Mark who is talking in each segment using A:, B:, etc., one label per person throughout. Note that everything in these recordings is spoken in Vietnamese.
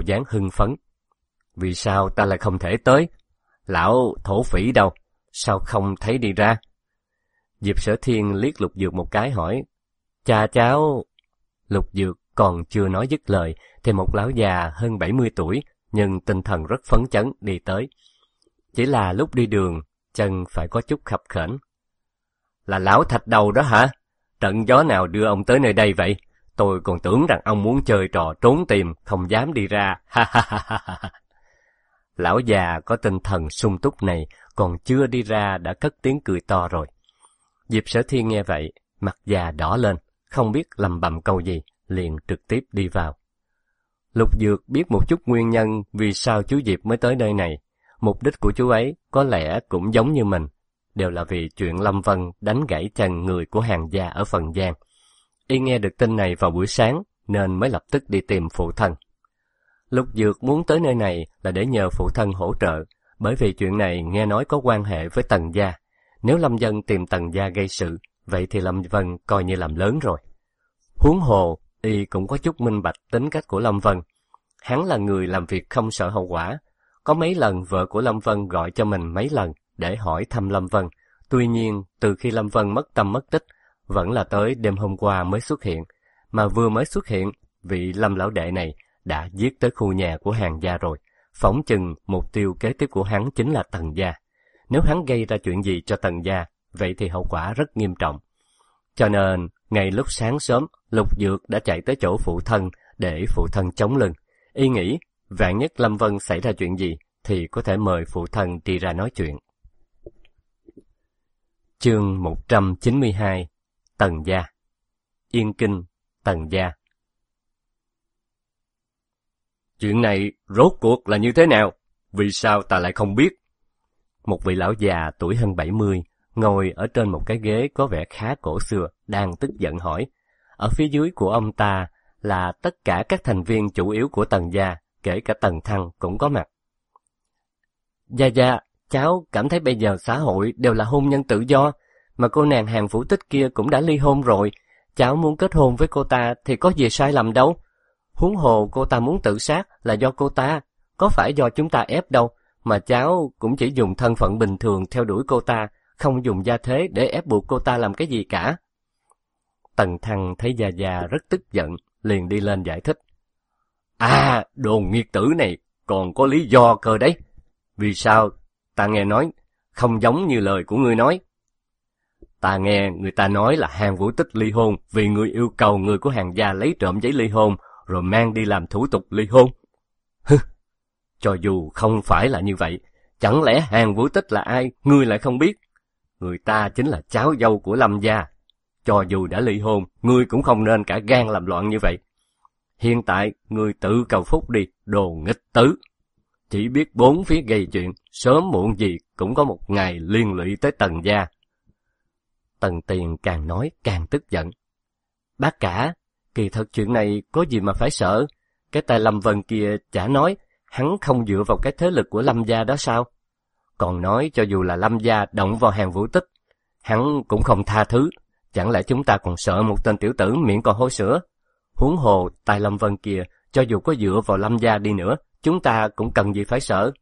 A: bộ dáng hưng phấn. Vì sao ta lại không thể tới? Lão thổ phỉ đâu? Sao không thấy đi ra? Diệp Sở Thiên liếc Lục Dược một cái hỏi, cha cháu... Lục Dược còn chưa nói dứt lời, thì một lão già hơn 70 tuổi, nhưng tinh thần rất phấn chấn đi tới. Chỉ là lúc đi đường, chân phải có chút khập khểnh. Là lão Thạch Đầu đó hả? Trận gió nào đưa ông tới nơi đây vậy? Tôi còn tưởng rằng ông muốn chơi trò trốn tìm, không dám đi ra. Ha ha ha ha. Lão già có tinh thần sung túc này còn chưa đi ra đã cất tiếng cười to rồi. Diệp Sở Thiên nghe vậy, mặt già đỏ lên, không biết lầm bầm câu gì, liền trực tiếp đi vào. Lục Dược biết một chút nguyên nhân vì sao chú Diệp mới tới nơi này. Mục đích của chú ấy có lẽ cũng giống như mình, đều là vì chuyện Lâm Vân đánh gãy chân người của Hàn gia ở Phần Giang. Y nghe được tin này vào buổi sáng nên mới lập tức đi tìm phụ thân. Lục Dược muốn tới nơi này là để nhờ phụ thân hỗ trợ, bởi vì chuyện này nghe nói có quan hệ với Tần gia. Nếu Lâm Vân tìm Tần gia gây sự, vậy thì Lâm Vân coi như làm lớn rồi. Huống hồ, y cũng có chút minh bạch tính cách của Lâm Vân. Hắn là người làm việc không sợ hậu quả. Có mấy lần vợ của Lâm Vân gọi cho mình mấy lần để hỏi thăm Lâm Vân. Tuy nhiên, từ khi Lâm Vân mất tâm mất tích, vẫn là tới đêm hôm qua mới xuất hiện. Mà vừa mới xuất hiện, vị Lâm lão đệ này đã giết tới khu nhà của Hàn gia rồi. Phỏng chừng mục tiêu kế tiếp của hắn chính là Tần gia. Nếu hắn gây ra chuyện gì cho Tần gia, vậy thì hậu quả rất nghiêm trọng. Cho nên, ngay lúc sáng sớm, Lục Dược đã chạy tới chỗ phụ thân để phụ thân chống lưng. Y nghĩ, vạn nhất Lâm Vân xảy ra chuyện gì, thì có thể mời phụ thân đi ra nói chuyện. Chương 192 Tần gia. Yên Kinh, Tần gia. Chuyện này rốt cuộc là như thế nào? Vì sao ta lại không biết? Một vị lão già tuổi hơn 70, ngồi ở trên một cái ghế có vẻ khá cổ xưa, đang tức giận hỏi. Ở phía dưới của ông ta là tất cả các thành viên chủ yếu của Tần gia, kể cả Tần Thăng cũng có mặt. Dạ, cháu cảm thấy bây giờ xã hội đều là hôn nhân tự do, mà cô nàng Hàn Vũ Tích kia cũng đã ly hôn rồi. Cháu muốn kết hôn với cô ta thì có gì sai lầm đâu. Huống hồ cô ta muốn tự sát là do cô ta, có phải do chúng ta ép đâu, mà cháu cũng chỉ dùng thân phận bình thường theo đuổi cô ta, không dùng gia thế để ép buộc cô ta làm cái gì cả. Tần Thăng thấy Gia Gia rất tức giận, liền đi lên giải thích. À, đồ nghiệt tử này còn có lý do cơ đấy. Vì sao? Ta nghe nói không giống như lời của ngươi nói. Ta nghe người ta nói là Hàn Vũ Tích ly hôn vì người yêu cầu người của Hàn gia lấy trộm giấy ly hôn rồi mang đi làm thủ tục ly hôn. Hừ, cho dù không phải là như vậy, chẳng lẽ Hàn Vũ Tích là ai, ngươi lại không biết? Người ta chính là cháu dâu của Lâm gia. Cho dù đã ly hôn, ngươi cũng không nên cả gan làm loạn như vậy. Hiện tại, ngươi tự cầu phúc đi, đồ nghịch tử. Chỉ biết bốn phía gây chuyện, sớm muộn gì cũng có một ngày liên lụy tới Tần gia. Tần Tiền càng nói càng tức giận. Bác cả, kỳ thật chuyện này có gì mà phải sợ? Cái tay Lâm Vân kia chả nói, hắn không dựa vào cái thế lực của Lâm gia đó sao? Còn nói cho dù là Lâm gia động vào Hàn Vũ Tích, hắn cũng không tha thứ. Chẳng lẽ chúng ta còn sợ một tên tiểu tử miệng còn hôi sữa? Huống hồ tay Lâm Vân kia, cho dù có dựa vào Lâm gia đi nữa, chúng ta cũng cần gì phải sợ.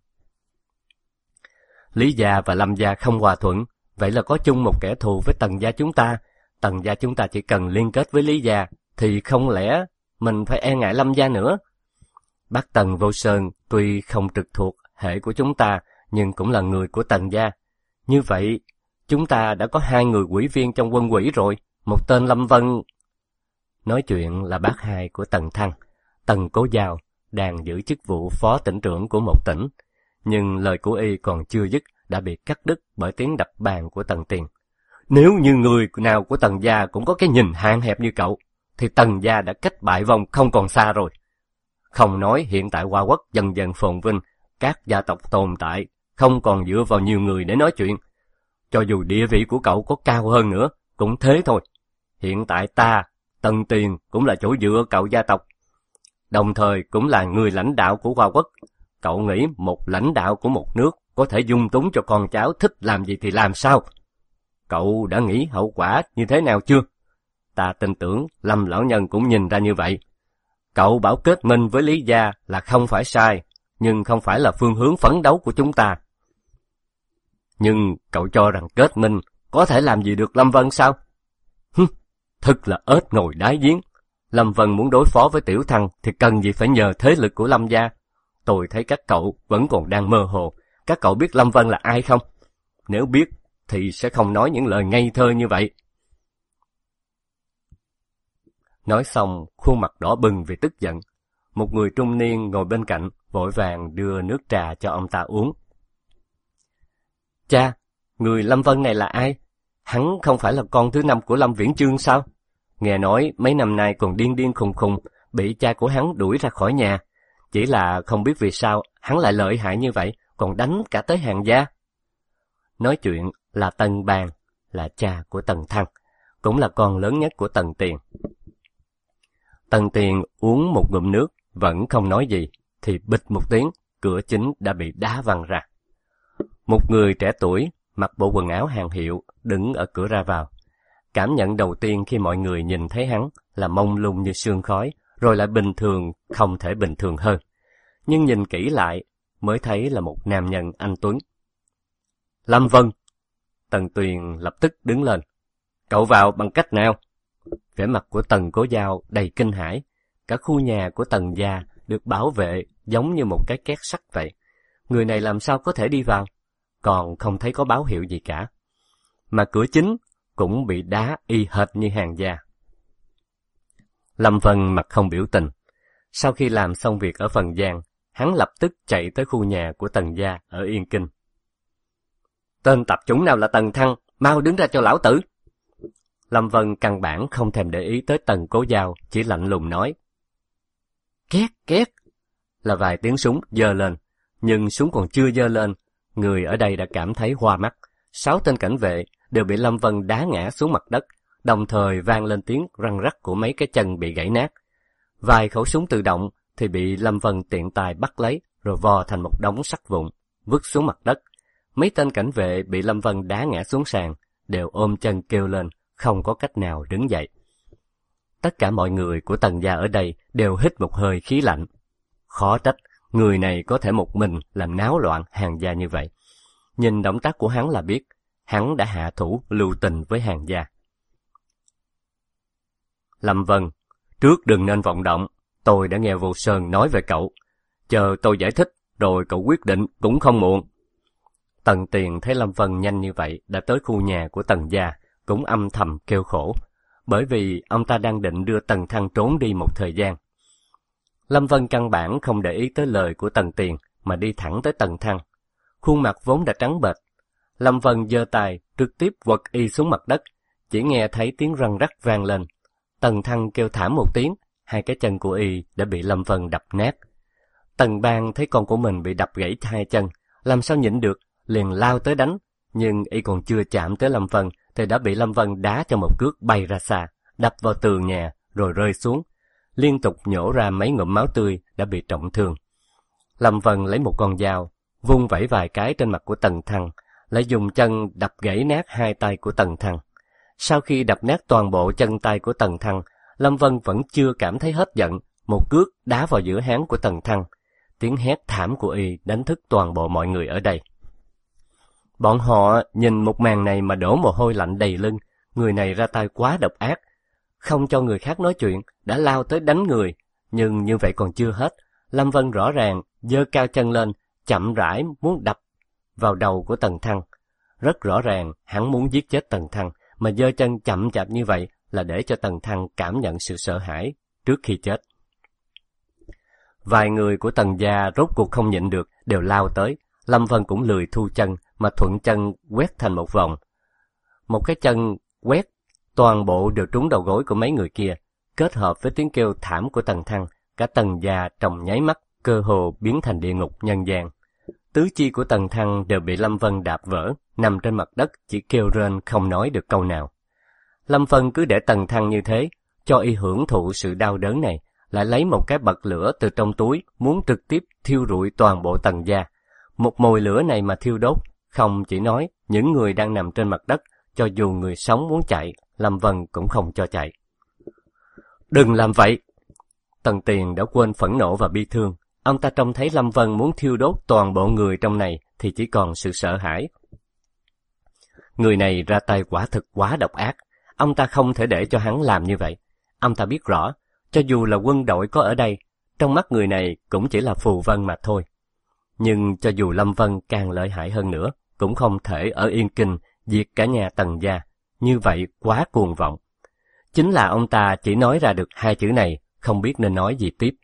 A: Lý gia và Lâm gia không hòa thuận, vậy là có chung một kẻ thù với Tần gia chúng ta. Tần gia chúng ta chỉ cần liên kết với Lý gia, thì không lẽ mình phải e ngại Lâm gia nữa? Bác Tần Vô Sơn tuy không trực thuộc hệ của chúng ta, nhưng cũng là người của Tần gia. Như vậy, chúng ta đã có 2 người quỷ viên trong quân quỷ rồi, một tên Lâm Vân. Nói chuyện là bác hai của Tần Thăng, Tần Cố Giao, đang giữ chức vụ phó tỉnh trưởng của một tỉnh. Nhưng lời của y còn chưa dứt đã bị cắt đứt bởi tiếng đập bàn của Tần Tiền. Nếu như người nào của Tần gia cũng có cái nhìn hạn hẹp như cậu, thì Tần gia đã cách bại vong không còn xa rồi. Không nói hiện tại Hoa Quốc dần dần phồn vinh, các gia tộc tồn tại, không còn dựa vào nhiều người để nói chuyện. Cho dù địa vị của cậu có cao hơn nữa, cũng thế thôi. Hiện tại ta, Tần Tiền cũng là chỗ dựa cậu gia tộc, đồng thời cũng là người lãnh đạo của Hoa Quốc. Cậu nghĩ một lãnh đạo của một nước có thể dung túng cho con cháu thích làm gì thì làm sao? Cậu đã nghĩ hậu quả như thế nào chưa? Ta tin tưởng Lâm lão nhân cũng nhìn ra như vậy. Cậu bảo kết minh với Lý gia là không phải sai, nhưng không phải là phương hướng phấn đấu của chúng ta. Nhưng cậu cho rằng kết minh có thể làm gì được Lâm Vân sao? Thật là ếch ngồi đáy giếng. Lâm Vân muốn đối phó với Tiểu Thăng thì cần gì phải nhờ thế lực của Lâm gia. Tôi thấy các cậu vẫn còn đang mơ hồ. Các cậu biết Lâm Vân là ai không? Nếu biết thì sẽ không nói những lời ngây thơ như vậy. Nói xong, khuôn mặt đỏ bừng vì tức giận. Một người trung niên ngồi bên cạnh vội vàng đưa nước trà cho ông ta uống. Cha, người Lâm Vân này là ai? Hắn không phải là con thứ 5 của Lâm Viễn Chương sao? Nghe nói mấy năm nay còn điên điên khùng khùng, bị cha của hắn đuổi ra khỏi nhà. Chỉ là không biết vì sao hắn lại lợi hại như vậy, còn đánh cả tới Hàn gia. Nói chuyện là Tần Bàng, là cha của Tần Thăng, cũng là con lớn nhất của Tần Tiền. Tần Tiền uống một ngụm nước, vẫn không nói gì, thì bịch một tiếng, cửa chính đã bị đá văng ra. Một người trẻ tuổi, mặc bộ quần áo hàng hiệu, đứng ở cửa ra vào. Cảm nhận đầu tiên khi mọi người nhìn thấy hắn là mông lung như sương khói, rồi lại bình thường, không thể bình thường hơn. Nhưng nhìn kỹ lại, mới thấy là một nam nhân anh tuấn. Lâm Vân! Tần Tuyền lập tức đứng lên. Cậu vào bằng cách nào? Vẻ mặt của Tần Cố Giao đầy kinh hãi. Cả khu nhà của Tần gia được bảo vệ giống như một cái két sắt vậy. Người này làm sao có thể đi vào? Còn không thấy có báo hiệu gì cả. Mà cửa chính cũng bị đá y hệt như Hàn gia. Lâm Vân mặt không biểu tình. Sau khi làm xong việc ở Phần Giang, hắn lập tức chạy tới khu nhà của Tần gia ở Yên Kinh. Tên tạp chủng nào là Tần Thăng, mau đứng ra cho lão tử. Lâm Vân căn bản không thèm để ý tới Tần Cố Giao, chỉ lạnh lùng nói. Két két là vài tiếng súng giơ lên, nhưng súng còn chưa giơ lên, người ở đây đã cảm thấy hoa mắt. 6 tên cảnh vệ đều bị Lâm Vân đá ngã xuống mặt đất, đồng thời vang lên tiếng răng rắc của mấy cái chân bị gãy nát. Vài khẩu súng tự động thì bị Lâm Vân tiện tay bắt lấy, rồi vò thành một đống sắt vụn, vứt xuống mặt đất. Mấy tên cảnh vệ bị Lâm Vân đá ngã xuống sàn, đều ôm chân kêu lên, không có cách nào đứng dậy. Tất cả mọi người của Tần gia ở đây đều hít một hơi khí lạnh. Khó trách, người này có thể một mình làm náo loạn Hàn gia như vậy. Nhìn động tác của hắn là biết, hắn đã hạ thủ lưu tình với Hàn gia. Lâm Vân, trước đừng nên vọng động, tôi đã nghe Vô Sơn nói về cậu. Chờ tôi giải thích, rồi cậu quyết định cũng không muộn. Tần Tiền thấy Lâm Vân nhanh như vậy đã tới khu nhà của Tần gia, cũng âm thầm kêu khổ, bởi vì ông ta đang định đưa Tần Thăng trốn đi một thời gian. Lâm Vân căn bản không để ý tới lời của Tần Tiền, mà đi thẳng tới Tần Thăng. Khuôn mặt vốn đã trắng bệch, Lâm Vân giơ tay trực tiếp quật y xuống mặt đất, chỉ nghe thấy tiếng răng rắc vang lên. Tần Thăng kêu thảm một tiếng, 2 cái chân của y đã bị Lâm Vân đập nát. Tần Bang thấy con của mình bị đập gãy 2 chân, làm sao nhịn được, liền lao tới đánh, nhưng y còn chưa chạm tới Lâm Vân thì đã bị Lâm Vân đá cho một cước bay ra xa, đập vào tường nhà rồi rơi xuống, liên tục nhổ ra mấy ngụm máu tươi, đã bị trọng thương. Lâm Vân lấy một con dao, vung vẩy vài cái trên mặt của Tần Thăng, lại dùng chân đập gãy nát 2 tay của Tần Thăng. Sau khi đập nát toàn bộ chân tay của Tần Thăng, Lâm Vân vẫn chưa cảm thấy hết giận, một cước đá vào giữa háng của Tần Thăng. Tiếng hét thảm của y đánh thức toàn bộ mọi người ở đây. Bọn họ nhìn một màn này mà đổ mồ hôi lạnh đầy lưng, người này ra tay quá độc ác. Không cho người khác nói chuyện, đã lao tới đánh người, nhưng như vậy còn chưa hết. Lâm Vân rõ ràng giơ cao chân lên, chậm rãi muốn đập vào đầu của Tần Thăng. Rất rõ ràng hắn muốn giết chết Tần Thăng, mà giơ chân chậm chạp như vậy là để cho Tần Thăng cảm nhận sự sợ hãi trước khi chết. Vài người của Tần gia rốt cuộc không nhịn được, đều lao tới. Lâm Vân cũng lười thu chân, mà thuận chân quét thành một vòng. Một cái chân quét, toàn bộ đều trúng đầu gối của mấy người kia, kết hợp với tiếng kêu thảm của Tần Thăng, cả Tần gia trong nháy mắt cơ hồ biến thành địa ngục nhân gian. Tứ chi của Tần Thăng đều bị Lâm Vân đạp vỡ, nằm trên mặt đất chỉ kêu rên không nói được câu nào. Lâm Vân cứ để Tần Thăng như thế, cho y hưởng thụ sự đau đớn này, lại lấy một cái bật lửa từ trong túi, muốn trực tiếp thiêu rụi toàn bộ Tần gia. Một mồi lửa này mà thiêu đốt, không chỉ nói những người đang nằm trên mặt đất, cho dù người sống muốn chạy, Lâm Vân cũng không cho chạy. Đừng làm vậy! Tần Tiền đã quên phẫn nộ và bi thương. Ông ta trông thấy Lâm Vân muốn thiêu đốt toàn bộ người trong này thì chỉ còn sự sợ hãi. Người này ra tay quả thực quá độc ác. Ông ta không thể để cho hắn làm như vậy. Ông ta biết rõ, cho dù là quân đội có ở đây, trong mắt người này cũng chỉ là phù vân mà thôi. Nhưng cho dù Lâm Vân càng lợi hại hơn nữa, cũng không thể ở Yên Kinh diệt cả nhà Tần gia. Như vậy quá cuồng vọng. Chính là ông ta chỉ nói ra được hai chữ này, không biết nên nói gì tiếp.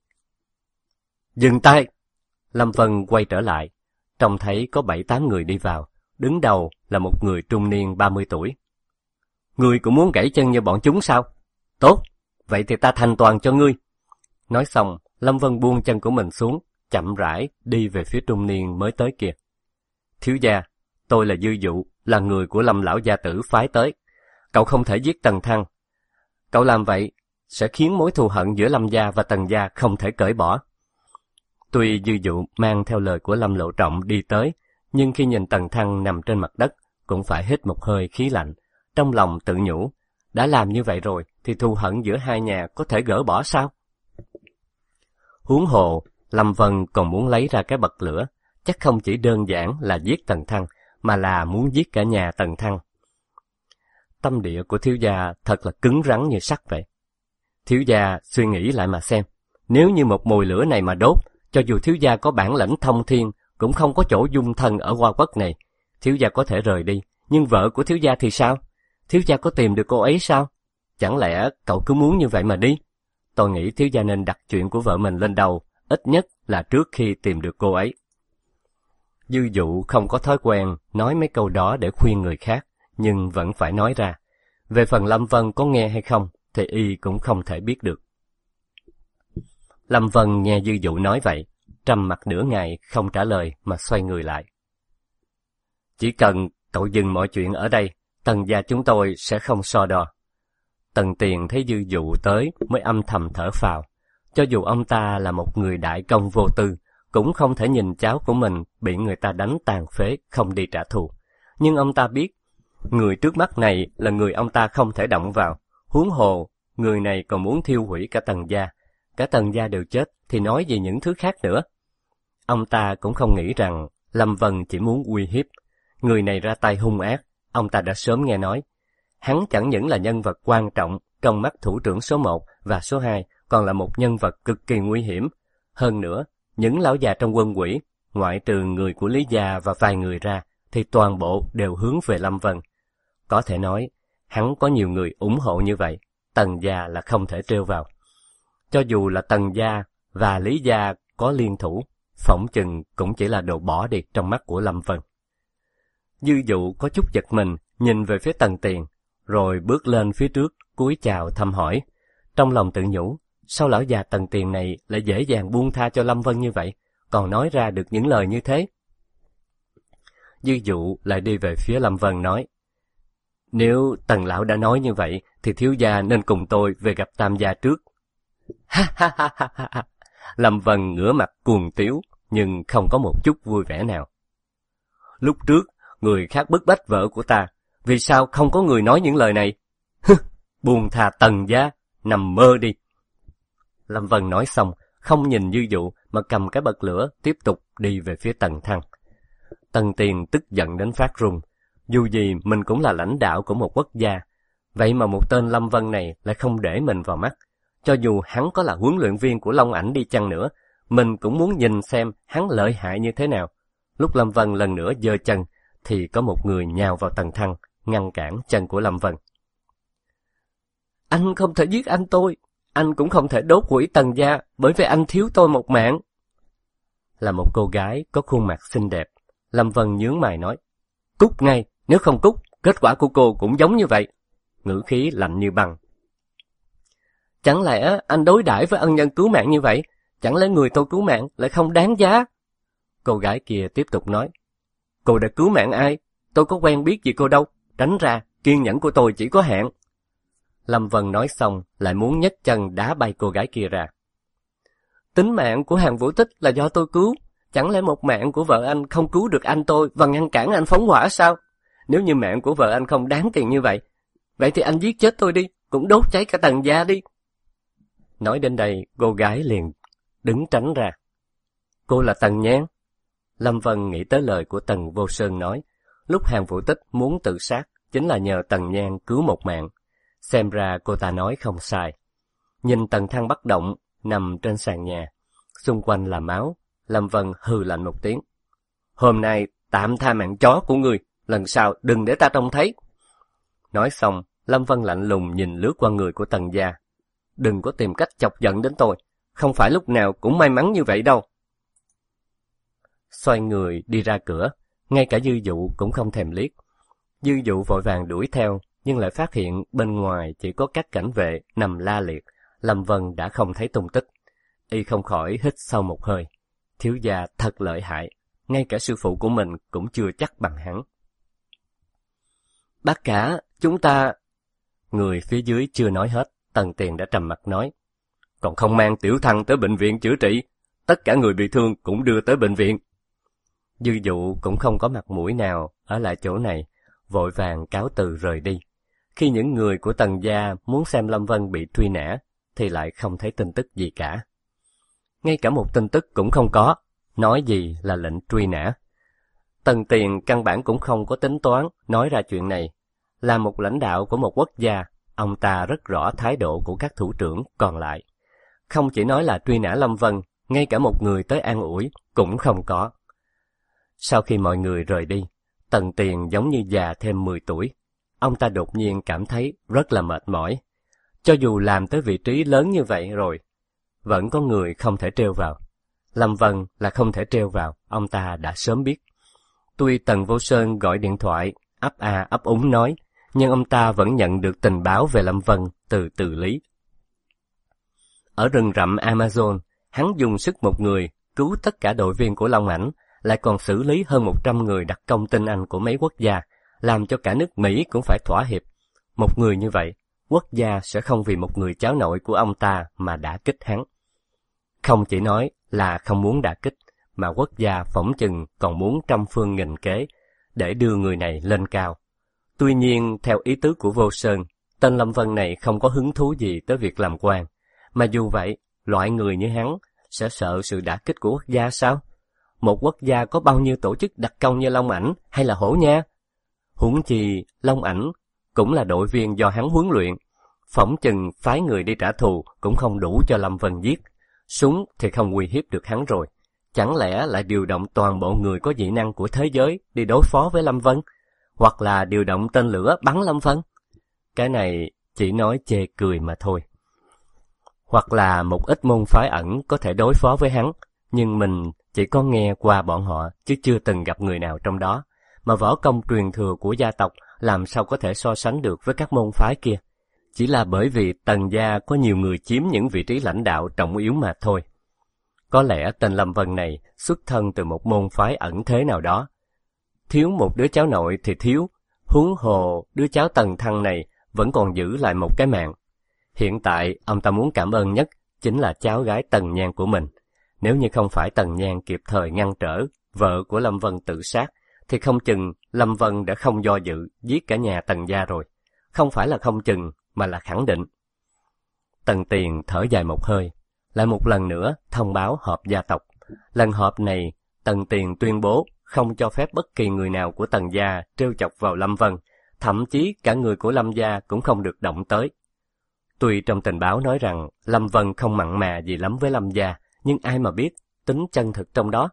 A: Dừng tay! Lâm Vân quay trở lại, trông thấy có 7-8 người đi vào, đứng đầu là một người trung niên 30 tuổi. Ngươi cũng muốn gãy chân như bọn chúng sao? Tốt, vậy thì ta thành toàn cho ngươi. Nói xong, Lâm Vân buông chân của mình xuống, chậm rãi đi về phía trung niên mới tới kia. Thiếu gia, tôi là Dư Dụ, là người của Lâm lão gia tử phái tới. Cậu không thể giết Tần Thăng. Cậu làm vậy sẽ khiến mối thù hận giữa Lâm gia và Tần gia không thể cởi bỏ. Tuy Dư Dụ mang theo lời của Lâm Lộ Trọng đi tới, nhưng khi nhìn Tần Thăng nằm trên mặt đất, cũng phải hít một hơi khí lạnh. Trong lòng tự nhủ, đã làm như vậy rồi thì thù hận giữa hai nhà có thể gỡ bỏ sao? Huống hồ, Lâm Vân còn muốn lấy ra cái bật lửa, chắc không chỉ đơn giản là giết Tần Thăng, mà là muốn giết cả nhà Tần Thăng. Tâm địa của thiếu gia thật là cứng rắn như sắt vậy. Thiếu gia suy nghĩ lại mà xem, nếu như một mồi lửa này mà đốt, cho dù thiếu gia có bản lãnh thông thiên, cũng không có chỗ dung thân ở Hoa Quốc này. Thiếu gia có thể rời đi, nhưng vợ của thiếu gia thì sao? Thiếu gia có tìm được cô ấy sao? Chẳng lẽ cậu cứ muốn như vậy mà đi? Tôi nghĩ thiếu gia nên đặt chuyện của vợ mình lên đầu, ít nhất là trước khi tìm được cô ấy. Dư Dụ không có thói quen nói mấy câu đó để khuyên người khác, nhưng vẫn phải nói ra. Về phần Lâm Vân có nghe hay không, thì y cũng không thể biết được. Lâm Vân nghe Dư Dụ nói vậy, trầm mặc nửa ngày không trả lời mà xoay người lại. Chỉ cần cậu dừng mọi chuyện ở đây, Tần gia chúng tôi sẽ không so đo. Tần Tiền thấy Dư Dụ tới mới âm thầm thở phào. Cho dù ông ta là một người đại công vô tư, cũng không thể nhìn cháu của mình bị người ta đánh tàn phế không đi trả thù. Nhưng ông ta biết, người trước mắt này là người ông ta không thể động vào. Huống hồ, người này còn muốn thiêu hủy cả Tần gia. Cả Tần gia đều chết thì nói gì những thứ khác nữa. Ông ta cũng không nghĩ rằng Lâm Vân chỉ muốn uy hiếp. Người này ra tay hung ác, ông ta đã sớm nghe nói. Hắn chẳng những là nhân vật quan trọng trong mắt thủ trưởng số 1 và số 2, còn là một nhân vật cực kỳ nguy hiểm. Hơn nữa, những lão già trong quân quỷ, ngoại trừ người của Lý gia và vài người ra, thì toàn bộ đều hướng về Lâm Vân. Có thể nói, hắn có nhiều người ủng hộ như vậy, Tần gia là không thể trêu vào. Cho dù là Tần gia và Lý gia có liên thủ, phỏng chừng cũng chỉ là đồ bỏ đi trong mắt của Lâm Vân. Dư Dụ có chút giật mình, nhìn về phía Tần Tiền, rồi bước lên phía trước, cúi chào thăm hỏi. Trong lòng tự nhủ, sao lão già Tần Tiền này lại dễ dàng buông tha cho Lâm Vân như vậy, còn nói ra được những lời như thế? Dư Dụ lại đi về phía Lâm Vân nói, nếu Tần lão đã nói như vậy, thì thiếu gia nên cùng tôi về gặp Tam gia trước. Ha ha ha ha ha! Lâm Vân ngửa mặt cuồng tiếu, nhưng không có một chút vui vẻ nào. Lúc trước, người khác bức bách vợ của ta, vì sao không có người nói những lời này? Buông thà Tần gia, nằm mơ đi. Lâm Vân nói xong, không nhìn Dư Dụ mà cầm cái bật lửa tiếp tục đi về phía Tần Thăng. Tần Tiền tức giận đến phát run. Dù gì mình cũng là lãnh đạo của một quốc gia, vậy mà một tên Lâm Vân này lại không để mình vào mắt. Cho dù hắn có là huấn luyện viên của Long Ảnh đi chăng nữa, mình cũng muốn nhìn xem hắn lợi hại như thế nào. Lúc Lâm Vân lần nữa giơ chân, thì có một người nhào vào Tần Thăng, ngăn cản chân của Lâm Vân. Anh không thể giết anh tôi, anh cũng không thể đốt hủy Tần gia, bởi vì anh thiếu tôi một mạng. Là một cô gái có khuôn mặt xinh đẹp, Lâm Vân nhướng mày nói, cút ngay, nếu không cút, kết quả của cô cũng giống như vậy. Ngữ khí lạnh như băng. Chẳng lẽ anh đối đãi với ân nhân cứu mạng như vậy? Chẳng lẽ người tôi cứu mạng lại không đáng giá? Cô gái kia tiếp tục nói, cô đã cứu mạng ai? Tôi có quen biết gì cô đâu, tránh ra, kiên nhẫn của tôi chỉ có hạn. Lâm Vân nói xong, lại muốn nhấc chân đá bay cô gái kia ra. Tính mạng của Hàn Vũ Tích là do tôi cứu, chẳng lẽ một mạng của vợ anh không cứu được anh tôi và ngăn cản anh phóng hỏa sao? Nếu như mạng của vợ anh không đáng tiền như vậy, vậy thì anh giết chết tôi đi, cũng đốt cháy cả Tần gia đi. Nói đến đây, cô gái liền đứng tránh ra. Cô là Tần Nhan? Lâm Vân nghĩ tới lời của Tần Vô Sơn nói, lúc Hàn Vũ Tích muốn tự sát chính là nhờ Tần Nhan cứu một mạng. Xem ra cô ta nói không sai. Nhìn Tần Thăng bất động, nằm trên sàn nhà, xung quanh là máu, Lâm Vân hừ lạnh một tiếng. Hôm nay tạm tha mạng chó của ngươi, lần sau đừng để ta trông thấy. Nói xong, Lâm Vân lạnh lùng nhìn lướt qua người của Tần gia. Đừng có tìm cách chọc giận đến tôi, không phải lúc nào cũng may mắn như vậy đâu. Xoay người đi ra cửa, ngay cả Dư Dụ cũng không thèm liếc. Dư Dụ vội vàng đuổi theo, nhưng lại phát hiện bên ngoài chỉ có các cảnh vệ nằm la liệt. Lâm Vân đã không thấy tung tích. Y không khỏi hít sâu một hơi. Thiếu gia thật lợi hại, ngay cả sư phụ của mình cũng chưa chắc bằng hắn. Bác cả, chúng ta... Người phía dưới chưa nói hết, Tần Tiền đã trầm mặt nói. Còn không mang Tiểu Thăng tới bệnh viện chữa trị, tất cả người bị thương cũng đưa tới bệnh viện. Dư Dụ cũng không có mặt mũi nào ở lại chỗ này, vội vàng cáo từ rời đi. Khi những người của Tần gia muốn xem Lâm Vân bị truy nã, thì lại không thấy tin tức gì cả. Ngay cả một tin tức cũng không có, nói gì là lệnh truy nã. Tần Tiền căn bản cũng không có tính toán nói ra chuyện này. Là một lãnh đạo của một quốc gia, ông ta rất rõ thái độ của các thủ trưởng còn lại. Không chỉ nói là truy nã Lâm Vân, ngay cả một người tới an ủi cũng không có. Sau khi mọi người rời đi, Tần Tiền giống như già thêm 10 tuổi. Ông ta đột nhiên cảm thấy rất là mệt mỏi. Cho dù làm tới vị trí lớn như vậy rồi, vẫn có người không thể trêu vào. Lâm Vân là không thể trêu vào, ông ta đã sớm biết. Tuy Tần Vô Sơn gọi điện thoại, ấp a ấp úng nói, nhưng ông ta vẫn nhận được tình báo về Lâm Vân từ Từ Lý. Ở rừng rậm Amazon, hắn dùng sức một người cứu tất cả đội viên của Long Ảnh, lại còn xử lý hơn 100 người đặc công tinh anh của mấy quốc gia, làm cho cả nước Mỹ cũng phải thỏa hiệp. Một người như vậy, quốc gia sẽ không vì một người cháu nội của ông ta mà đả kích hắn. Không chỉ nói là không muốn đả kích, mà quốc gia phỏng chừng còn muốn trăm phương nghìn kế để đưa người này lên cao. Tuy nhiên, theo ý tứ của Vô Sơn, tên Lâm Vân này không có hứng thú gì tới việc làm quan. Mà dù vậy, loại người như hắn sẽ sợ sự đả kích của quốc gia sao? Một quốc gia có bao nhiêu tổ chức đặc công như Long Ảnh hay là Hổ Nha? Huống chi, Long Ảnh cũng là đội viên do hắn huấn luyện. Phỏng chừng phái người đi trả thù cũng không đủ cho Lâm Vân giết. Súng thì không uy hiếp được hắn rồi. Chẳng lẽ lại điều động toàn bộ người có dị năng của thế giới đi đối phó với Lâm Vân? Hoặc là điều động tên lửa bắn Lâm Vân? Cái này chỉ nói chê cười mà thôi. Hoặc là một ít môn phái ẩn có thể đối phó với hắn, nhưng mình chỉ có nghe qua bọn họ chứ chưa từng gặp người nào trong đó. Mà võ công truyền thừa của gia tộc làm sao có thể so sánh được với các môn phái kia. Chỉ là bởi vì Tần gia có nhiều người chiếm những vị trí lãnh đạo trọng yếu mà thôi. Có lẽ tên Lâm Vân này xuất thân từ một môn phái ẩn thế nào đó. Thiếu một đứa cháu nội thì thiếu, huống hồ đứa cháu Tần Thăng này vẫn còn giữ lại một cái mạng. Hiện tại ông ta muốn cảm ơn nhất chính là cháu gái Tần Nhan của mình. Nếu như không phải Tần Nhan kịp thời ngăn trở vợ của Lâm Vân tự sát, thì không chừng Lâm Vân đã không do dự giết cả nhà Tần gia rồi. Không phải là không chừng, mà là khẳng định. Tần Tiền thở dài một hơi, lại một lần nữa thông báo họp gia tộc. Lần họp này, Tần Tiền tuyên bố không cho phép bất kỳ người nào của Tần gia trêu chọc vào Lâm Vân, thậm chí cả người của Lâm gia cũng không được động tới. Tuy trong tình báo nói rằng Lâm Vân không mặn mà gì lắm với Lâm gia, nhưng ai mà biết tính chân thực trong đó.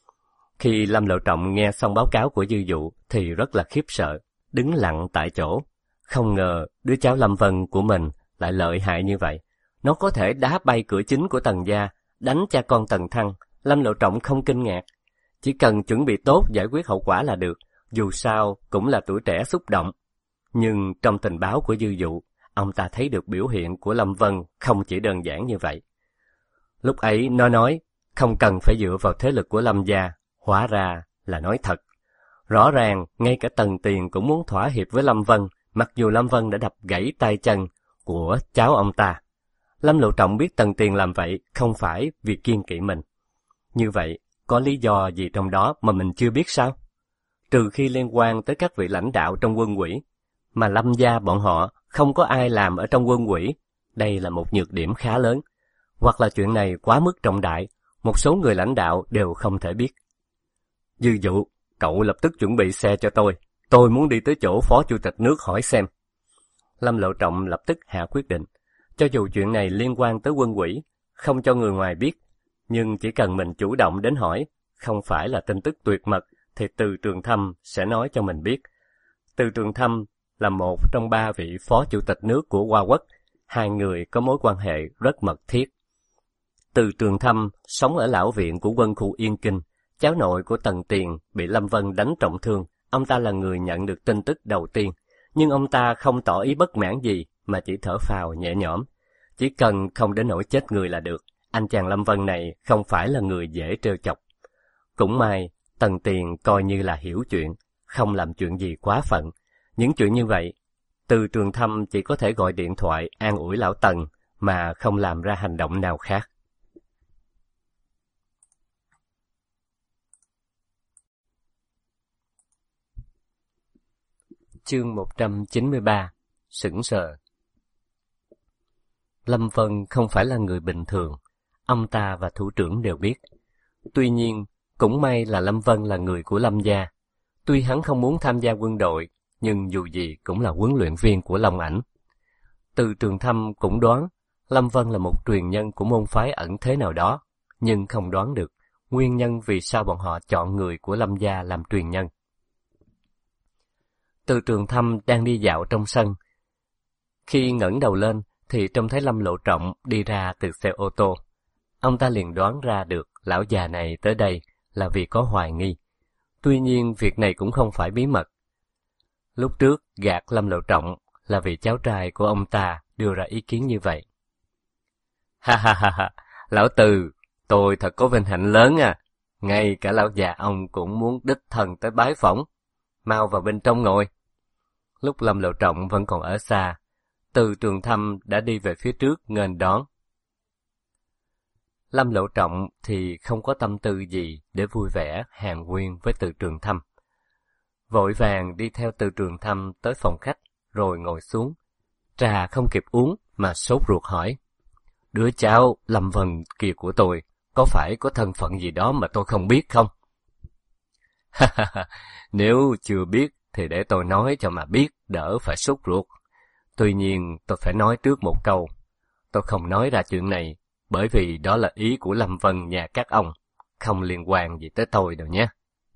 A: Khi Lâm Lộ Trọng nghe xong báo cáo của Dư Dụ thì rất là khiếp sợ, đứng lặng tại chỗ. Không ngờ đứa cháu Lâm Vân của mình lại lợi hại như vậy. Nó có thể đá bay cửa chính của Tần gia, đánh cha con Tần Thăng. Lâm Lộ Trọng không kinh ngạc. Chỉ cần chuẩn bị tốt giải quyết hậu quả là được, dù sao cũng là tuổi trẻ xúc động. Nhưng trong tình báo của Dư Dụ, ông ta thấy được biểu hiện của Lâm Vân không chỉ đơn giản như vậy. Lúc ấy nó nói không cần phải dựa vào thế lực của Lâm gia, hóa ra là nói thật. Rõ ràng ngay cả Tần Tiền cũng muốn thỏa hiệp với Lâm Vân, mặc dù Lâm Vân đã đập gãy tay chân của cháu ông ta. Lâm Lộ Trọng biết Tần Tiền làm vậy không phải vì kiêng kỵ mình. Như vậy, có lý do gì trong đó mà mình chưa biết sao? Trừ khi liên quan tới các vị lãnh đạo trong quân ủy, mà Lâm gia bọn họ không có ai làm ở trong quân ủy. Đây là một nhược điểm khá lớn. hoặc là chuyện này quá mức trọng đại, một số người lãnh đạo đều không thể biết. Dư Dụ, cậu lập tức chuẩn bị xe cho tôi muốn đi tới chỗ Phó Chủ tịch nước hỏi xem. Lâm Lộ Trọng lập tức hạ quyết định, cho dù chuyện này liên quan tới quân ủy, không cho người ngoài biết, nhưng chỉ cần mình chủ động đến hỏi, không phải là tin tức tuyệt mật, thì Từ Trường Thâm sẽ nói cho mình biết. Từ Trường Thâm là một trong 3 vị Phó Chủ tịch nước của Hoa Quốc, hai người có mối quan hệ rất mật thiết. Từ Trường Thâm sống ở lão viện của quân khu Yên Kinh, cháu nội của Tần Tiền bị Lâm Vân đánh trọng thương, ông ta là người nhận được tin tức đầu tiên, nhưng ông ta không tỏ ý bất mãn gì mà chỉ thở phào nhẹ nhõm. Chỉ cần không đến nỗi chết người là được, anh chàng Lâm Vân này không phải là người dễ trêu chọc. Cũng may, Tần Tiền coi như là hiểu chuyện, không làm chuyện gì quá phận. Những chuyện như vậy, Từ Trường Thâm chỉ có thể gọi điện thoại an ủi lão Tần mà không làm ra hành động nào khác. Chương 193. Sững sờ. Lâm Vân không phải là người bình thường, ông ta và thủ trưởng đều biết. Tuy nhiên, cũng may là Lâm Vân là người của Lâm gia. Tuy hắn không muốn tham gia quân đội, nhưng dù gì cũng là huấn luyện viên của Long Ảnh. Từ Trường Thâm cũng đoán Lâm Vân là một truyền nhân của môn phái ẩn thế nào đó, nhưng không đoán được nguyên nhân vì sao bọn họ chọn người của Lâm gia làm truyền nhân. Từ Trường Thâm đang đi dạo trong sân. Khi ngẩng đầu lên thì trông thấy Lâm Lộ Trọng đi ra từ xe ô tô. Ông ta liền đoán ra được lão già này tới đây là vì có hoài nghi. Tuy nhiên việc này cũng không phải bí mật. Lúc trước gạt Lâm Lộ Trọng là vì cháu trai của ông ta đưa ra ý kiến như vậy. Ha ha ha ha, lão Từ, tôi thật có vinh hạnh lớn à. Ngay cả lão già ông cũng muốn đích thân tới bái phỏng. Mau vào bên trong ngồi. Lúc Lâm Lộ Trọng vẫn còn ở xa, Từ Trường Thâm đã đi về phía trước nghênh đón. Lâm Lộ Trọng thì không có tâm tư gì để vui vẻ hàn huyên với Từ Trường Thâm. Vội vàng đi theo Từ Trường Thâm tới phòng khách rồi ngồi xuống. Trà không kịp uống mà sốt ruột hỏi: "Đứa cháu Lâm Vân kia của tôi có phải có thân phận gì đó mà tôi không biết không?" Nếu chưa biết thì để tôi nói cho mà biết, đỡ phải sốt ruột. Tuy nhiên tôi phải nói trước một câu, tôi không nói ra chuyện này bởi vì đó là ý của Lâm Vân nhà các ông, không liên quan gì tới tôi đâu nhé.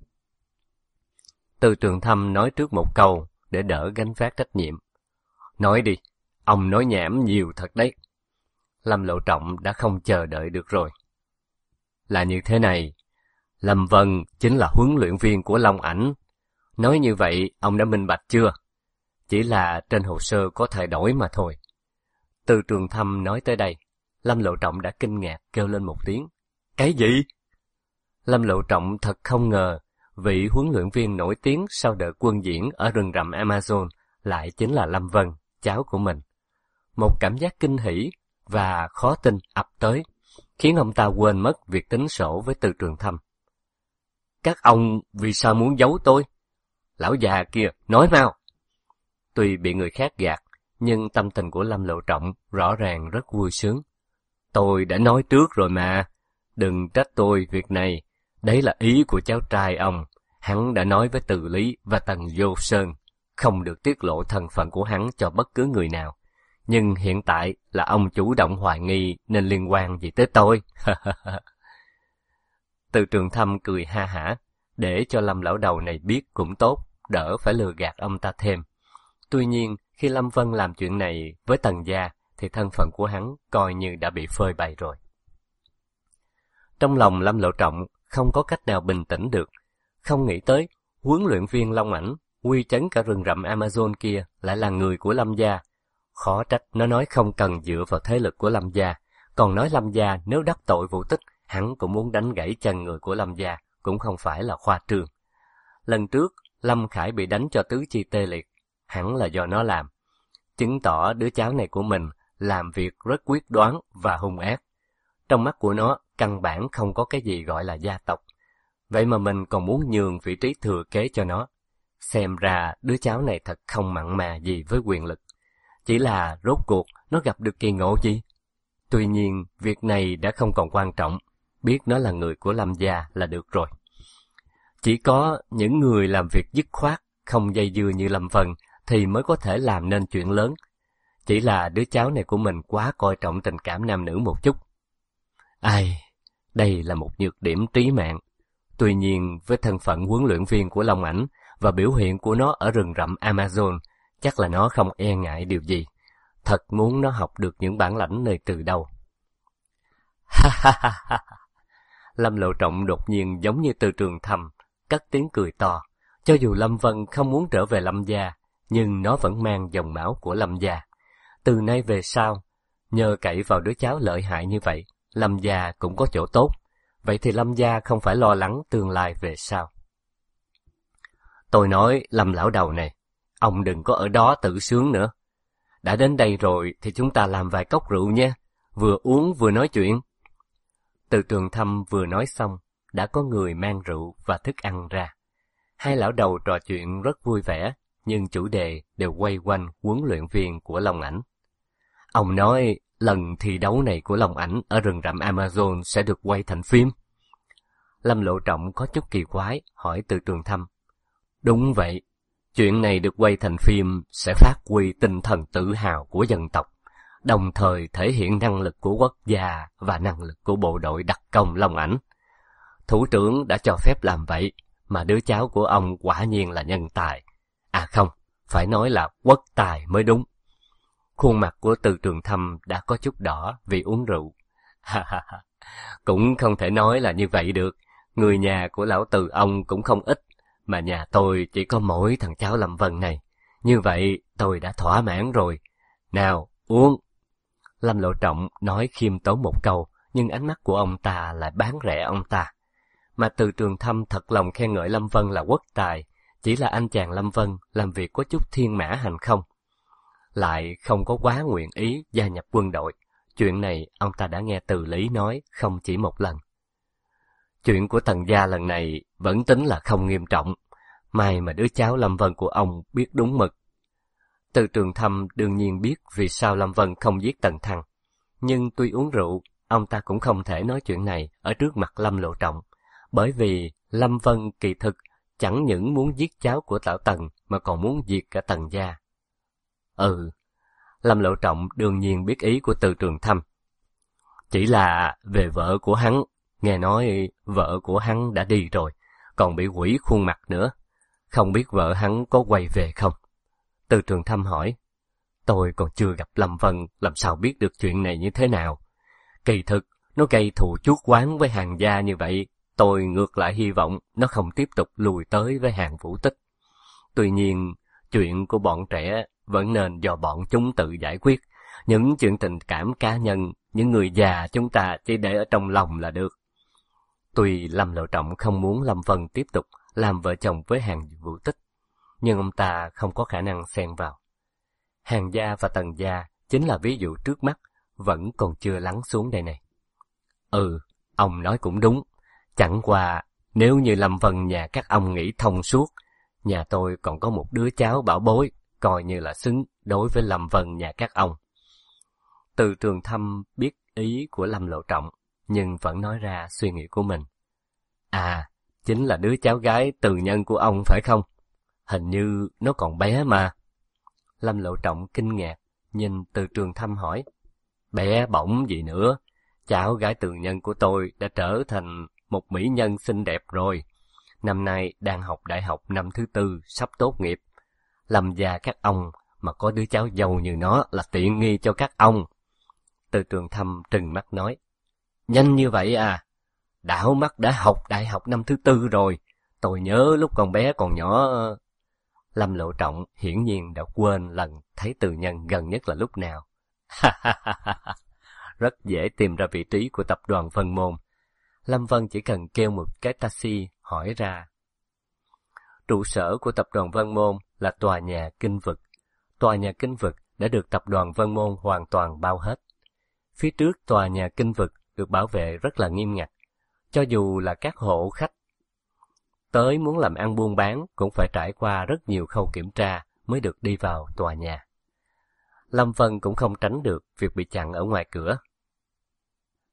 A: Từ Trường Thâm nói trước một câu để đỡ gánh vác trách nhiệm. Nói đi, ông nói nhảm nhiều thật đấy. Lâm Lộ Trọng đã không chờ đợi được rồi. Là như thế này, Lâm Vân chính là huấn luyện viên của Long Ảnh. Nói như vậy ông đã minh bạch chưa? Chỉ là trên hồ sơ có thay đổi mà thôi. Từ Trường Thâm nói tới đây, Lâm Lộ Trọng đã kinh ngạc kêu lên một tiếng. Cái gì? Lâm Lộ Trọng thật không ngờ vị huấn luyện viên nổi tiếng sau đợt quân diễn ở rừng rậm Amazon lại chính là Lâm Vân, cháu của mình. Một cảm giác kinh hỉ và khó tin ập tới, khiến ông ta quên mất việc tính sổ với Từ Trường Thâm. Các ông vì sao muốn giấu tôi? Lão già kia, nói mau. Tuy bị người khác gạt, nhưng tâm tình của Lâm Lộ Trọng rõ ràng rất vui sướng. Tôi đã nói trước rồi mà, đừng trách tôi việc này. Đấy là ý của cháu trai ông. Hắn đã nói với Từ Lý và Tần Vô Sơn, không được tiết lộ thân phận của hắn cho bất cứ người nào. Nhưng hiện tại là ông chủ động hoài nghi nên liên quan gì tới tôi. Từ Trường Thâm cười ha hả, để cho Lâm lão đầu này biết cũng tốt, đỡ phải lừa gạt ông ta thêm. Tuy nhiên, khi Lâm Vân làm chuyện này với Tần gia, thì thân phận của hắn coi như đã bị phơi bày rồi. Trong lòng Lâm Lộ Trọng không có cách nào bình tĩnh được, không nghĩ tới huấn luyện viên Long Ảnh uy chấn cả rừng rậm Amazon kia lại là người của Lâm gia. Khó trách nó nói không cần dựa vào thế lực của Lâm gia, còn nói Lâm gia nếu đắc tội Vũ Tích, hắn cũng muốn đánh gãy chân người của Lâm gia, cũng không phải là khoa trương. Lần trước, Lâm Khải bị đánh cho tứ chi tê liệt, hẳn là do nó làm, chứng tỏ đứa cháu này của mình làm việc rất quyết đoán và hung ác. Trong mắt của nó, căn bản không có cái gì gọi là gia tộc. Vậy mà mình còn muốn nhường vị trí thừa kế cho nó. Xem ra đứa cháu này thật không mặn mà gì với quyền lực. Chỉ là rốt cuộc nó gặp được kỳ ngộ gì? Tuy nhiên, việc này đã không còn quan trọng, biết nó là người của Lâm gia là được rồi. Chỉ có những người làm việc dứt khoát, không dây dưa như Lâm Vân thì mới có thể làm nên chuyện lớn. Chỉ là đứa cháu này của mình quá coi trọng tình cảm nam nữ một chút. Ai, đây là một nhược điểm trí mạng. Tuy nhiên, với thân phận huấn luyện viên của Long Ảnh và biểu hiện của nó ở rừng rậm Amazon, chắc là nó không e ngại điều gì. Thật muốn nó học được những bản lãnh này từ đâu. Ha ha ha ha. Lâm Lộ Trọng đột nhiên giống như Từ Trường Thâm, cất tiếng cười to. Cho dù Lâm Vân không muốn trở về Lâm gia, nhưng nó vẫn mang dòng máu của Lâm gia. Từ nay về sau, nhờ cậy vào đứa cháu lợi hại như vậy, Lâm gia cũng có chỗ tốt. Vậy thì Lâm gia không phải lo lắng tương lai về sau. Tôi nói, Lâm lão đầu này, ông đừng có ở đó tự sướng nữa. Đã đến đây rồi thì chúng ta làm vài cốc rượu nha, vừa uống vừa nói chuyện. Từ Trường Thâm vừa nói xong, đã có người mang rượu và thức ăn ra. Hai lão đầu trò chuyện rất vui vẻ, nhưng chủ đề đều quay quanh huấn luyện viên của Long Ảnh. Ông nói lần thi đấu này của Long Ảnh ở rừng rậm Amazon sẽ được quay thành phim. Lâm Lộ Trọng có chút kỳ quái, hỏi Từ Trường Thâm. Đúng vậy, chuyện này được quay thành phim sẽ phát huy tinh thần tự hào của dân tộc, đồng thời thể hiện năng lực của quốc gia và năng lực của bộ đội đặc công Long Ảnh. Thủ trưởng đã cho phép làm vậy, mà đứa cháu của ông quả nhiên là nhân tài. À không, phải nói là quốc tài mới đúng. Khuôn mặt của Từ Trường Thâm đã có chút đỏ vì uống rượu. Ha ha ha, cũng không thể nói là như vậy được. Người nhà của lão Từ ông cũng không ít, mà nhà tôi chỉ có mỗi thằng cháu Lâm Vân này. Như vậy tôi đã thỏa mãn rồi. Nào, uống. Lâm Lộ Trọng nói khiêm tốn một câu, nhưng ánh mắt của ông ta lại bán rẻ ông ta. Mà Từ Trường Thâm thật lòng khen ngợi Lâm Vân là quốc tài, chỉ là anh chàng Lâm Vân làm việc có chút thiên mã hành không. Lại không có quá nguyện ý gia nhập quân đội. Chuyện này ông ta đã nghe Từ Lý nói không chỉ một lần. Chuyện của Tần gia lần này vẫn tính là không nghiêm trọng. May mà đứa cháu Lâm Vân của ông biết đúng mực. Từ Trường Thâm đương nhiên biết vì sao Lâm Vân không giết Tần Thăng. Nhưng tuy uống rượu, ông ta cũng không thể nói chuyện này ở trước mặt Lâm Lộ Trọng. Bởi vì Lâm Vân kỳ thực chẳng những muốn giết cháu của Tảo Tần mà còn muốn diệt cả Tần gia. Lâm Lộ Trọng đương nhiên biết ý của Từ Trường Thâm. Chỉ là về vợ của hắn, nghe nói vợ của hắn đã đi rồi, còn bị hủy khuôn mặt nữa. Không biết vợ hắn có quay về không? Từ Trường Thâm hỏi. Tôi còn chưa gặp Lâm Vân, làm sao biết được chuyện này như thế nào? Kỳ thực, nó gây thù chuốc oán với Hàn gia như vậy, tôi ngược lại hy vọng nó không tiếp tục lùi tới với Hàn Vũ Tích. Tuy nhiên, chuyện của bọn trẻ vẫn nên do bọn chúng tự giải quyết. Những chuyện tình cảm cá nhân, những người già chúng ta chỉ để ở trong lòng là được. Tuy Lâm Lộ Trọng không muốn Lâm Vân tiếp tục làm vợ chồng với Hàn Vũ Tích, nhưng ông ta không có khả năng xen vào. Hàn gia và Tần gia chính là ví dụ trước mắt, vẫn còn chưa lắng xuống đây này. Ông nói cũng đúng. Chẳng qua, nếu như Lâm Vân nhà các ông nghĩ thông suốt, nhà tôi còn có một đứa cháu bảo bối, coi như là xứng đối với Lâm Vân nhà các ông. Từ Trường Thâm biết ý của Lâm Lộ Trọng, nhưng vẫn nói ra suy nghĩ của mình. À, chính là đứa cháu gái Từ Nhân của ông phải không? Hình như nó còn bé mà. Lâm Lộ Trọng kinh ngạc, nhìn Từ Trường Thâm hỏi. Bé bỏng gì nữa? Cháu gái Từ Nhân của tôi đã trở thành một mỹ nhân xinh đẹp rồi. Năm nay đang học đại học năm thứ 4, sắp tốt nghiệp. Lâm gia các ông mà có đứa cháu giàu như nó là tiện nghi cho các ông. Từ Trường Thâm trừng mắt nói. Nhanh như vậy à? Đảo mắt đã học đại học năm thứ 4 rồi. Tôi nhớ lúc con bé còn nhỏ. Lâm Lộ Trọng hiển nhiên đã quên lần thấy Từ Nhân gần nhất là lúc nào. Rất dễ tìm ra vị trí của tập đoàn Vân Môn. Lâm Vân chỉ cần kêu một cái taxi hỏi ra. Trụ sở của tập đoàn Vân Môn là tòa nhà Kinh Vực. Tòa nhà Kinh Vực đã được tập đoàn Vân Môn hoàn toàn bao hết. Phía trước tòa nhà Kinh Vực được bảo vệ rất là nghiêm ngặt. Cho dù là các hộ khách tới muốn làm ăn buôn bán cũng phải trải qua rất nhiều khâu kiểm tra mới được đi vào tòa nhà. Lâm Vân cũng không tránh được việc bị chặn ở ngoài cửa.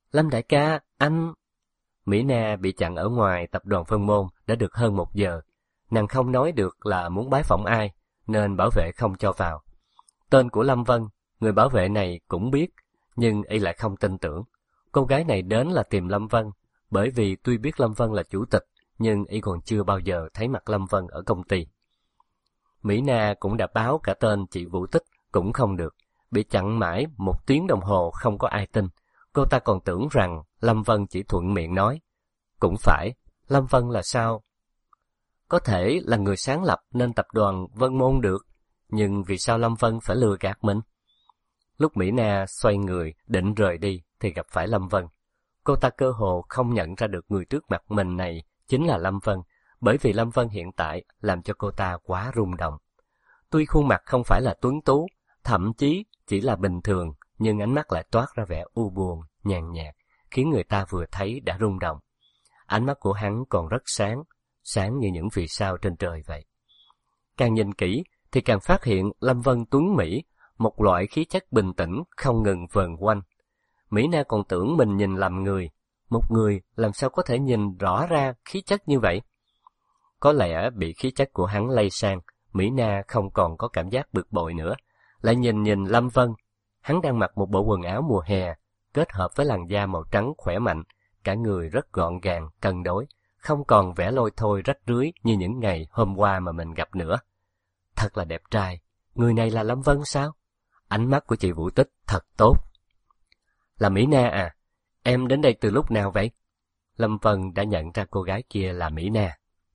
A: Lâm đại ca, anh... Mỹ Na bị chặn ở ngoài tập đoàn phân môn đã được hơn 1 giờ. Nàng không nói được là muốn bái phỏng ai, nên bảo vệ không cho vào. Tên của Lâm Vân, người bảo vệ này cũng biết, nhưng y lại không tin tưởng. Cô gái này đến là tìm Lâm Vân, bởi vì tuy biết Lâm Vân là chủ tịch, nhưng y còn chưa bao giờ thấy mặt Lâm Vân ở công ty. Mỹ Na cũng đã báo cả tên chị Vũ Tích, cũng không được. Bị chặn mãi 1 tiếng đồng hồ không có ai tin. Cô ta còn tưởng rằng Lâm Vân chỉ thuận miệng nói. Cũng phải, Lâm Vân là sao? Có thể là người sáng lập nên tập đoàn Vân Môn được, nhưng vì sao Lâm Vân phải lừa gạt mình? Lúc Mỹ Na xoay người định rời đi thì gặp phải Lâm Vân. Cô ta cơ hồ không nhận ra được người trước mặt mình này chính là Lâm Vân, bởi vì Lâm Vân hiện tại làm cho cô ta quá rung động. Tuy khuôn mặt không phải là tuấn tú, thậm chí chỉ là bình thường, nhưng ánh mắt lại toát ra vẻ u buồn, nhàn nhạt, khiến người ta vừa thấy đã rung động. Ánh mắt của hắn còn rất sáng, sáng như những vì sao trên trời vậy. Càng nhìn kỹ thì càng phát hiện Lâm Vân tuấn mỹ, một loại khí chất bình tĩnh không ngừng vờn quanh. Mỹ Na còn tưởng mình nhìn lầm người, một người làm sao có thể nhìn rõ ra khí chất như vậy? Có lẽ bị khí chất của hắn lây sang, Mỹ Na không còn có cảm giác bực bội nữa, lại nhìn Lâm Vân. Hắn đang mặc một bộ quần áo mùa hè, kết hợp với làn da màu trắng khỏe mạnh, cả người rất gọn gàng, cân đối, không còn vẻ lôi thôi rách rưới như những ngày hôm qua mà mình gặp nữa. Thật là đẹp trai, người này là Lâm Vân sao? Ánh mắt của chị Vũ Tích thật tốt. Là Mỹ Na à, em đến đây từ lúc nào vậy? Lâm Vân đã nhận ra cô gái kia là Mỹ Na.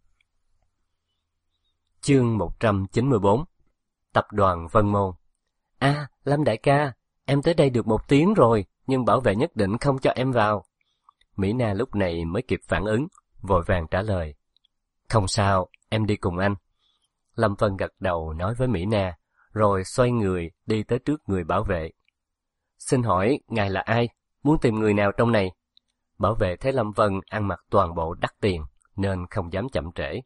A: Chương 194. Tập đoàn Vân Môn. À, Lâm đại ca, em tới đây được 1 tiếng rồi, nhưng bảo vệ nhất định không cho em vào. Mỹ Na lúc này mới kịp phản ứng, vội vàng trả lời. Không sao, em đi cùng anh. Lâm Vân gật đầu nói với Mỹ Na, rồi xoay người đi tới trước người bảo vệ. Xin hỏi, ngài là ai? Muốn tìm người nào trong này? Bảo vệ thấy Lâm Vân ăn mặc toàn bộ đắt tiền, nên không dám chậm trễ.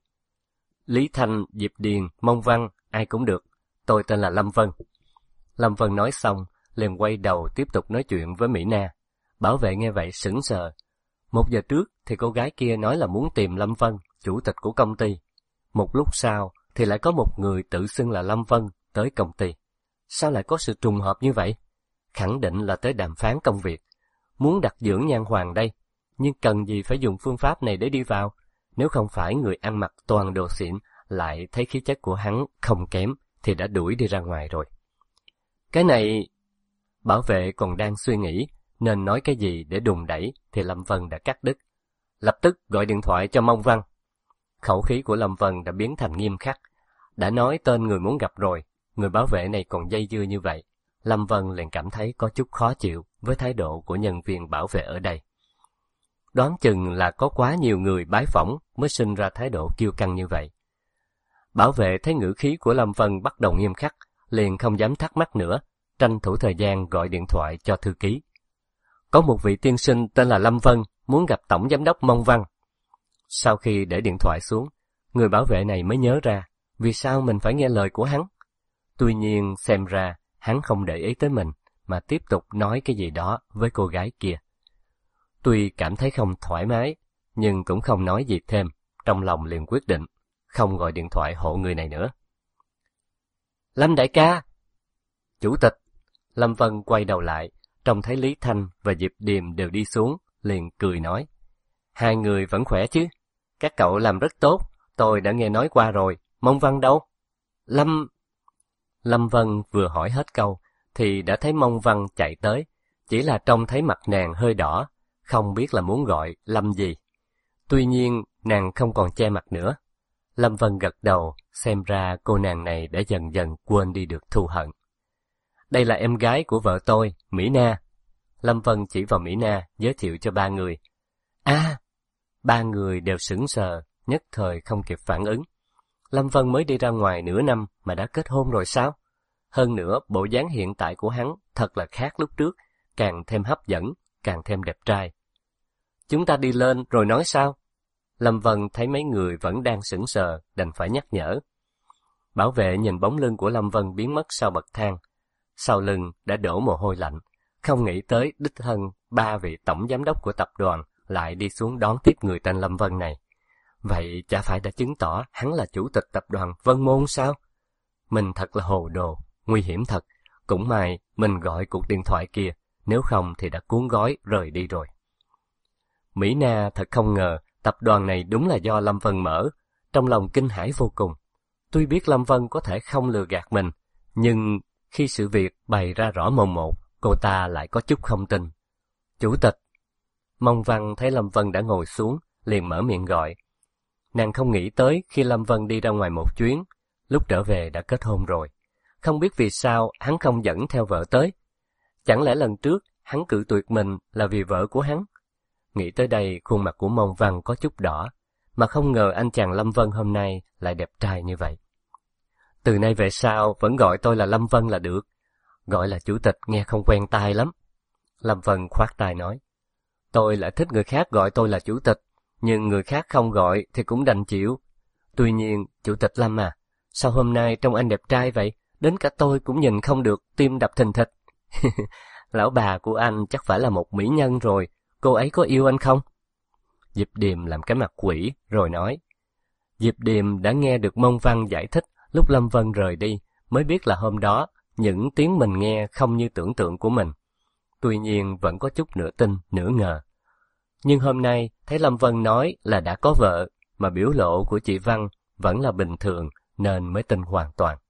A: Lý Thanh, Diệp Điền, Mông Văn, ai cũng được. Tôi tên là Lâm Vân. Lâm Vân nói xong, liền quay đầu tiếp tục nói chuyện với Mỹ Na. Bảo vệ nghe vậy sững sờ. 1 giờ trước thì cô gái kia nói là muốn tìm Lâm Vân, chủ tịch của công ty. Một lúc sau thì lại có một người tự xưng là Lâm Vân tới công ty. Sao lại có sự trùng hợp như vậy? Khẳng định là tới đàm phán công việc. Muốn đặt dưỡng nhan hoàng đây, nhưng cần gì phải dùng phương pháp này để đi vào? Nếu không phải người ăn mặc toàn đồ xịn lại thấy khí chất của hắn không kém thì đã đuổi đi ra ngoài rồi. Cái này... Bảo vệ còn đang suy nghĩ nên nói cái gì để đùn đẩy thì Lâm Vân đã cắt đứt. Lập tức gọi điện thoại cho Mông Văn. Khẩu khí của Lâm Vân đã biến thành nghiêm khắc. Đã nói tên người muốn gặp rồi, người bảo vệ này còn dây dưa như vậy. Lâm Vân liền cảm thấy có chút khó chịu với thái độ của nhân viên bảo vệ ở đây. Đoán chừng là có quá nhiều người bái phỏng mới sinh ra thái độ kiêu căng như vậy. Bảo vệ thấy ngữ khí của Lâm Vân bắt đầu nghiêm khắc, liền không dám thắc mắc nữa, tranh thủ thời gian gọi điện thoại cho thư ký. Có một vị tiên sinh tên là Lâm Vân muốn gặp tổng giám đốc Mông Văn. Sau khi để điện thoại xuống, người bảo vệ này mới nhớ ra vì sao mình phải nghe lời của hắn. Tuy nhiên xem ra hắn không để ý tới mình mà tiếp tục nói cái gì đó với cô gái kia. Tuy cảm thấy không thoải mái, nhưng cũng không nói gì thêm, trong lòng liền quyết định không gọi điện thoại hộ người này nữa. Lâm đại ca! Chủ tịch! Lâm Vân quay đầu lại, trông thấy Lý Thanh và Diệp Điềm đều đi xuống, liền cười nói. Hai người vẫn khỏe chứ? Các cậu làm rất tốt, tôi đã nghe nói qua rồi. Mông Văn đâu? Lâm Vân vừa hỏi hết câu, thì đã thấy Mông Văn chạy tới, chỉ là trông thấy mặt nàng hơi đỏ, không biết là muốn gọi Lâm gì. Tuy nhiên, nàng không còn che mặt nữa. Lâm Vân gật đầu, xem ra cô nàng này đã dần dần quên đi được thù hận. Đây là em gái của vợ tôi, Mỹ Na. Lâm Vân chỉ vào Mỹ Na, giới thiệu cho 3 người. À! 3 người đều sững sờ, nhất thời không kịp phản ứng. Lâm Vân mới đi ra ngoài nửa năm mà đã kết hôn rồi sao? Hơn nữa, bộ dáng hiện tại của hắn thật là khác lúc trước, càng thêm hấp dẫn, càng thêm đẹp trai. Chúng ta đi lên rồi nói sao? Lâm Vân thấy mấy người vẫn đang sững sờ, đành phải nhắc nhở. Bảo vệ nhìn bóng lưng của Lâm Vân biến mất sau bậc thang. Sau lưng đã đổ mồ hôi lạnh, Không nghĩ tới đích thân 3 vị tổng giám đốc của tập đoàn lại đi xuống đón tiếp người tên Lâm Vân này. Vậy chả phải đã chứng tỏ hắn là chủ tịch tập đoàn Vân Môn sao? Mình thật là hồ đồ, nguy hiểm thật. Cũng may mình gọi cuộc điện thoại kia, nếu không thì đã cuốn gói rời đi rồi. Mỹ Na thật không ngờ tập đoàn này đúng là do Lâm Vân mở, trong lòng kinh hãi vô cùng. Tuy biết Lâm Vân có thể không lừa gạt mình, nhưng khi sự việc bày ra rõ mồn một, cô ta lại có chút không tin. Chủ tịch! Mông Văn thấy Lâm Vân đã ngồi xuống, liền mở miệng gọi. Nàng không nghĩ tới khi Lâm Vân đi ra ngoài một chuyến, lúc trở về đã kết hôn rồi. Không biết vì sao hắn không dẫn theo vợ tới. Chẳng lẽ lần trước hắn cự tuyệt mình là vì vợ của hắn? Nghĩ tới đây, khuôn mặt của Mông Văn có chút đỏ, mà không ngờ anh chàng Lâm Vân hôm nay lại đẹp trai như vậy. Từ nay về sau vẫn gọi tôi là Lâm Vân là được. Gọi là chủ tịch nghe không quen tai lắm. Lâm Vân khoát tay nói. Tôi lại thích người khác gọi tôi là chủ tịch, nhưng người khác không gọi thì cũng đành chịu. Tuy nhiên, chủ tịch Lâm à, sao hôm nay trông anh đẹp trai vậy? Đến cả tôi cũng nhìn không được, tim đập thình thịch. Lão bà của anh chắc phải là một mỹ nhân rồi, cô ấy có yêu anh không? Diệp Điềm làm cái mặt quỷ rồi nói. Diệp Điềm đã nghe được Mông Văn giải thích lúc Lâm Vân rời đi, mới biết là hôm đó những tiếng mình nghe không như tưởng tượng của mình. Tuy nhiên vẫn có chút nửa tin, nửa ngờ. Nhưng hôm nay thấy Lâm Vân nói là đã có vợ, mà biểu lộ của chị Văn vẫn là bình thường, nên mới tin hoàn toàn.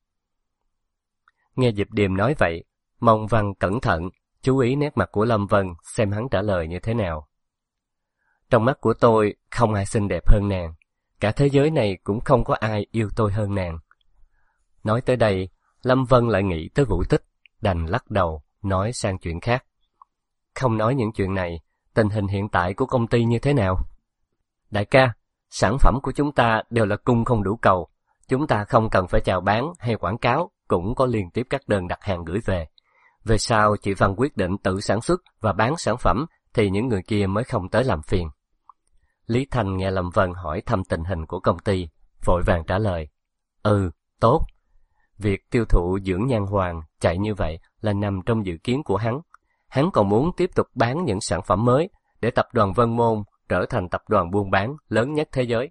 A: Nghe Diệp Điềm nói vậy, Mông Văn cẩn thận, chú ý nét mặt của Lâm Vân xem hắn trả lời như thế nào. Trong mắt của tôi, không ai xinh đẹp hơn nàng. Cả thế giới này cũng không có ai yêu tôi hơn nàng. Nói tới đây, Lâm Vân lại nghĩ tới Vũ Tích, đành lắc đầu, nói sang chuyện khác. Không nói những chuyện này, tình hình hiện tại của công ty như thế nào? Đại ca, sản phẩm của chúng ta đều là cung không đủ cầu. Chúng ta không cần phải chào bán hay quảng cáo, cũng có liên tiếp các đơn đặt hàng gửi về. Về sau chị Văn quyết định tự sản xuất và bán sản phẩm, thì những người kia mới không tới làm phiền. Lý Thành nghe Lâm Vân hỏi thăm tình hình của công ty, vội vàng trả lời. Tốt. Việc tiêu thụ dưỡng nhan hoàng chạy như vậy là nằm trong dự kiến của hắn. Hắn còn muốn tiếp tục bán những sản phẩm mới để tập đoàn Vân Môn trở thành tập đoàn buôn bán lớn nhất thế giới.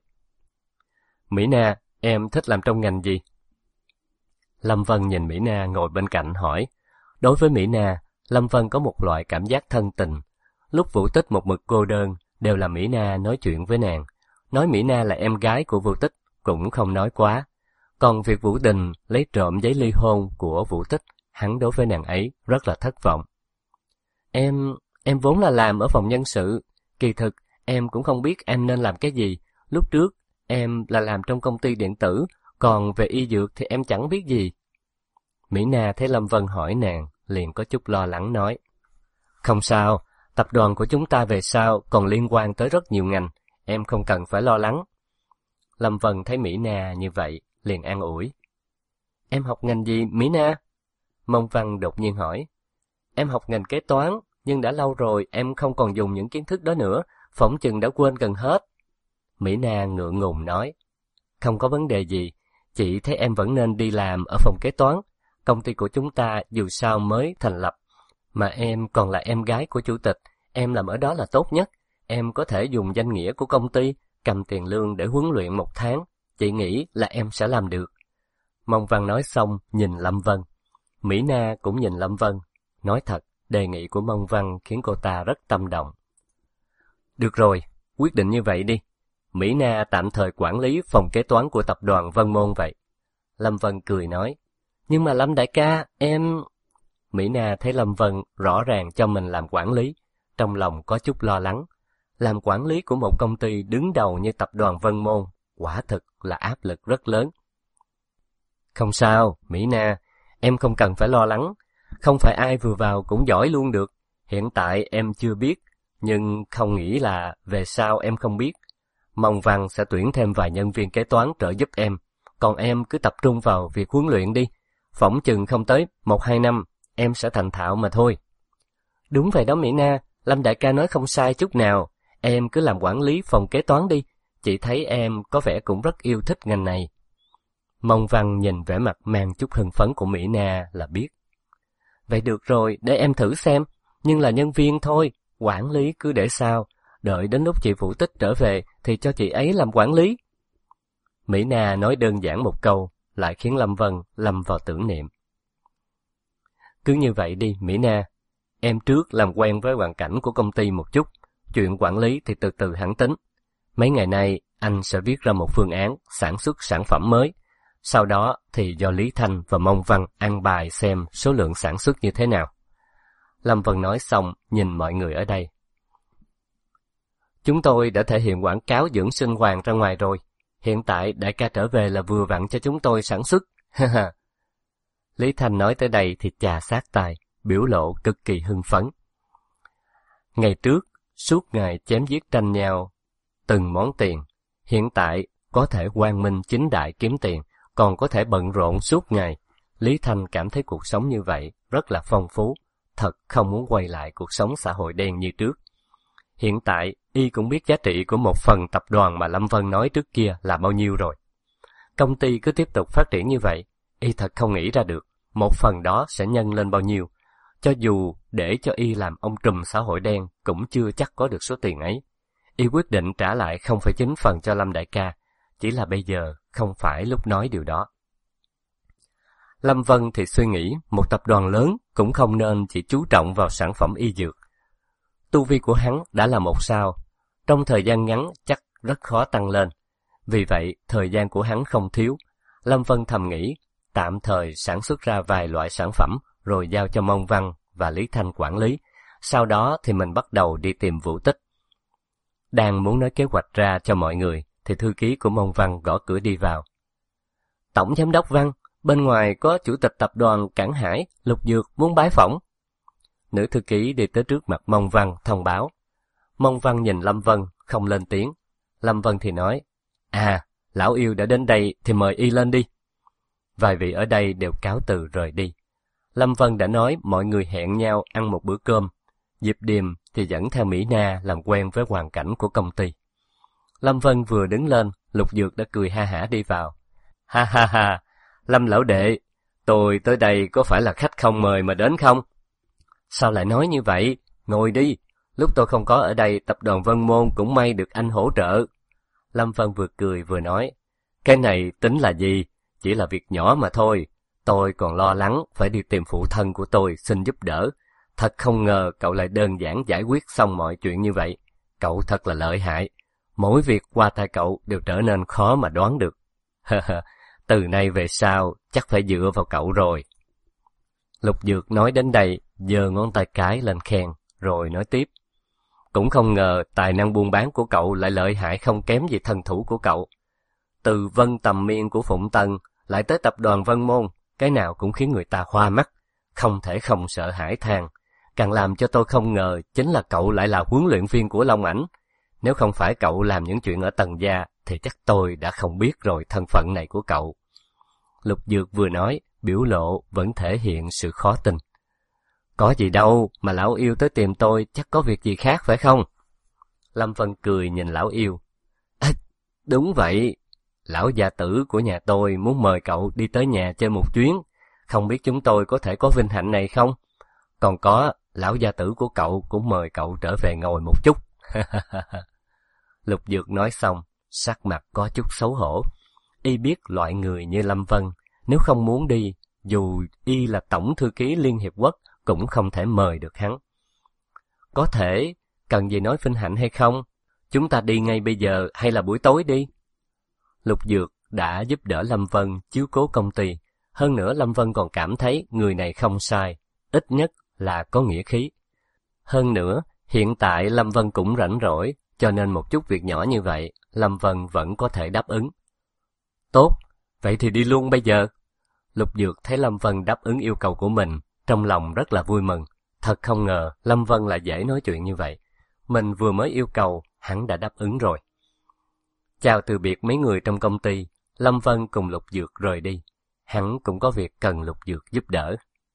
A: Mỹ Na, em thích làm trong ngành gì? Lâm Vân nhìn Mỹ Na ngồi bên cạnh hỏi. Đối với Mỹ Na, Lâm Vân có một loại cảm giác thân tình. Lúc Vũ Tích một mực cô đơn, đều là Mỹ Na nói chuyện với nàng. Nói Mỹ Na là em gái của Vũ Tích, cũng không nói quá. Còn việc Vũ Đình lấy trộm giấy ly hôn của Vũ Tích, hắn đối với nàng ấy rất là thất vọng. Em vốn là làm ở phòng nhân sự. Kỳ thực, em cũng không biết em nên làm cái gì. Lúc trước, em là làm trong công ty điện tử, còn về y dược thì em chẳng biết gì. Mỹ Na thấy Lâm Vân hỏi nàng, liền có chút lo lắng nói. Không sao, tập đoàn của chúng ta về sau còn liên quan tới rất nhiều ngành, em không cần phải lo lắng. Lâm Vân thấy Mỹ Na như vậy, liền an ủi. Em học ngành gì, Mỹ Na? Mông Văn đột nhiên hỏi. Em học ngành kế toán, nhưng đã lâu rồi em không còn dùng những kiến thức đó nữa, phỏng chừng đã quên gần hết. Mỹ Na ngượng ngùng nói. Không có vấn đề gì, chị thấy em vẫn nên đi làm ở phòng kế toán. Công ty của chúng ta dù sao mới thành lập, mà em còn là em gái của chủ tịch, em làm ở đó là tốt nhất. Em có thể dùng danh nghĩa của công ty, cầm tiền lương để huấn luyện 1 tháng. Chị nghĩ là em sẽ làm được. Mông Văn nói xong, nhìn Lâm Vân. Mỹ Na cũng nhìn Lâm Vân. Nói thật, đề nghị của Mông Văn khiến cô ta rất tâm động. Được rồi, quyết định như vậy đi. Mỹ Na tạm thời quản lý phòng kế toán của tập đoàn Vân Môn vậy. Lâm Vân cười nói. Nhưng mà Lâm đại ca, em... Mỹ Na thấy Lâm Vân rõ ràng cho mình làm quản lý, trong lòng có chút lo lắng. Làm quản lý của một công ty đứng đầu như tập đoàn Vân Môn, quả thực là áp lực rất lớn. Không sao, Mỹ Na, em không cần phải lo lắng. Không phải ai vừa vào cũng giỏi luôn được. Hiện tại em chưa biết, nhưng không nghĩ là về sau em không biết. Mong Văn sẽ tuyển thêm vài nhân viên kế toán trợ giúp em, còn em cứ tập trung vào việc huấn luyện đi. Phỏng chừng không tới 1-2 năm, em sẽ thành thạo mà thôi. Đúng vậy đó Mỹ Na, Lâm đại ca nói không sai chút nào. Em cứ làm quản lý phòng kế toán đi. Chị thấy em có vẻ cũng rất yêu thích ngành này. Mông Văn nhìn vẻ mặt mang chút hưng phấn của Mỹ Na là biết. Vậy được rồi, để em thử xem. nhưng là nhân viên thôi, quản lý cứ để sau, đợi đến lúc chị Vũ Tích trở về thì cho chị ấy làm quản lý. Mỹ Na nói đơn giản một câu, lại khiến Lâm Vân lâm vào tưởng niệm. Cứ như vậy đi, Mỹ Na. Em trước làm quen với hoàn cảnh của công ty một chút, chuyện quản lý thì từ từ hẳn tính. Mấy ngày nay, anh sẽ viết ra một phương án sản xuất sản phẩm mới. Sau đó thì do Lý Thanh và Mông Văn ăn bài xem số lượng sản xuất như thế nào. Lâm Vân nói xong, nhìn mọi người ở đây. Chúng tôi đã thể hiện quảng cáo dưỡng sinh hoàng ra ngoài rồi. Hiện tại đại ca trở về là vừa vặn cho chúng tôi sản xuất. Lý Thanh nói tới đây thì chà sát tai, biểu lộ cực kỳ hưng phấn. Ngày trước, suốt ngày chém giết tranh nhau từng món tiền. Hiện tại có thể quang minh chính đại kiếm tiền, còn có thể bận rộn suốt ngày. Lý Thanh cảm thấy cuộc sống như vậy rất là phong phú, thật không muốn quay lại cuộc sống xã hội đen như trước. Hiện tại, y cũng biết giá trị của một phần tập đoàn mà Lâm Vân nói trước kia là bao nhiêu rồi. Công ty cứ tiếp tục phát triển như vậy, y thật không nghĩ ra được một phần đó sẽ nhân lên bao nhiêu. Cho dù để cho y làm ông trùm xã hội đen cũng chưa chắc có được số tiền ấy. Y quyết định trả lại 0,9 phần cho Lâm đại ca, chỉ là bây giờ không phải lúc nói điều đó. Lâm Vân thì suy nghĩ một tập đoàn lớn cũng không nên chỉ chú trọng vào sản phẩm y dược. Tu vi của hắn đã là 1 sao, trong thời gian ngắn chắc rất khó tăng lên. Vì vậy, thời gian của hắn không thiếu. Lâm Vân thầm nghĩ, tạm thời sản xuất ra vài loại sản phẩm, rồi giao cho Mông Văn và Lý Thanh quản lý. Sau đó thì mình bắt đầu đi tìm Vũ Tích. Đang muốn nói kế hoạch ra cho mọi người, thì thư ký của Mông Văn gõ cửa đi vào. Tổng giám đốc Văn, bên ngoài có chủ tịch tập đoàn Cảng Hải, Lục Dược muốn bái phỏng. Nữ thư ký đi tới trước mặt Mông Văn thông báo. Mông Văn nhìn Lâm Vân, không lên tiếng. Lâm Vân thì nói, lão yêu đã đến đây thì mời y lên đi. Vài vị ở đây đều cáo từ rời đi. Lâm Vân đã nói mọi người hẹn nhau ăn một bữa cơm. Diệp Điềm thì dẫn theo Mỹ Na làm quen với hoàn cảnh của công ty. Lâm Vân vừa đứng lên, Lục Dược đã cười ha hả đi vào. Ha ha ha, Lâm lão đệ, tôi tới đây có phải là khách không mời mà đến không? Sao lại nói như vậy? Ngồi đi, lúc tôi không có ở đây tập đoàn Vân Môn cũng may được anh hỗ trợ. Lâm Vân vừa cười vừa nói, cái này tính là gì? Chỉ là việc nhỏ mà thôi. Tôi còn lo lắng phải đi tìm phụ thân của tôi xin giúp đỡ. Thật không ngờ cậu lại đơn giản giải quyết xong mọi chuyện như vậy. Cậu thật là lợi hại. Mỗi việc qua tay cậu đều trở nên khó mà đoán được. Từ nay về sau chắc phải dựa vào cậu rồi. Lục Dược nói đến đây, giơ ngón tay cái lên khen, rồi nói tiếp. Cũng không ngờ tài năng buôn bán của cậu lại lợi hại không kém gì thân thủ của cậu. Từ Vân Tầm Miên của Phụng Tân lại tới tập đoàn Vân Môn, cái nào cũng khiến người ta hoa mắt, không thể không sợ hãi than. Càng làm cho tôi không ngờ chính là cậu lại là huấn luyện viên của Long Ảnh. Nếu không phải cậu làm những chuyện ở Tần gia thì chắc tôi đã không biết rồi thân phận này của cậu. Lục Dược vừa nói, biểu lộ vẫn thể hiện sự khó tin. Có gì đâu mà lão yêu tới tìm tôi, chắc có việc gì khác phải không? Lâm Vân cười nhìn lão yêu. Đúng vậy, lão gia tử của nhà tôi muốn mời cậu đi tới nhà chơi một chuyến. Không biết chúng tôi có thể có vinh hạnh này không? Còn có, lão gia tử của cậu cũng mời cậu trở về ngồi một chút. Lục Dược nói xong, sắc mặt có chút xấu hổ. Y biết loại người như Lâm Vân, nếu không muốn đi, dù y là tổng thư ký Liên Hiệp Quốc, cũng không thể mời được hắn. Có thể, cần gì nói vinh hạnh hay không? Chúng ta đi ngay bây giờ hay là buổi tối đi? Lục Dược đã giúp đỡ Lâm Vân chiếu cố công ty. Hơn nữa Lâm Vân còn cảm thấy người này không sai, ít nhất là có nghĩa khí. Hơn nữa, hiện tại Lâm Vân cũng rảnh rỗi, cho nên một chút việc nhỏ như vậy, Lâm Vân vẫn có thể đáp ứng. Tốt, vậy thì đi luôn bây giờ. Lục Dược thấy Lâm Vân đáp ứng yêu cầu của mình, trong lòng rất là vui mừng. Thật không ngờ Lâm Vân lại dễ nói chuyện như vậy. Mình vừa mới yêu cầu, hắn đã đáp ứng rồi. Chào từ biệt mấy người trong công ty, Lâm Vân cùng Lục Dược rời đi. Hắn cũng có việc cần Lục Dược giúp đỡ.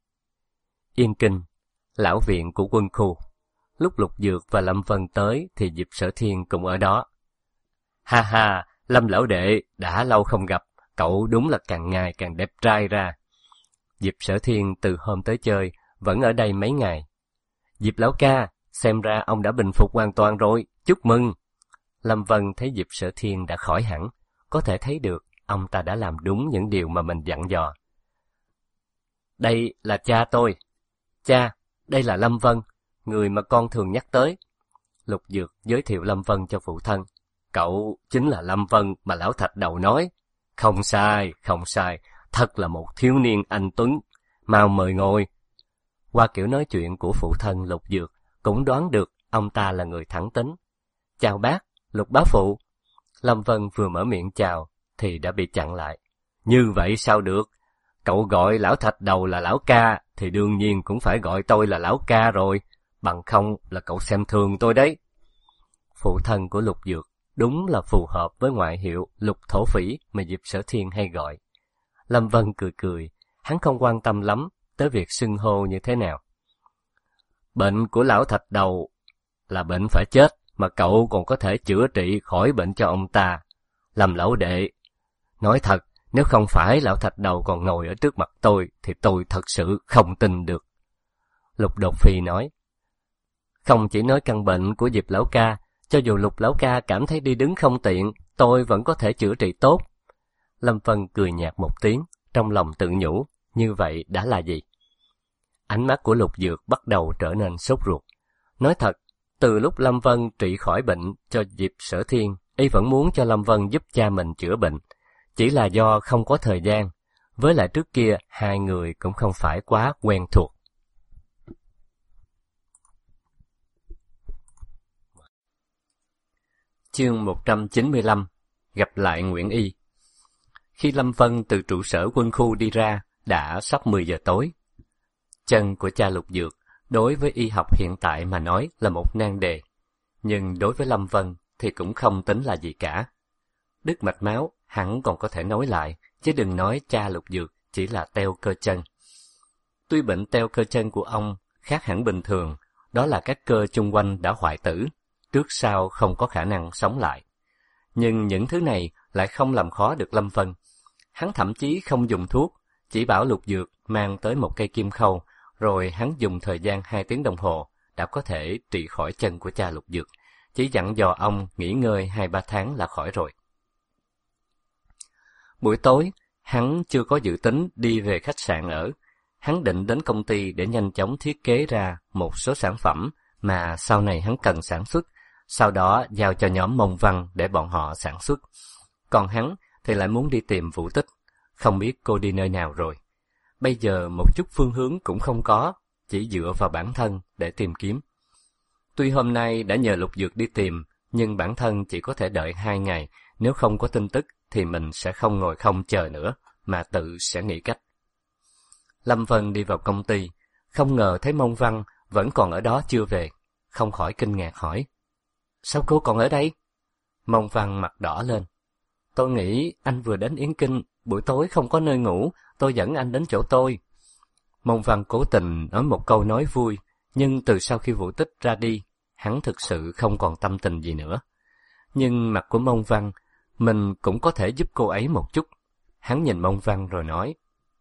A: Yên Kinh, lão viện của quân khu. Lúc Lục Dược và Lâm Vân tới thì Diệp Sở Thiên cũng ở đó. Ha ha, Lâm lão đệ, đã lâu không gặp, cậu đúng là càng ngày càng đẹp trai ra. Diệp Sở Thiên từ hôm tới chơi, vẫn ở đây mấy ngày. Diệp lão ca, xem ra ông đã bình phục hoàn toàn rồi, chúc mừng. Lâm Vân thấy Diệp Sở Thiên đã khỏi hẳn, có thể thấy được ông ta đã làm đúng những điều mà mình dặn dò. Đây là cha tôi. Cha, đây là Lâm Vân, người mà con thường nhắc tới. Lục Dược giới thiệu Lâm Vân cho phụ thân. Cậu chính là Lâm Vân mà lão thạch đầu nói. Không sai, không sai, thật là một thiếu niên anh tuấn. Mau mời ngồi. Qua kiểu nói chuyện của phụ thân Lục Dược, cũng đoán được ông ta là người thẳng tính. Chào bác, Lục bá phụ. Lâm Vân vừa mở miệng chào, thì đã bị chặn lại. Như vậy sao được? Cậu gọi lão thạch đầu là lão ca, thì đương nhiên cũng phải gọi tôi là lão ca rồi. Bằng không là cậu xem thường tôi đấy. Phụ thân của Lục Dược đúng là phù hợp với ngoại hiệu Lục thổ phỉ mà Diệp Sở Thiên hay gọi. Lâm Vân cười cười, hắn không quan tâm lắm tới việc xưng hô như thế nào. Bệnh của lão thạch đầu là bệnh phải chết, mà cậu còn có thể chữa trị khỏi bệnh cho ông ta. Lâm lão đệ, nói thật, nếu không phải lão thạch đầu còn ngồi ở trước mặt tôi, thì tôi thật sự không tin được. Lục Đột Phi nói, không chỉ nói căn bệnh của Diệp lão ca, cho dù Lục lão ca cảm thấy đi đứng không tiện, tôi vẫn có thể chữa trị tốt. Lâm Vân cười nhạt một tiếng, trong lòng tự nhủ, như vậy đã là gì? Ánh mắt của Lục Dược bắt đầu trở nên sốt ruột. Nói thật, từ lúc Lâm Vân trị khỏi bệnh cho Diệp Sở Thiên, y vẫn muốn cho Lâm Vân giúp cha mình chữa bệnh. Chỉ là do không có thời gian, với lại trước kia hai người cũng không phải quá quen thuộc. Chương 195, gặp lại Nguyễn Y. Khi Lâm Vân từ trụ sở quân khu đi ra, đã sắp 10 giờ tối. Chân của cha Lục Dược đối với y học hiện tại mà nói là một nan đề, nhưng đối với Lâm Vân thì cũng không tính là gì cả. Đứt mạch máu hẳn còn có thể nối lại, chứ đừng nói cha Lục Dược chỉ là teo cơ chân. Tuy bệnh teo cơ chân của ông khác hẳn bình thường, đó là các cơ chung quanh đã hoại tử, trước sau không có khả năng sống lại. Nhưng những thứ này lại không làm khó được Lâm Vân. Hắn thậm chí không dùng thuốc, chỉ bảo Lục Dược mang tới một cây kim khâu, rồi hắn dùng thời gian 2 tiếng đồng hồ đã có thể trị khỏi chân của cha Lục Dược, chỉ dặn dò ông nghỉ ngơi 2-3 tháng là khỏi rồi. Buổi tối, hắn chưa có dự tính đi về khách sạn ở. Hắn định đến công ty để nhanh chóng thiết kế ra một số sản phẩm mà sau này hắn cần sản xuất, sau đó giao cho nhóm Mông Văn để bọn họ sản xuất. Còn hắn thì lại muốn đi tìm Vũ Tích, không biết cô đi nơi nào rồi. Bây giờ một chút phương hướng cũng không có, chỉ dựa vào bản thân để tìm kiếm. Tuy hôm nay đã nhờ Lục Dược đi tìm, nhưng bản thân chỉ có thể đợi 2 ngày, nếu không có tin tức thì mình sẽ không ngồi không chờ nữa, mà tự sẽ nghĩ cách. Lâm Vân đi vào công ty, không ngờ thấy Mông Văn vẫn còn ở đó chưa về, không khỏi kinh ngạc hỏi. Sao cô còn ở đây? Mông Văn mặt đỏ lên. Tôi nghĩ anh vừa đến Yến Kinh, buổi tối không có nơi ngủ, tôi dẫn anh đến chỗ tôi. Mông Văn cố tình nói một câu nói vui, nhưng từ sau khi Vũ Tích ra đi, hắn thực sự không còn tâm tình gì nữa. Nhưng mặt của Mông Văn, mình cũng có thể giúp cô ấy một chút. Hắn nhìn Mông Văn rồi nói.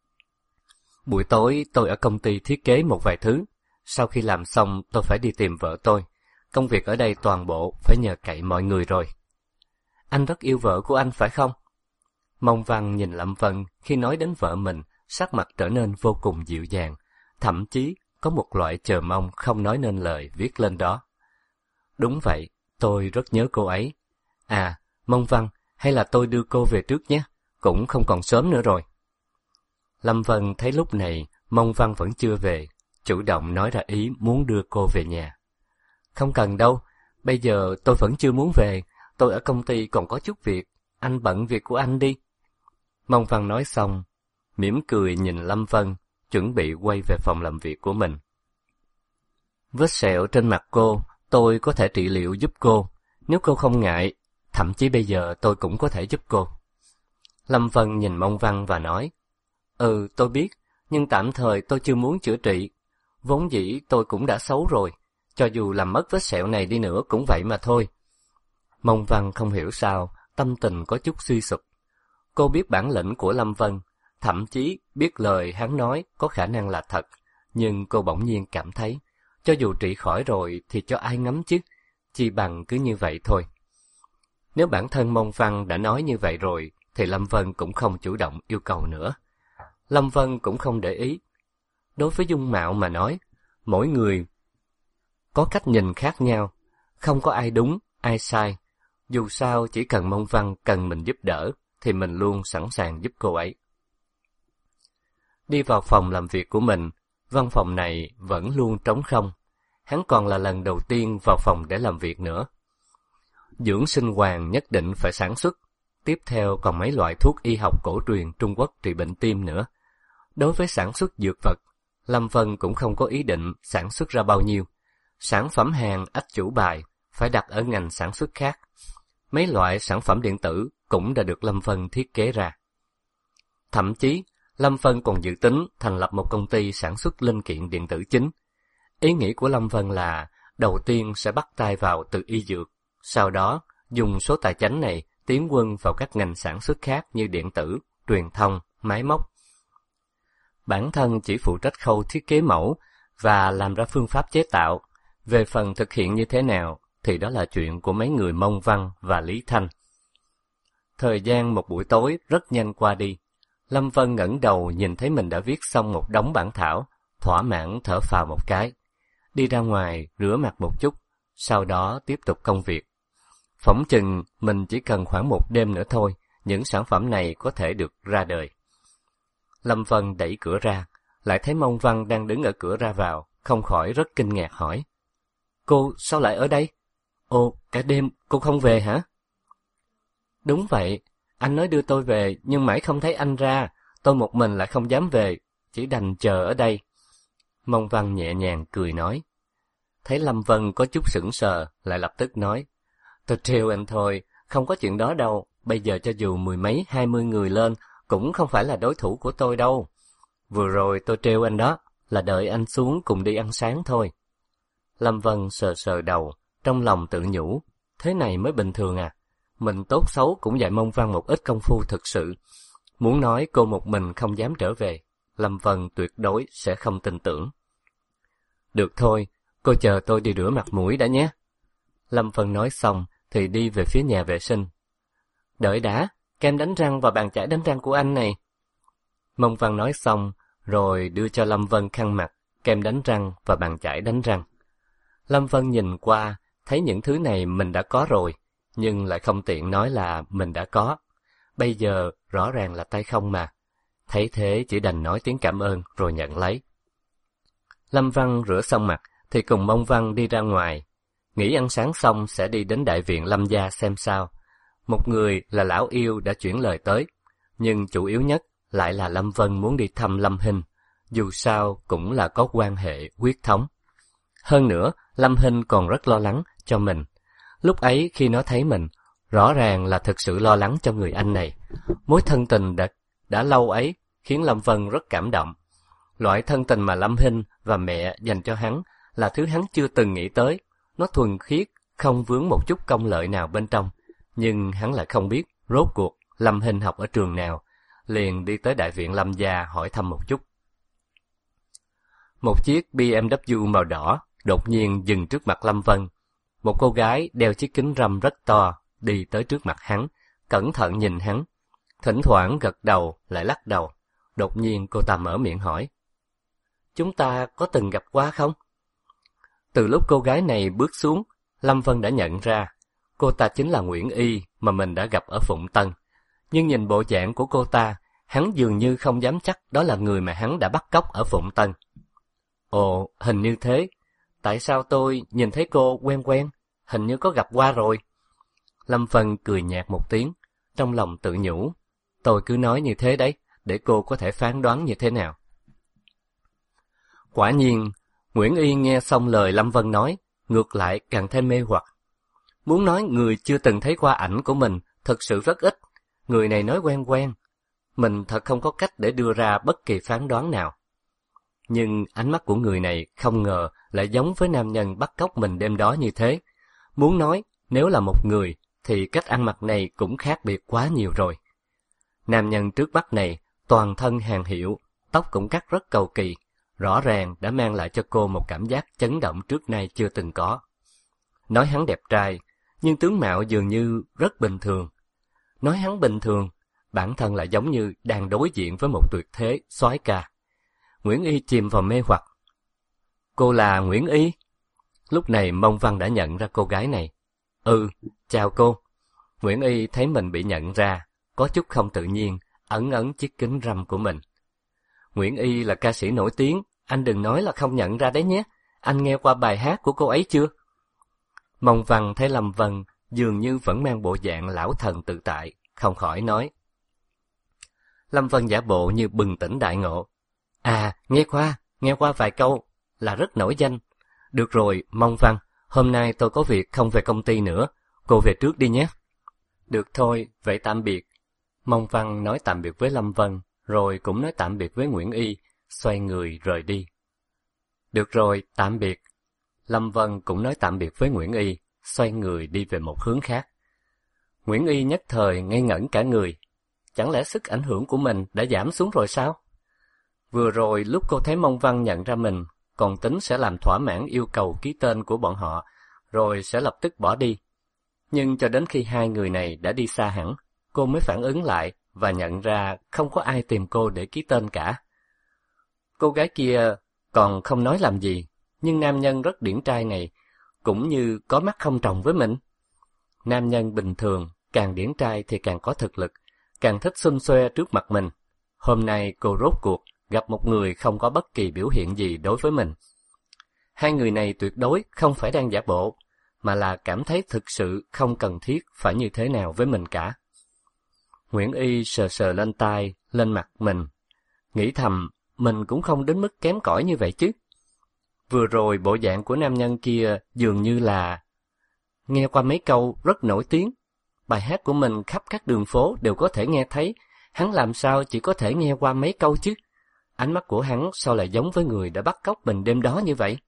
A: Buổi tối tôi ở công ty thiết kế một vài thứ, sau khi làm xong tôi phải đi tìm vợ tôi. Công việc ở đây toàn bộ phải nhờ cậy mọi người rồi. Anh rất yêu vợ của anh phải không? Mông Văn nhìn Lâm Vân khi nói đến vợ mình, sắc mặt trở nên vô cùng dịu dàng, thậm chí có một loại chờ mong không nói nên lời viết lên đó. Đúng vậy, tôi rất nhớ cô ấy. À, Mông Văn, hay là tôi đưa cô về trước nhé, cũng không còn sớm nữa rồi. Lâm Vân thấy lúc này Mông Văn vẫn chưa về, chủ động nói ra ý muốn đưa cô về nhà. Không cần đâu, bây giờ tôi vẫn chưa muốn về, tôi ở công ty còn có chút việc, anh bận việc của anh đi. Mông Văn nói xong, mỉm cười nhìn Lâm Vân, chuẩn bị quay về phòng làm việc của mình. Vết sẹo trên mặt cô, tôi có thể trị liệu giúp cô, nếu cô không ngại, thậm chí bây giờ tôi cũng có thể giúp cô. Lâm Vân nhìn Mông Văn và nói, tôi biết, nhưng tạm thời tôi chưa muốn chữa trị. Vốn dĩ tôi cũng đã xấu rồi, cho dù làm mất vết sẹo này đi nữa cũng vậy mà thôi. Mông Văn không hiểu sao, tâm tình có chút suy sụp. Cô biết bản lĩnh của Lâm Vân, thậm chí biết lời hắn nói có khả năng là thật, nhưng cô bỗng nhiên cảm thấy, Cho dù trị khỏi rồi thì cho ai ngắm chứ, chi bằng cứ như vậy thôi. Nếu bản thân Mông Văn đã nói như vậy rồi, thì Lâm Vân cũng không chủ động yêu cầu nữa. Lâm Vân cũng không để ý. Đối với dung mạo mà nói, mỗi người có cách nhìn khác nhau, không có ai đúng, ai sai. Dù sao chỉ cần Mông Văn cần mình giúp đỡ, thì mình luôn sẵn sàng giúp cô ấy. Đi vào phòng làm việc của mình, văn phòng này vẫn luôn trống không. Hắn còn là lần đầu tiên vào phòng để làm việc nữa. Dưỡng sinh hoàng nhất định phải sản xuất. Tiếp theo còn mấy loại thuốc y học cổ truyền Trung Quốc trị bệnh tim nữa. Đối với sản xuất dược vật, Lâm Vân cũng không có ý định sản xuất ra bao nhiêu. Sản phẩm hàng ách chủ bài phải đặt ở ngành sản xuất khác. Mấy loại sản phẩm điện tử cũng đã được Lâm Vân thiết kế ra. Thậm chí, Lâm Vân còn dự tính thành lập một công ty sản xuất linh kiện điện tử chính. Ý nghĩ của Lâm Vân là đầu tiên sẽ bắt tay vào từ y dược, sau đó dùng số tài chánh này tiến quân vào các ngành sản xuất khác như điện tử, truyền thông, máy móc. Bản thân chỉ phụ trách khâu thiết kế mẫu và làm ra phương pháp chế tạo. Về phần thực hiện như thế nào thì đó là chuyện của mấy người Mông Văn và Lý Thanh. Thời gian một buổi tối rất nhanh qua đi. Lâm Vân ngẩng đầu nhìn thấy mình đã viết xong một đống bản thảo, thỏa mãn thở phào một cái. Đi ra ngoài rửa mặt một chút, sau đó tiếp tục công việc. Phỏng chừng mình chỉ cần khoảng một đêm nữa thôi, những sản phẩm này có thể được ra đời. Lâm Vân đẩy cửa ra, lại thấy Mông Văn đang đứng ở cửa ra vào, không khỏi rất kinh ngạc hỏi. Cô sao lại ở đây? Ồ, cả đêm cô không về hả? Đúng vậy, anh nói đưa tôi về nhưng mãi không thấy anh ra, tôi một mình lại không dám về, chỉ đành chờ ở đây. Mông Văn nhẹ nhàng cười nói. Thấy Lâm Vân có chút sững sờ, lại lập tức nói. Tôi trêu anh thôi, không có chuyện đó đâu, bây giờ cho dù 10 mấy 20 người lên, cũng không phải là đối thủ của tôi đâu. Vừa rồi tôi trêu anh đó, là đợi anh xuống cùng đi ăn sáng thôi. Lâm Vân sờ sờ đầu, trong lòng tự nhủ, thế này mới bình thường à. Mình tốt xấu cũng dạy Mông Văn một ít công phu thực sự. Muốn nói cô một mình không dám trở về, Lâm Vân tuyệt đối sẽ không tin tưởng. Được thôi, cô chờ tôi đi rửa mặt mũi đã nhé. Lâm Vân nói xong thì đi về phía nhà vệ sinh. Đợi đã, kem đánh răng và bàn chải đánh răng của anh này. Mông Văn nói xong rồi đưa cho Lâm Vân khăn mặt, kem đánh răng và bàn chải đánh răng. Lâm Vân nhìn qua, thấy những thứ này mình đã có rồi, nhưng lại không tiện nói là mình đã có. Bây giờ rõ ràng là tay không mà. Thấy thế chỉ đành nói tiếng cảm ơn rồi nhận lấy. Lâm Văn rửa xong mặt thì cùng Mông Văn đi ra ngoài. Nghỉ ăn sáng xong sẽ đi đến đại viện Lâm gia xem sao. Một người là lão yêu đã chuyển lời tới, nhưng chủ yếu nhất lại là Lâm Vân muốn đi thăm Lâm Hinh, dù sao cũng là có quan hệ huyết thống. Hơn nữa, Lâm Hinh còn rất lo lắng cho mình. Lúc ấy khi nó thấy mình, rõ ràng là thực sự lo lắng cho người anh này. Mối thân tình đã lâu ấy khiến Lâm Vân rất cảm động. Loại thân tình mà Lâm Hinh và mẹ dành cho hắn là thứ hắn chưa từng nghĩ tới. Nó thuần khiết, không vướng một chút công lợi nào bên trong. Nhưng hắn lại không biết rốt cuộc Lâm Hinh học ở trường nào, liền đi tới đại viện Lâm gia hỏi thăm một chút. Một chiếc BMW màu đỏ đột nhiên dừng trước mặt Lâm Vân. Một cô gái đeo chiếc kính râm rất to đi tới trước mặt hắn, cẩn thận nhìn hắn, thỉnh thoảng gật đầu lại lắc đầu. Đột nhiên cô ta mở miệng hỏi. Chúng ta có từng gặp qua không? Từ lúc cô gái này bước xuống, Lâm Vân đã nhận ra cô ta chính là Nguyễn Y mà mình đã gặp ở Phụng Tân. Nhưng nhìn bộ dạng của cô ta, hắn dường như không dám chắc đó là người mà hắn đã bắt cóc ở Phụng Tân. Ồ, hình như thế. Tại sao tôi nhìn thấy cô quen quen? Hình như có gặp qua rồi. Lâm Vân cười nhạt một tiếng, trong lòng tự nhủ. Tôi cứ nói như thế đấy, để cô có thể phán đoán như thế nào. Quả nhiên, Nguyễn Y nghe xong lời Lâm Vân nói, ngược lại càng thêm mê hoặc. Muốn nói người chưa từng thấy qua ảnh của mình, thật sự rất ít. Người này nói quen quen. Mình thật không có cách để đưa ra bất kỳ phán đoán nào. Nhưng ánh mắt của người này không ngờ lại giống với nam nhân bắt cóc mình đêm đó như thế. Muốn nói, nếu là một người, thì cách ăn mặc này cũng khác biệt quá nhiều rồi. Nam nhân trước mắt này, toàn thân hàng hiệu, tóc cũng cắt rất cầu kỳ, rõ ràng đã mang lại cho cô một cảm giác chấn động trước nay chưa từng có. Nói hắn đẹp trai, nhưng tướng mạo dường như rất bình thường. Nói hắn bình thường, bản thân lại giống như đang đối diện với một tuyệt thế soái ca. Nguyễn Y chìm vào mê hoặc. Cô là Nguyễn Y? Lúc này Mông Văn đã nhận ra cô gái này. Ừ, chào cô. Nguyễn Y thấy mình bị nhận ra, có chút không tự nhiên, ẩn ẩn chiếc kính râm của mình. Nguyễn Y là ca sĩ nổi tiếng, anh đừng nói là không nhận ra đấy nhé. Anh nghe qua bài hát của cô ấy chưa? Mông Văn thấy Lâm Vân dường như vẫn mang bộ dạng lão thần tự tại, không khỏi nói. Lâm Vân giả bộ như bừng tỉnh đại ngộ. À, nghe qua vài câu, là rất nổi danh. Được rồi, Mông Văn, hôm nay tôi có việc không về công ty nữa, cô về trước đi nhé. Được thôi, vậy tạm biệt. Mông Văn nói tạm biệt với Lâm Vân, rồi cũng nói tạm biệt với Nguyễn Y, xoay người rời đi. Được rồi, tạm biệt. Lâm Vân cũng nói tạm biệt với Nguyễn Y, xoay người đi về một hướng khác. Nguyễn Y nhất thời ngây ngẩn cả người. Chẳng lẽ sức ảnh hưởng của mình đã giảm xuống rồi sao? Vừa rồi lúc cô thấy Mông Văn nhận ra mình, còn tính sẽ làm thỏa mãn yêu cầu ký tên của bọn họ, rồi sẽ lập tức bỏ đi. Nhưng cho đến khi hai người này đã đi xa hẳn, cô mới phản ứng lại và nhận ra không có ai tìm cô để ký tên cả. Cô gái kia còn không nói làm gì, nhưng nam nhân rất điển trai này cũng như có mắt không tròng với mình. Nam nhân bình thường, càng điển trai thì càng có thực lực, càng thích xum xuê trước mặt mình. Hôm nay cô rốt cuộc gặp một người không có bất kỳ biểu hiện gì đối với mình. Hai người này tuyệt đối không phải đang giả bộ, mà là cảm thấy thực sự không cần thiết phải như thế nào với mình cả. Nguyễn Y sờ sờ lên tai, lên mặt mình, nghĩ thầm mình cũng không đến mức kém cỏi như vậy chứ. Vừa rồi bộ dạng của nam nhân kia dường như là nghe qua mấy câu rất nổi tiếng. Bài hát của mình khắp các đường phố đều có thể nghe thấy, hắn làm sao chỉ có thể nghe qua mấy câu chứ? Ánh mắt của hắn sao lại giống với người đã bắt cóc mình đêm đó như vậy?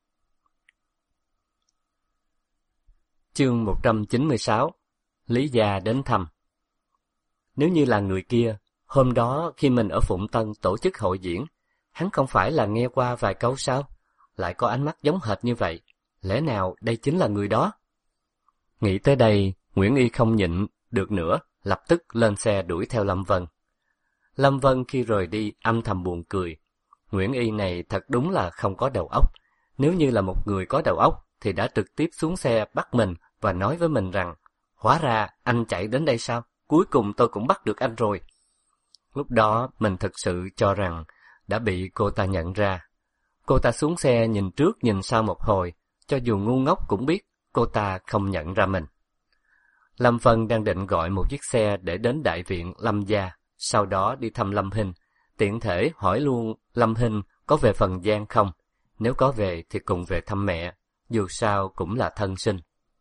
A: Chương 196. Lý Gia đến thăm. Nếu như là người kia, hôm đó khi mình ở Phụng Tân tổ chức hội diễn, hắn không phải là nghe qua vài câu sao? Lại có ánh mắt giống hệt như vậy, lẽ nào đây chính là người đó? Nghĩ tới đây, Nguyễn Y không nhịn được nữa, lập tức lên xe đuổi theo Lâm Vân. Lâm Vân khi rời đi âm thầm buồn cười. Nguyễn Y này thật đúng là không có đầu óc. Nếu như là một người có đầu óc thì đã trực tiếp xuống xe bắt mình và nói với mình rằng, hóa ra anh chạy đến đây sao? Cuối cùng tôi cũng bắt được anh rồi. Lúc đó mình thực sự cho rằng đã bị cô ta nhận ra. Cô ta xuống xe nhìn trước nhìn sau một hồi, cho dù ngu ngốc cũng biết cô ta không nhận ra mình. Lâm Vân đang định gọi một chiếc xe để đến đại viện Lâm gia, sau đó đi thăm Lâm Hinh, tiện thể hỏi luôn Lâm Hinh có về Phần Giang không, nếu có về thì cùng về thăm mẹ, dù sao cũng là thân sinh.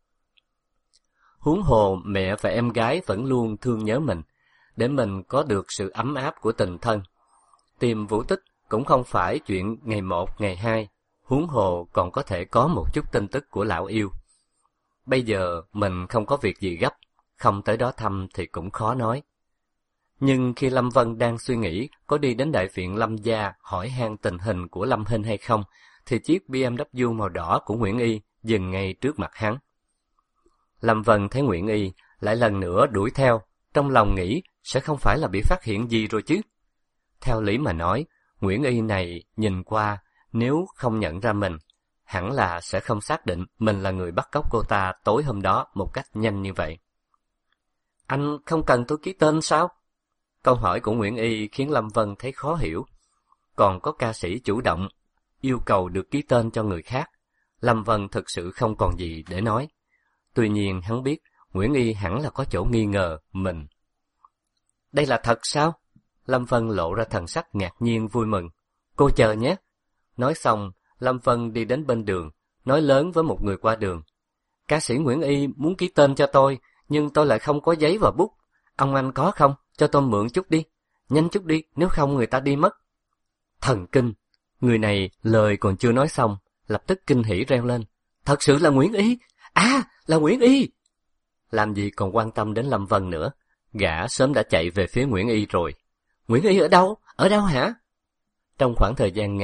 A: Huống hồ mẹ và em gái vẫn luôn thương nhớ mình, để mình có được sự ấm áp của tình thân. Tìm Vũ Tích cũng không phải chuyện ngày một, ngày hai, huống hồ còn có thể có một chút tin tức của lão yêu. Bây giờ mình không có việc gì gấp, không tới đó thăm thì cũng khó nói. Nhưng khi Lâm Vân đang suy nghĩ có đi đến đại viện Lâm gia hỏi han tình hình của Lâm Hinh hay không, thì chiếc BMW màu đỏ của Nguyễn Y dừng ngay trước mặt hắn. Lâm Vân thấy Nguyễn Y lại lần nữa đuổi theo, trong lòng nghĩ sẽ không phải là bị phát hiện gì rồi chứ. Theo lý mà nói, Nguyễn Y này nhìn qua, nếu không nhận ra mình, hẳn là sẽ không xác định mình là người bắt cóc cô ta tối hôm đó một cách nhanh như vậy. Anh không cần tôi ký tên sao? Câu hỏi của Nguyễn Y khiến Lâm Vân thấy khó hiểu. Còn có ca sĩ chủ động yêu cầu được ký tên cho người khác, Lâm Vân thực sự không còn gì để nói. Tuy nhiên hắn biết Nguyễn Y hẳn là có chỗ nghi ngờ mình. Đây là thật sao? Lâm Vân lộ ra thần sắc ngạc nhiên vui mừng. Cô chờ nhé. Nói xong, Lâm Vân đi đến bên đường, nói lớn với một người qua đường. Ca sĩ Nguyễn Y muốn ký tên cho tôi, nhưng tôi lại không có giấy và bút. Ông anh có không? Cho tôi mượn chút đi. Nhanh chút đi, nếu không người ta đi mất. Thần kinh! Người này lời còn chưa nói xong, lập tức kinh hỉ reo lên. Thật sự là Nguyễn Y! À, là Nguyễn Y! Làm gì còn quan tâm đến Lâm Vân nữa. Gã sớm đã chạy về phía Nguyễn Y rồi. Nguyễn Y ở đâu? Ở đâu hả? Trong khoảng thời gian ngắn,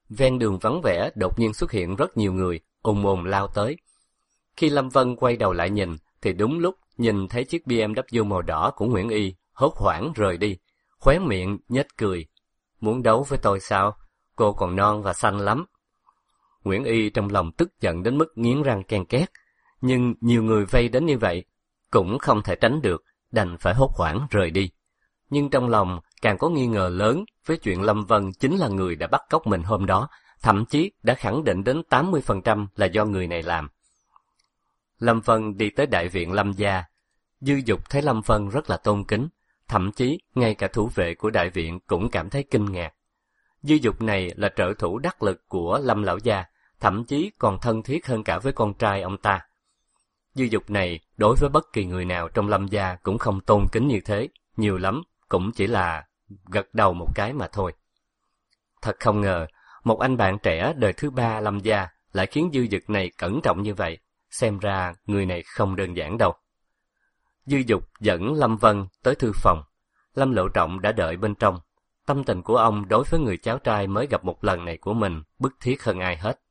A: Ven đường vắng vẻ đột nhiên xuất hiện rất nhiều người, ùn ùn lao tới. Khi Lâm Vân quay đầu lại nhìn, thì đúng lúc nhìn thấy chiếc BMW màu đỏ của Nguyễn Y, hốt hoảng rời đi, khóe miệng nhếch cười. Muốn đấu với tôi sao? Cô còn non và xanh lắm. Nguyễn Y trong lòng tức giận đến mức nghiến răng ken két, nhưng nhiều người vây đến như vậy, cũng không thể tránh được, đành phải hốt hoảng rời đi. Nhưng trong lòng càng có nghi ngờ lớn với chuyện Lâm Vân chính là người đã bắt cóc mình hôm đó, thậm chí đã khẳng định đến 80% là do người này làm. Lâm Vân đi tới đại viện Lâm gia. Dư Dục thấy Lâm Vân rất là tôn kính, thậm chí ngay cả thủ vệ của đại viện cũng cảm thấy kinh ngạc. Dư Dục này là trợ thủ đắc lực của Lâm lão gia, thậm chí còn thân thiết hơn cả với con trai ông ta. Dư Dục này đối với bất kỳ người nào trong Lâm gia cũng không tôn kính như thế, nhiều lắm cũng chỉ là gật đầu một cái mà thôi. Thật không ngờ, một anh bạn trẻ đời thứ ba Lâm gia lại khiến Dư Dục này cẩn trọng như vậy, xem ra người này không đơn giản đâu. Dư Dục dẫn Lâm Vân tới thư phòng. Lâm Lộ Trọng đã đợi bên trong. Tâm tình của ông đối với người cháu trai mới gặp một lần này của mình bức thiết hơn ai hết.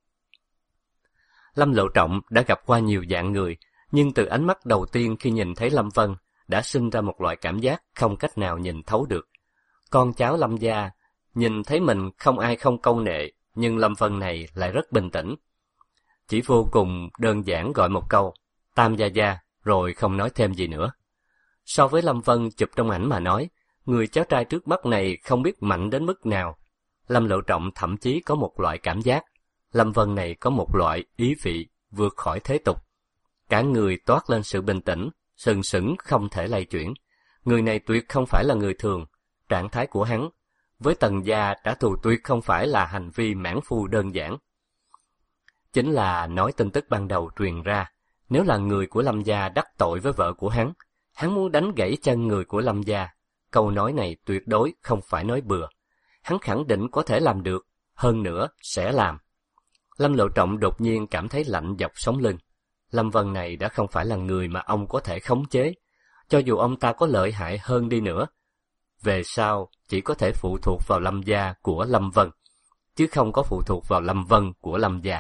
A: Lâm Lộ Trọng đã gặp qua nhiều dạng người, nhưng từ ánh mắt đầu tiên khi nhìn thấy Lâm Vân đã sinh ra một loại cảm giác không cách nào nhìn thấu được. Con cháu Lâm gia nhìn thấy mình không ai không câu nệ, nhưng Lâm Vân này lại rất bình tĩnh. Chỉ vô cùng đơn giản gọi một câu Tam gia gia, rồi không nói thêm gì nữa. So với Lâm Vân chụp trong ảnh mà nói, người cháu trai trước mắt này không biết mạnh đến mức nào. Lâm Lộ Trọng thậm chí có một loại cảm giác, Lâm Vân này có một loại ý vị vượt khỏi thế tục. Cả người toát lên sự bình tĩnh, sừng sững không thể lay chuyển. Người này tuyệt không phải là người thường. Trạng thái của hắn với Tần gia trả thù tuyệt không phải là hành vi mãn phu đơn giản. Chính là nói tin tức ban đầu truyền ra, nếu là người của Lâm gia đắc tội với vợ của hắn muốn đánh gãy chân người của Lâm gia. Câu nói này tuyệt đối không phải nói bừa. Hắn khẳng định có thể làm được, hơn nữa sẽ làm. Lâm Lộ Trọng đột nhiên cảm thấy lạnh dọc sống lưng. Lâm Vân này đã không phải là người mà ông có thể khống chế. Cho dù ông ta có lợi hại hơn đi nữa, về sau chỉ có thể phụ thuộc vào Lâm gia của Lâm Vân, chứ không có phụ thuộc vào Lâm Vân của Lâm gia.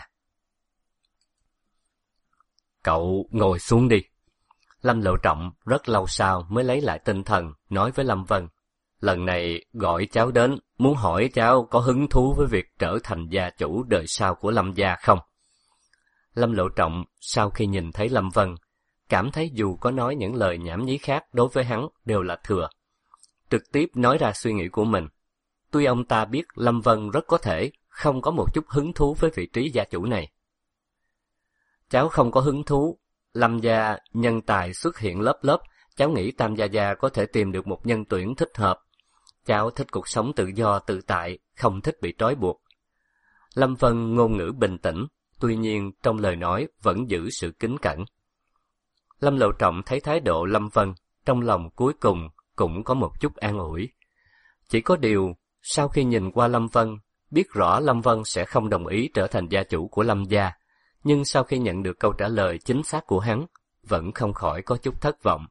A: Cậu ngồi xuống đi. Lâm Lộ Trọng rất lâu sau mới lấy lại tinh thần, nói với Lâm Vân. Lần này gọi cháu đến, muốn hỏi cháu có hứng thú với việc trở thành gia chủ đời sau của Lâm gia không? Lâm Lộ Trọng sau khi nhìn thấy Lâm Vân, cảm thấy dù có nói những lời nhảm nhí khác đối với hắn đều là thừa. Trực tiếp nói ra suy nghĩ của mình. Tuy ông ta biết Lâm Vân rất có thể không có một chút hứng thú với vị trí gia chủ này. Cháu không có hứng thú. Lâm gia nhân tài xuất hiện lớp lớp, cháu nghĩ Tam gia gia có thể tìm được một nhân tuyển thích hợp. Cháu thích cuộc sống tự do tự tại, không thích bị trói buộc. Lâm Vân ngôn ngữ bình tĩnh, tuy nhiên trong lời nói vẫn giữ sự kính cẩn. Lâm Lộ Trọng thấy thái độ Lâm Vân, trong lòng cuối cùng cũng có một chút an ủi. Chỉ có điều, sau khi nhìn qua Lâm Vân, biết rõ Lâm Vân sẽ không đồng ý trở thành gia chủ của Lâm gia, nhưng sau khi nhận được câu trả lời chính xác của hắn, vẫn không khỏi có chút thất vọng.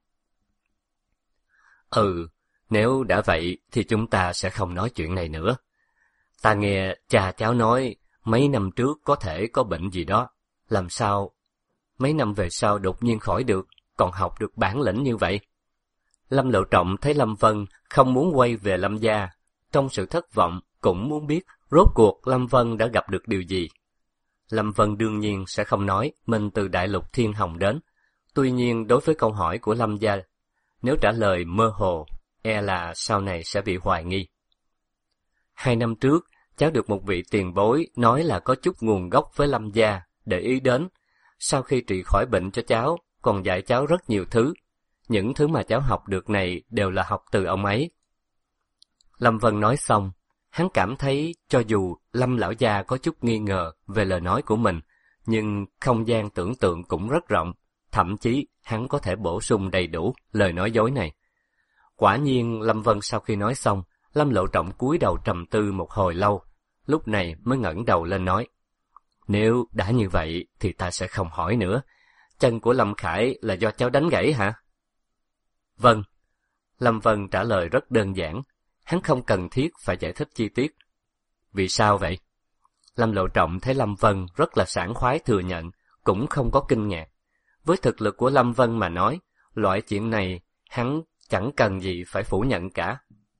A: Nếu đã vậy thì chúng ta sẽ không nói chuyện này nữa. Ta nghe cha cháu nói mấy năm trước có thể có bệnh gì đó, làm sao mấy năm về sau đột nhiên khỏi được, còn học được bản lĩnh như vậy? Lâm Lộ Trọng thấy Lâm Vân không muốn quay về Lâm gia, trong sự thất vọng cũng muốn biết rốt cuộc Lâm Vân đã gặp được điều gì. Lâm Vân đương nhiên sẽ không nói mình từ Đại Lục Thiên Hồng đến, tuy nhiên đối với câu hỏi của Lâm gia, nếu trả lời mơ hồ, e là sau này sẽ bị hoài nghi. 2 năm trước, cháu được một vị tiền bối nói là có chút nguồn gốc với Lâm gia, để ý đến. Sau khi trị khỏi bệnh cho cháu, còn dạy cháu rất nhiều thứ. Những thứ mà cháu học được này đều là học từ ông ấy. Lâm Vân nói xong, hắn cảm thấy cho dù Lâm lão gia có chút nghi ngờ về lời nói của mình, nhưng không gian tưởng tượng cũng rất rộng, thậm chí hắn có thể bổ sung đầy đủ lời nói dối này. Quả nhiên Lâm Vân sau khi nói xong, Lâm Lộ Trọng cúi đầu trầm tư một hồi lâu, lúc này mới ngẩng đầu lên nói. Nếu đã như vậy thì ta sẽ không hỏi nữa. Chân của Lâm Khải là do cháu đánh gãy hả? Vâng. Lâm Vân trả lời rất đơn giản, hắn không cần thiết phải giải thích chi tiết. Vì sao vậy? Lâm Lộ Trọng thấy Lâm Vân rất là sảng khoái thừa nhận, cũng không có kinh ngạc. Với thực lực của Lâm Vân mà nói, loại chuyện này hắn chẳng cần gì phải phủ nhận cả.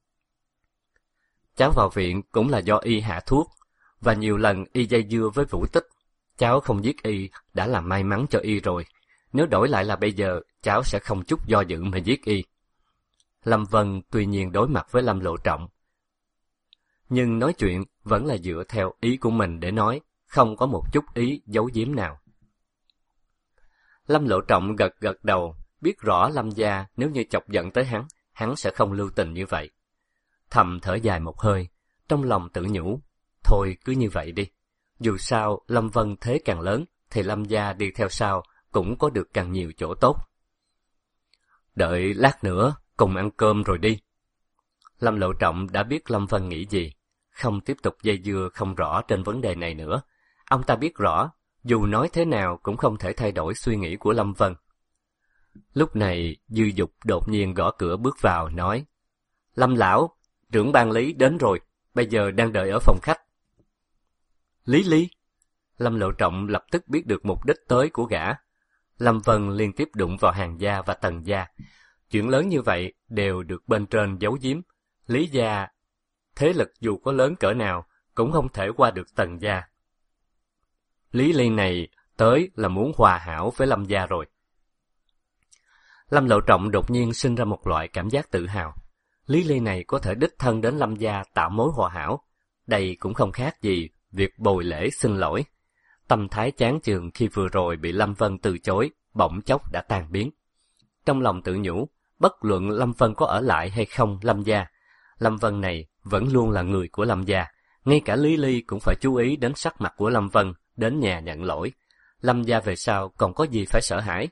A: Cháu vào viện cũng là do y hạ thuốc, và nhiều lần y dây dưa với Vũ Tích. Cháu không giết y đã là may mắn cho y rồi, nếu đổi lại là bây giờ, cháu sẽ không chút do dự mà giết y. Lâm Vân tuy nhiên đối mặt với Lâm Lộ Trọng, nhưng nói chuyện vẫn là dựa theo ý của mình để nói, không có một chút ý giấu giếm nào. Lâm Lộ Trọng gật gật đầu, biết rõ Lâm gia nếu như chọc giận tới hắn sẽ không lưu tình như vậy. Thầm thở dài một hơi, trong lòng tự nhủ, thôi cứ như vậy đi. Dù sao, Lâm Vân thế càng lớn, thì Lâm gia đi theo sau cũng có được càng nhiều chỗ tốt. Đợi lát nữa, cùng ăn cơm rồi đi. Lâm Lộ Trọng đã biết Lâm Vân nghĩ gì, không tiếp tục dây dưa không rõ trên vấn đề này nữa. Ông ta biết rõ, dù nói thế nào cũng không thể thay đổi suy nghĩ của Lâm Vân. Lúc này, Dư Dục đột nhiên gõ cửa bước vào, nói, Lâm lão, trưởng ban Lý đến rồi, bây giờ đang đợi ở phòng khách. Lý Ly? Lâm Lộ Trọng lập tức biết được mục đích tới của gã. Lâm Vân liên tiếp đụng vào Hàn gia và Tần gia. Chuyện lớn như vậy đều được bên trên giấu giếm. Lý gia, thế lực dù có lớn cỡ nào, cũng không thể qua được Tần gia. Lý Ly này tới là muốn hòa hảo với Lâm gia rồi. Lâm Lộ Trọng đột nhiên sinh ra một loại cảm giác tự hào. Lý Ly này có thể đích thân đến Lâm gia tạo mối hòa hảo. Đây cũng không khác gì việc bồi lễ xin lỗi. Tâm thái chán chường khi vừa rồi bị Lâm Vân từ chối, bỗng chốc đã tan biến. Trong lòng tự nhủ, bất luận Lâm Vân có ở lại hay không Lâm gia, Lâm Vân này vẫn luôn là người của Lâm gia. Ngay cả Lý Ly cũng phải chú ý đến sắc mặt của Lâm Vân, đến nhà nhận lỗi. Lâm gia về sau còn có gì phải sợ hãi?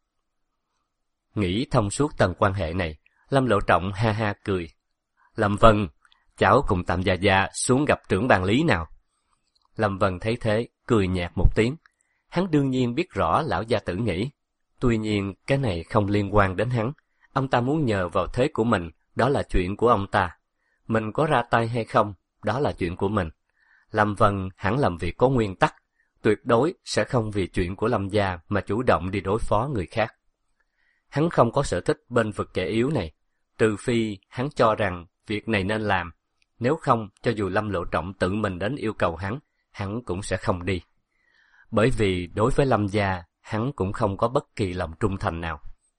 A: Nghĩ thông suốt tầng quan hệ này, Lâm Lộ Trọng ha ha cười. Lâm Vân, cháu cùng Tạm gia gia xuống gặp trưởng ban Lý nào. Lâm Vân thấy thế, cười nhạt một tiếng. Hắn đương nhiên biết rõ lão gia tử nghĩ. Tuy nhiên, cái này không liên quan đến hắn. Ông ta muốn nhờ vào thế của mình, đó là chuyện của ông ta. Mình có ra tay hay không, đó là chuyện của mình. Lâm Vân hẳn làm việc có nguyên tắc, tuyệt đối sẽ không vì chuyện của Lâm gia mà chủ động đi đối phó người khác. Hắn không có sở thích bên vực kẻ yếu này, trừ phi hắn cho rằng việc này nên làm. Nếu không, cho dù Lâm Lộ Trọng tự mình đến yêu cầu hắn cũng sẽ không đi. Bởi vì đối với Lâm gia, hắn cũng không có bất kỳ lòng trung thành nào.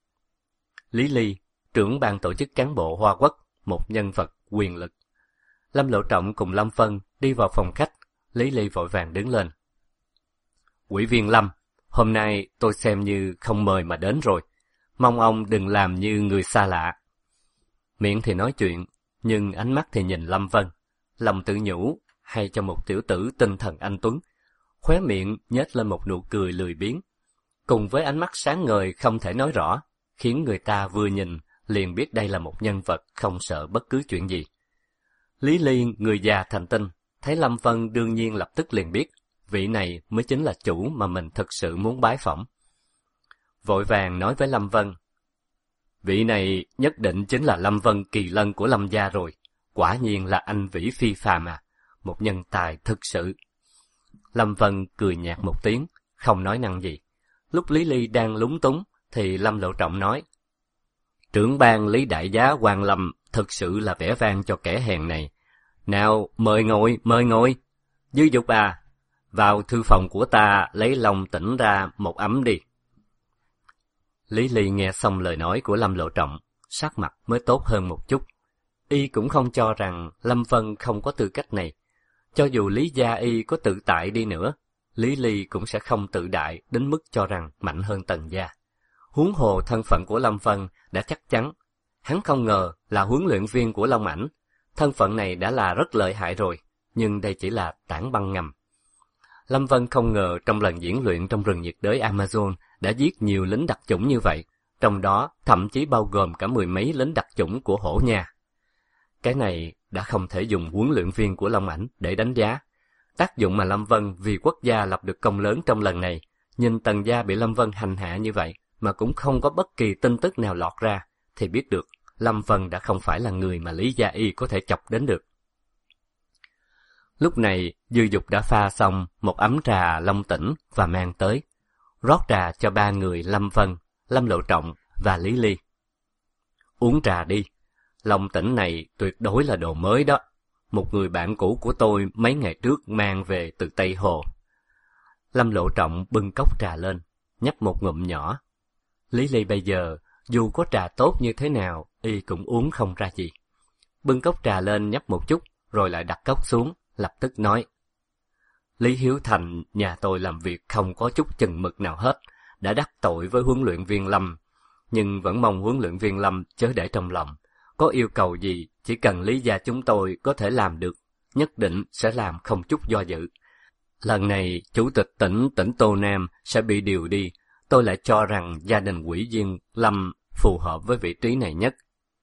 A: Lý Ly, trưởng ban tổ chức cán bộ Hoa Quốc, một nhân vật quyền lực. Lâm Lộ Trọng cùng Lâm Vân đi vào phòng khách, Lý Ly vội vàng đứng lên. Ủy viên Lâm, hôm nay tôi xem như không mời mà đến rồi, mong ông đừng làm như người xa lạ. Miệng thì nói chuyện, nhưng ánh mắt thì nhìn Lâm Vân. Lòng tự nhủ, hay cho một tiểu tử tinh thần anh tuấn. Khóe miệng nhếch lên một nụ cười lười biếng, cùng với ánh mắt sáng ngời không thể nói rõ, khiến người ta vừa nhìn liền biết đây là một nhân vật không sợ bất cứ chuyện gì. Lý Ly, người già thành tinh, thấy Lâm Vân đương nhiên lập tức liền biết, vị này mới chính là chủ mà mình thực sự muốn bái phỏng. Vội vàng nói với Lâm Vân, vị này nhất định chính là Lâm Vân Kỳ Lân của Lâm gia rồi, quả nhiên là anh vĩ phi phàm à, một nhân tài thực sự. Lâm Vân cười nhạt một tiếng, không nói năng gì. Lúc Lý Ly đang lúng túng, thì Lâm Lộ Trọng nói, trưởng ban Lý đại giá Hoàng Lâm thực sự là vẻ vang cho kẻ hèn này. Nào, mời ngồi. Dư Dục à, vào thư phòng của ta lấy lòng tỉnh ra một ấm đi. Lý Ly nghe xong lời nói của Lâm Lộ Trọng, sắc mặt mới tốt hơn một chút. Y cũng không cho rằng Lâm Vân không có tư cách này. Cho dù Lý gia y có tự tại đi nữa, Lý Ly cũng sẽ không tự đại đến mức cho rằng mạnh hơn Tần gia. Huống hồ thân phận của Lâm Vân đã chắc chắn. Hắn không ngờ là huấn luyện viên của Long Ảnh. Thân phận này đã là rất lợi hại rồi, nhưng đây chỉ là tảng băng ngầm. Lâm Vân không ngờ trong lần diễn luyện trong rừng nhiệt đới Amazon đã giết nhiều lính đặc chủng như vậy, trong đó thậm chí bao gồm cả mười mấy lính đặc chủng của Hổ Nha. Cái này đã không thể dùng huấn luyện viên của Long Ảnh để đánh giá. Tác dụng mà Lâm Vân vì quốc gia lập được công lớn trong lần này, nhìn Tần gia bị Lâm Vân hành hạ như vậy mà cũng không có bất kỳ tin tức nào lọt ra, thì biết được Lâm Vân đã không phải là người mà Lý gia y có thể chọc đến được. Lúc này, Dư Dục đã pha xong một ấm trà Long Tỉnh và mang tới, rót trà cho ba người Lâm Vân, Lâm Lộ Trọng và Lý Ly. Uống trà đi, Long Tỉnh này tuyệt đối là đồ mới đó. Một người bạn cũ của tôi mấy ngày trước mang về từ Tây Hồ. Lâm Lộ Trọng bưng cốc trà lên, nhấp một ngụm nhỏ. Lý Ly bây giờ, dù có trà tốt như thế nào, y cũng uống không ra gì. Bưng cốc trà lên nhấp một chút, rồi lại đặt cốc xuống, lập tức nói. Lý Hiếu Thành, nhà tôi làm việc không có chút chừng mực nào hết, đã đắc tội với huấn luyện viên Lâm, nhưng vẫn mong huấn luyện viên Lâm chớ để trong lòng. Có yêu cầu gì, chỉ cần Lý gia chúng tôi có thể làm được, nhất định sẽ làm không chút do dự. Lần này, chủ tịch tỉnh Tô Nam sẽ bị điều đi, tôi lại cho rằng gia đình ủy viên Lâm phù hợp với vị trí này nhất.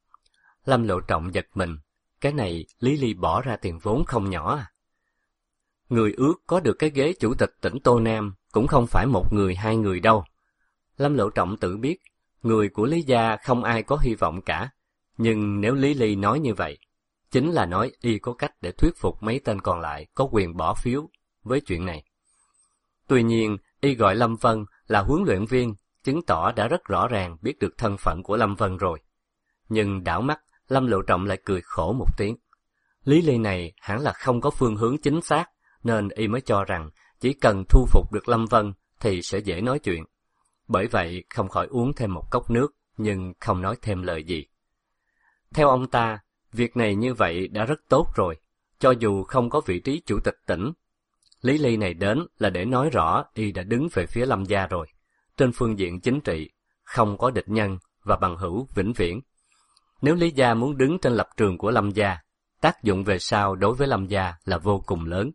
A: Lâm Lộ Trọng giật mình, cái này Lý Ly bỏ ra tiền vốn không nhỏ à. Người ước có được cái ghế chủ tịch tỉnh Tô Nam cũng không phải một người hai người đâu. Lâm Lộ Trọng tự biết, người của Lý gia không ai có hy vọng cả, nhưng nếu Lý Ly nói như vậy, chính là nói y có cách để thuyết phục mấy tên còn lại có quyền bỏ phiếu với chuyện này. Tuy nhiên, y gọi Lâm Vân là huấn luyện viên, chứng tỏ đã rất rõ ràng biết được thân phận của Lâm Vân rồi. Nhưng đảo mắt, Lâm Lộ Trọng lại cười khổ một tiếng. Lý Ly này hẳn là không có phương hướng chính xác, nên y mới cho rằng chỉ cần thu phục được Lâm Vân thì sẽ dễ nói chuyện. Bởi vậy không khỏi uống thêm một cốc nước, nhưng không nói thêm lời gì. Theo ông ta, việc này như vậy đã rất tốt rồi, cho dù không có vị trí chủ tịch tỉnh. Lý Ly này đến là để nói rõ y đã đứng về phía Lâm gia rồi. Trên phương diện chính trị, không có địch nhân và bằng hữu vĩnh viễn. Nếu Lý gia muốn đứng trên lập trường của Lâm gia, tác dụng về sau đối với Lâm gia là vô cùng lớn.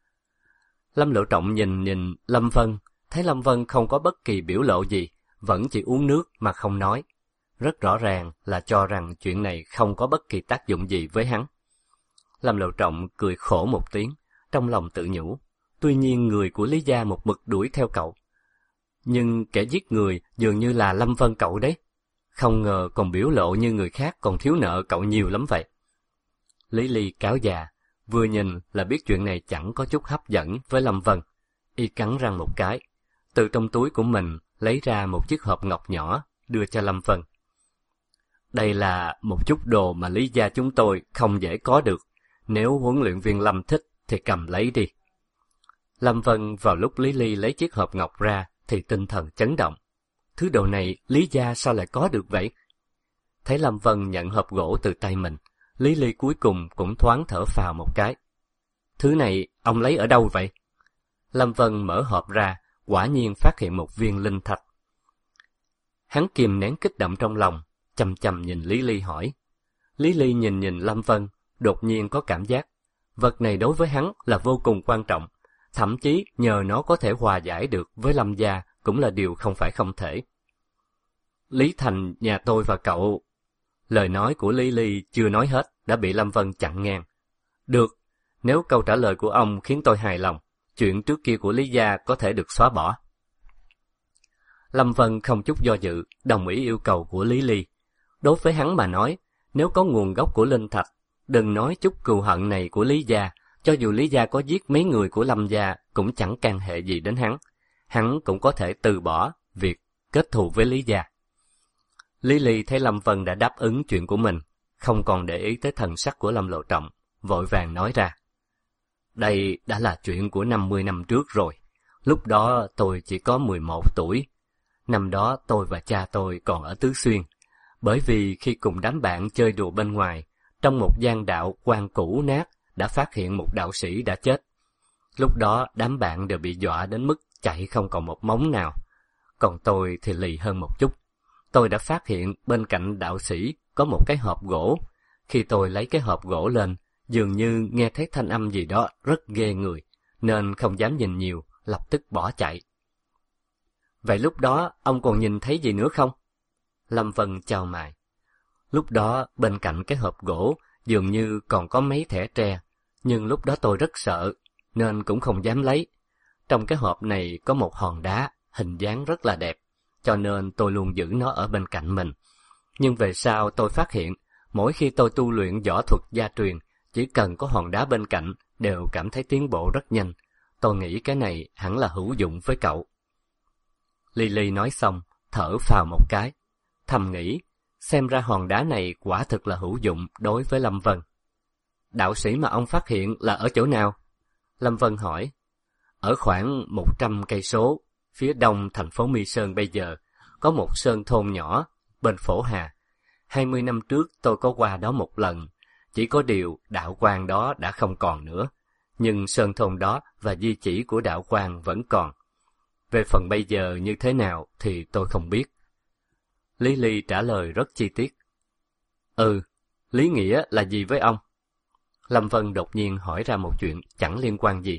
A: Lâm Lộ Trọng nhìn Lâm Vân, thấy Lâm Vân không có bất kỳ biểu lộ gì, vẫn chỉ uống nước mà không nói. Rất rõ ràng là cho rằng chuyện này không có bất kỳ tác dụng gì với hắn. Lâm Lộ Trọng cười khổ một tiếng, trong lòng tự nhủ, tuy nhiên người của Lý gia một mực đuổi theo cậu. Nhưng kẻ giết người dường như là Lâm Vân cậu đấy. Không ngờ còn biểu lộ như người khác còn thiếu nợ cậu nhiều lắm vậy. Lý Ly cáo già, vừa nhìn là biết chuyện này chẳng có chút hấp dẫn với Lâm Vân. Y cắn răng một cái, từ trong túi của mình lấy ra một chiếc hộp ngọc nhỏ, đưa cho Lâm Vân. Đây là một chút đồ mà Lý gia chúng tôi không dễ có được. Nếu huấn luyện viên Lâm thích thì cầm lấy đi. Lâm Vân vào lúc Lý Ly lấy chiếc hộp ngọc ra thì tinh thần chấn động. Thứ đồ này Lý gia sao lại có được vậy? Thấy Lâm Vân nhận hộp gỗ từ tay mình, Lý Ly cuối cùng cũng thoáng thở phào một cái. Thứ này ông lấy ở đâu vậy? Lâm Vân mở hộp ra, quả nhiên phát hiện một viên linh thạch. Hắn kìm nén kích động trong lòng, chằm chằm nhìn Lý Ly hỏi. Lý Ly nhìn Lâm Vân, đột nhiên có cảm giác vật này đối với hắn là vô cùng quan trọng, thậm chí nhờ nó có thể hòa giải được với Lâm gia cũng là điều không phải không thể. Lý Thành, nhà tôi và cậu... Lời nói của Lý Ly chưa nói hết đã bị Lâm Vân chặn ngang. Được, nếu câu trả lời của ông khiến tôi hài lòng, chuyện trước kia của Lý gia có thể được xóa bỏ. Lâm Vân không chút do dự, đồng ý yêu cầu của Lý Ly. Đối với hắn mà nói, nếu có nguồn gốc của linh thạch, đừng nói chút cừu hận này của Lý gia, cho dù Lý gia có giết mấy người của Lâm gia cũng chẳng can hệ gì đến hắn. Hắn cũng có thể từ bỏ việc kết thù với Lý gia. Lý Ly thấy Lâm Vân đã đáp ứng chuyện của mình, không còn để ý tới thần sắc của Lâm Lộ Trọng, vội vàng nói ra. Đây đã là chuyện của 50 năm trước rồi. Lúc đó tôi chỉ có 11 tuổi. Năm đó tôi và cha tôi còn ở Tứ Xuyên. Bởi vì khi cùng đám bạn chơi đùa bên ngoài, trong một gian đạo quan cũ nát đã phát hiện một đạo sĩ đã chết. Lúc đó đám bạn đều bị dọa đến mức chạy không còn một móng nào. Còn tôi thì lì hơn một chút. Tôi đã phát hiện bên cạnh đạo sĩ có một cái hộp gỗ. Khi tôi lấy cái hộp gỗ lên, dường như nghe thấy thanh âm gì đó rất ghê người, nên không dám nhìn nhiều, lập tức bỏ chạy. Vậy lúc đó ông còn nhìn thấy gì nữa không? Lâm Vân chau mày. Lúc đó bên cạnh cái hộp gỗ dường như còn có mấy thẻ tre, nhưng lúc đó tôi rất sợ, nên cũng không dám lấy. Trong cái hộp này có một hòn đá, hình dáng rất là đẹp, cho nên tôi luôn giữ nó ở bên cạnh mình. Nhưng về sau tôi phát hiện, mỗi khi tôi tu luyện võ thuật gia truyền, chỉ cần có hòn đá bên cạnh đều cảm thấy tiến bộ rất nhanh. Tôi nghĩ cái này hẳn là hữu dụng với cậu. Lily nói xong, thở phào một cái, thầm nghĩ, xem ra hòn đá này quả thực là hữu dụng đối với Lâm Vân. Đạo sĩ mà ông phát hiện là ở chỗ nào? Lâm Vân hỏi. Ở khoảng 100 cây số, phía đông thành phố My Sơn bây giờ, có một sơn thôn nhỏ, bên Phổ Hà. 20 năm trước tôi có qua đó một lần, chỉ có điều đạo quan đó đã không còn nữa. Nhưng sơn thôn đó và di chỉ của đạo quan vẫn còn. Về phần bây giờ như thế nào thì tôi không biết. Lý Ly trả lời rất chi tiết. Lý nghĩa là gì với ông? Lâm Vân đột nhiên hỏi ra một chuyện chẳng liên quan gì.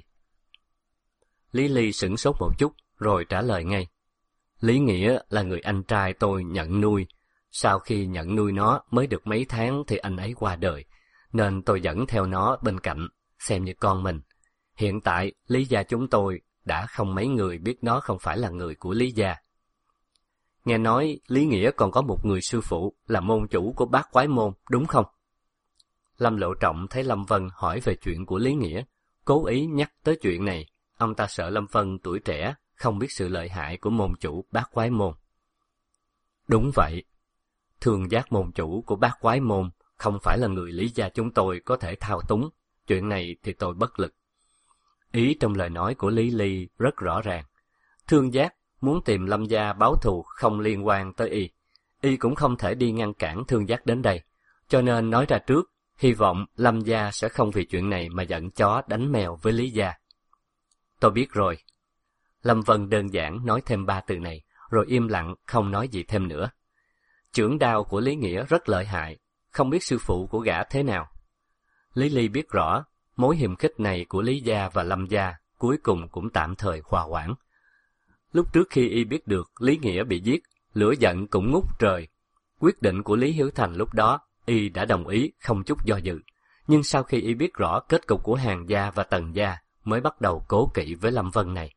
A: Lý Ly sửng sốt một chút rồi trả lời ngay. Lý nghĩa là người anh trai tôi nhận nuôi. Sau khi nhận nuôi nó mới được mấy tháng thì anh ấy qua đời, nên tôi dẫn theo nó bên cạnh, xem như con mình. Hiện tại Lý gia chúng tôi đã không mấy người biết nó không phải là người của Lý gia. Nghe nói Lý nghĩa còn có một người sư phụ là môn chủ của Bát Quái môn, đúng không? Lâm Lộ Trọng thấy Lâm Vân hỏi về chuyện của Lý nghĩa, cố ý nhắc tới chuyện này. Ông ta sợ Lâm Vân tuổi trẻ, không biết sự lợi hại của môn chủ Bát Quái môn. Đúng vậy. Thương Giác môn chủ của Bát Quái môn không phải là người Lý gia chúng tôi có thể thao túng. Chuyện này thì tôi bất lực. Ý trong lời nói của Lý Ly rất rõ ràng. Thương Giác muốn tìm Lâm gia báo thù không liên quan tới y. Y cũng không thể đi ngăn cản Thương Giác đến đây. Cho nên nói ra trước, hy vọng Lâm gia sẽ không vì chuyện này mà giận chó đánh mèo với Lý gia. Tôi biết rồi. Lâm Vân đơn giản nói thêm 3 từ này, rồi im lặng không nói gì thêm nữa. Chưởng đao của Lý Nghĩa rất lợi hại, không biết sư phụ của gã thế nào. Lý Ly biết rõ, mối hiềm khích này của Lý gia và Lâm gia cuối cùng cũng tạm thời hòa hoãn. Lúc trước khi y biết được Lý Nghĩa bị giết, lửa giận cũng ngút trời. Quyết định của Lý Hiếu Thành lúc đó, y đã đồng ý không chút do dự. Nhưng sau khi y biết rõ kết cục của Hàn gia và Tần gia, mới bắt đầu cố kỵ với Lâm Vân này.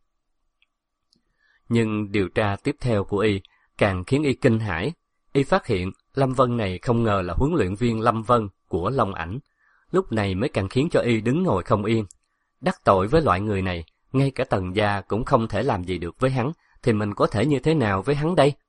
A: Nhưng điều tra tiếp theo của y càng khiến y kinh hãi. Y phát hiện Lâm Vân này không ngờ là huấn luyện viên Lâm Vân của Long Ảnh. Lúc này mới càng khiến cho y đứng ngồi không yên. Đắc tội với loại người này, ngay cả Tần gia cũng không thể làm gì được với hắn, thì mình có thể như thế nào với hắn đây?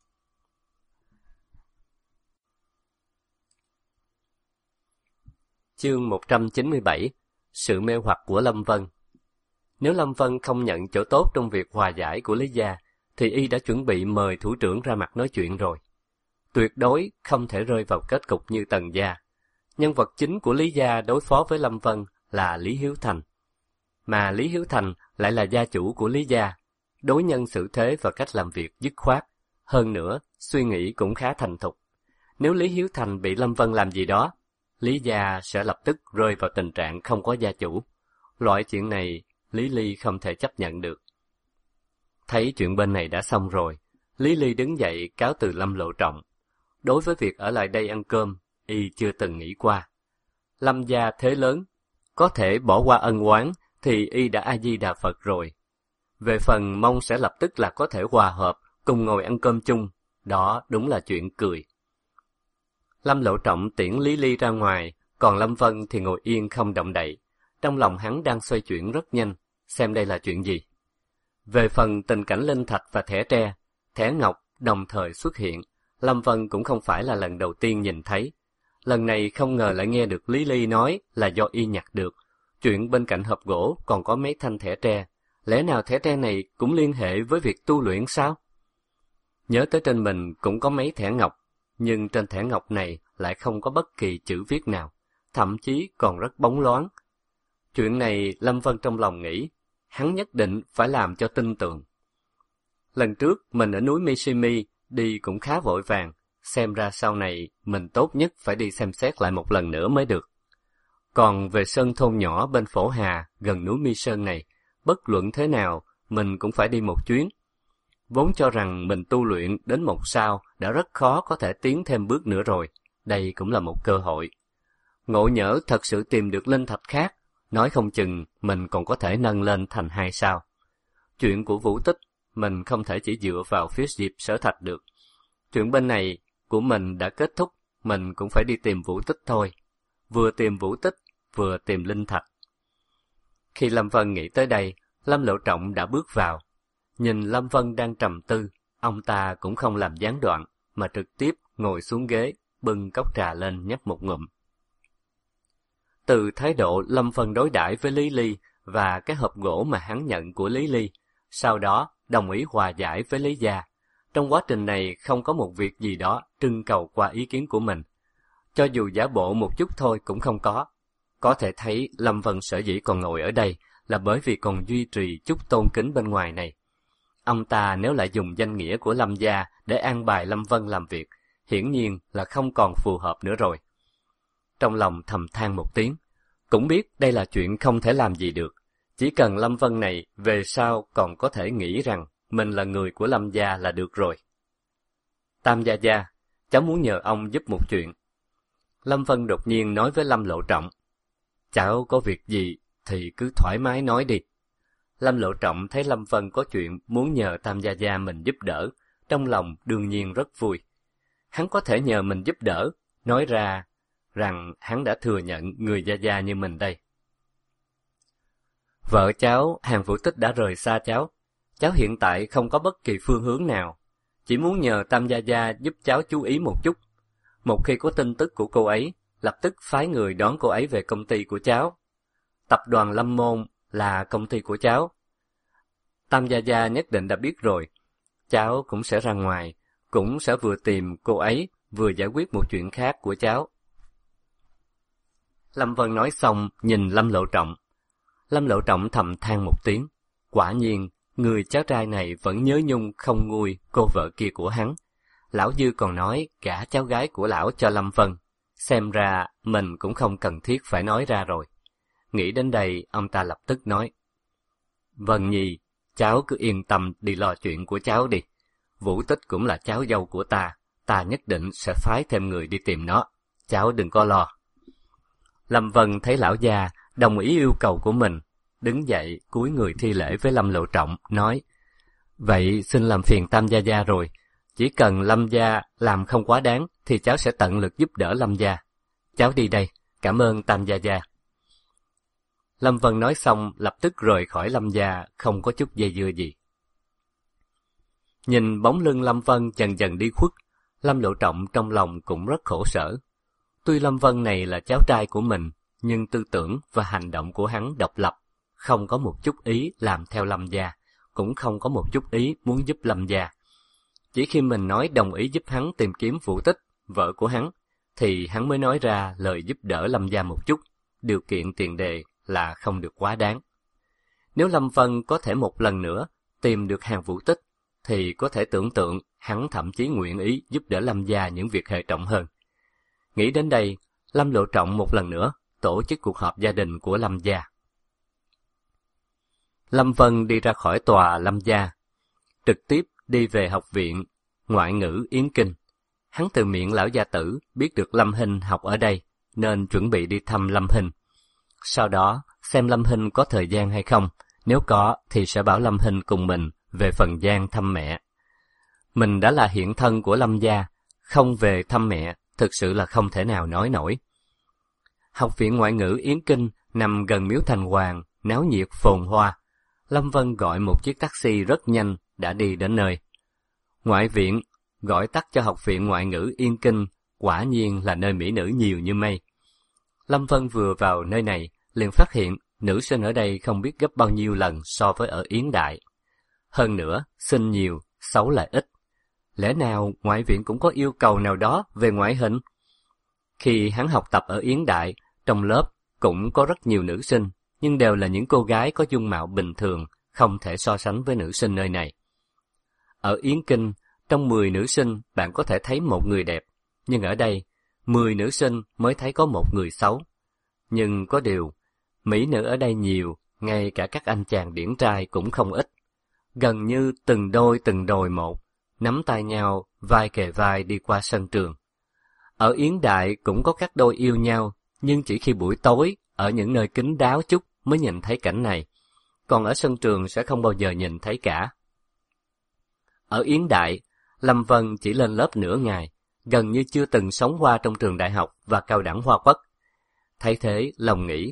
A: Chương 197. Sự mê hoặc của Lâm Vân. Nếu Lâm Vân không nhận chỗ tốt trong việc hòa giải của Lý gia, thì y đã chuẩn bị mời thủ trưởng ra mặt nói chuyện rồi. Tuyệt đối không thể rơi vào kết cục như Tần gia. Nhân vật chính của Lý gia đối phó với Lâm Vân là Lý Hiếu Thành. Mà Lý Hiếu Thành lại là gia chủ của Lý gia, đối nhân xử thế và cách làm việc dứt khoát. Hơn nữa, suy nghĩ cũng khá thành thục. Nếu Lý Hiếu Thành bị Lâm Vân làm gì đó, Lý gia sẽ lập tức rơi vào tình trạng không có gia chủ. Loại chuyện này, Lý Ly không thể chấp nhận được. Thấy chuyện bên này đã xong rồi, Lý Ly đứng dậy cáo từ Lâm Lộ Trọng. Đối với việc ở lại đây ăn cơm, y chưa từng nghĩ qua. Lâm gia thế lớn, có thể bỏ qua ân oán thì y đã A-di-đà Phật rồi. Về phần mong sẽ lập tức là có thể hòa hợp, cùng ngồi ăn cơm chung, đó đúng là chuyện cười. Lâm Lộ Trọng tiễn Lý Ly ra ngoài, còn Lâm Vân thì ngồi yên không động đậy. Trong lòng hắn đang xoay chuyển rất nhanh, xem đây là chuyện gì. Về phần tình cảnh linh thạch và thẻ tre, thẻ ngọc đồng thời xuất hiện, Lâm Vân cũng không phải là lần đầu tiên nhìn thấy. Lần này không ngờ lại nghe được Lý Ly nói là do y nhặt được. Chuyện bên cạnh hộp gỗ còn có mấy thanh thẻ tre. Lẽ nào thẻ tre này cũng liên hệ với việc tu luyện sao? Nhớ tới trên mình cũng có mấy thẻ ngọc, nhưng trên thẻ ngọc này lại không có bất kỳ chữ viết nào, thậm chí còn rất bóng loáng. Chuyện này Lâm Vân trong lòng nghĩ, hắn nhất định phải làm cho tin tưởng. Lần trước mình ở núi Mishimi đi cũng khá vội vàng, xem ra sau này mình tốt nhất phải đi xem xét lại một lần nữa mới được. Còn về sơn thôn nhỏ bên Phổ Hà gần núi Mi Sơn này, bất luận thế nào mình cũng phải đi một chuyến. Vốn cho rằng mình tu luyện đến một sao đã rất khó có thể tiến thêm bước nữa rồi, đây cũng là một cơ hội. Ngộ nhỡ thật sự tìm được linh thạch khác, nói không chừng mình còn có thể nâng lên thành 2 sao. Chuyện của Vũ Tích, mình không thể chỉ dựa vào phía Diệp Sở Thạch được. Chuyện bên này của mình đã kết thúc, mình cũng phải đi tìm Vũ Tích thôi. Vừa tìm Vũ Tích, vừa tìm linh thạch. Khi Lâm Vân nghĩ tới đây, Lâm Lộ Trọng đã bước vào. Nhìn Lâm Vân đang trầm tư, ông ta cũng không làm gián đoạn, mà trực tiếp ngồi xuống ghế, bưng cốc trà lên nhấp một ngụm. Từ thái độ Lâm Vân đối đãi với Lý Ly và cái hộp gỗ mà hắn nhận của Lý Ly, sau đó đồng ý hòa giải với Lý Gia. Trong quá trình này không có một việc gì đó trưng cầu qua ý kiến của mình. Cho dù giả bộ một chút thôi cũng không có. Có thể thấy Lâm Vân sở dĩ còn ngồi ở đây là bởi vì còn duy trì chút tôn kính bên ngoài này. Ông ta nếu lại dùng danh nghĩa của Lâm Gia để an bài Lâm Vân làm việc, hiển nhiên là không còn phù hợp nữa rồi. Trong lòng thầm than một tiếng, cũng biết đây là chuyện không thể làm gì được. Chỉ cần Lâm Vân này về sau còn có thể nghĩ rằng mình là người của Lâm Gia là được rồi. Tam gia gia, cháu muốn nhờ ông giúp một chuyện. Lâm Vân đột nhiên nói với Lâm Lộ Trọng. Cháu có việc gì thì cứ thoải mái nói đi. Lâm Lộ Trọng thấy Lâm Vân có chuyện muốn nhờ Tam gia gia mình giúp đỡ, trong lòng đương nhiên rất vui. Hắn có thể nhờ mình giúp đỡ, nói ra rằng hắn đã thừa nhận người gia gia như mình đây. Vợ cháu, Hàn Vũ Tích đã rời xa cháu. Cháu hiện tại không có bất kỳ phương hướng nào. Chỉ muốn nhờ Tam gia gia giúp cháu chú ý một chút. Một khi có tin tức của cô ấy, lập tức phái người đón cô ấy về công ty của cháu. Tập đoàn Lâm Môn là công ty của cháu. Tam gia gia nhất định đã biết rồi. Cháu cũng sẽ ra ngoài, cũng sẽ vừa tìm cô ấy, vừa giải quyết một chuyện khác của cháu. Lâm Vân nói xong, nhìn Lâm Lộ Trọng. Lâm Lộ Trọng thầm than một tiếng. Quả nhiên, người cháu trai này vẫn nhớ nhung không nguôi cô vợ kia của hắn. Lão Dư còn nói gả cháu gái của lão cho Lâm Vân. Xem ra mình cũng không cần thiết phải nói ra rồi. Nghĩ đến đây, ông ta lập tức nói. Vân Nhi, cháu cứ yên tâm đi lo chuyện của cháu đi. Vũ Tích cũng là cháu dâu của ta nhất định sẽ phái thêm người đi tìm nó. Cháu đừng có lo. Lâm Vân thấy lão già đồng ý yêu cầu của mình, đứng dậy cúi người thi lễ với Lâm Lộ Trọng, nói: Vậy xin làm phiền Tam gia gia rồi. Chỉ cần Lâm gia làm không quá đáng thì cháu sẽ tận lực giúp đỡ Lâm gia. Cháu đi đây, cảm ơn Tam gia gia. Lâm Vân nói xong lập tức rời khỏi Lâm gia, không có chút dây dưa gì. Nhìn bóng lưng Lâm Vân dần dần đi khuất, Lâm Lộ Trọng trong lòng cũng rất khổ sở. Tuy Lâm Vân này là cháu trai của mình, nhưng tư tưởng và hành động của hắn độc lập, không có một chút ý làm theo Lâm gia, cũng không có một chút ý muốn giúp Lâm gia. Chỉ khi mình nói đồng ý giúp hắn tìm kiếm Vũ Tích, vợ của hắn, thì hắn mới nói ra lời giúp đỡ Lâm gia một chút, điều kiện tiền đề là không được quá đáng. Nếu Lâm Vân có thể một lần nữa tìm được Hàn Vũ Tích, thì có thể tưởng tượng hắn thậm chí nguyện ý giúp đỡ Lâm gia những việc hệ trọng hơn. Nghĩ đến đây, Lâm Lộ Trọng một lần nữa tổ chức cuộc họp gia đình của Lâm gia. Lâm Vân đi ra khỏi tòa Lâm gia, trực tiếp đi về học viện ngoại ngữ Yến Kinh. Hắn từ miệng lão gia tử biết được Lâm Hinh học ở đây, nên chuẩn bị đi thăm Lâm Hinh. Sau đó xem Lâm Hinh có thời gian hay không, nếu có thì sẽ bảo Lâm Hinh cùng mình về Phần Giang thăm mẹ. Mình đã là hiện thân của Lâm gia, không về thăm mẹ thực sự là không thể nào nói nổi. Học viện ngoại ngữ Yến Kinh nằm gần Miếu Thành Hoàng, náo nhiệt phồn hoa. Lâm Vân gọi một chiếc taxi rất nhanh đã đi đến nơi. Ngoại viện, gọi tắt cho học viện ngoại ngữ Yến Kinh, quả nhiên là nơi mỹ nữ nhiều như mây. Lâm Vân vừa vào nơi này, liền phát hiện nữ sinh ở đây không biết gấp bao nhiêu lần so với ở Yến Đại. Hơn nữa, xinh nhiều, xấu lại ít. Lẽ nào ngoại viện cũng có yêu cầu nào đó về ngoại hình? Khi hắn học tập ở Yến Đại, trong lớp cũng có rất nhiều nữ sinh, nhưng đều là những cô gái có dung mạo bình thường, không thể so sánh với nữ sinh nơi này. Ở Yến Kinh, trong 10 nữ sinh bạn có thể thấy một người đẹp, nhưng ở đây, 10 nữ sinh mới thấy có một người xấu. Nhưng có điều, mỹ nữ ở đây nhiều, ngay cả các anh chàng điển trai cũng không ít. Gần như từng đôi một, nắm tay nhau, vai kề vai đi qua sân trường. Ở Yến Đại cũng có các đôi yêu nhau, nhưng chỉ khi buổi tối, ở những nơi kín đáo chút mới nhìn thấy cảnh này. Còn ở sân trường sẽ không bao giờ nhìn thấy cả. Ở Yến Đại, Lâm Vân chỉ lên lớp nửa ngày, gần như chưa từng sống qua trong trường đại học và cao đẳng Hoa Quốc. Thấy thế, lòng nghĩ,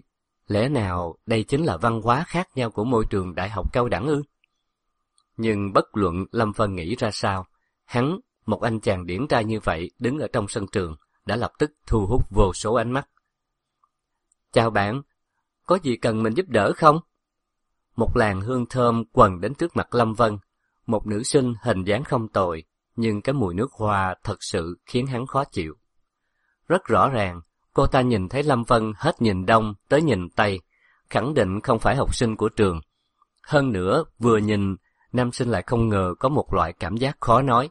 A: Lẽ nào đây chính là văn hóa khác nhau của môi trường đại học cao đẳng ư? Nhưng bất luận Lâm Vân nghĩ ra sao, hắn, một anh chàng điển trai như vậy đứng ở trong sân trường, đã lập tức thu hút vô số ánh mắt. Chào bạn, có gì cần mình giúp đỡ không? Một làn hương thơm quần đến trước mặt Lâm Vân, một nữ sinh hình dáng không tồi, nhưng cái mùi nước hoa thật sự khiến hắn khó chịu. Rất rõ ràng, cô ta nhìn thấy Lâm Vân hết nhìn đông tới nhìn tây, khẳng định không phải học sinh của trường. Hơn nữa, vừa nhìn, nam sinh lại không ngờ có một loại cảm giác khó nói.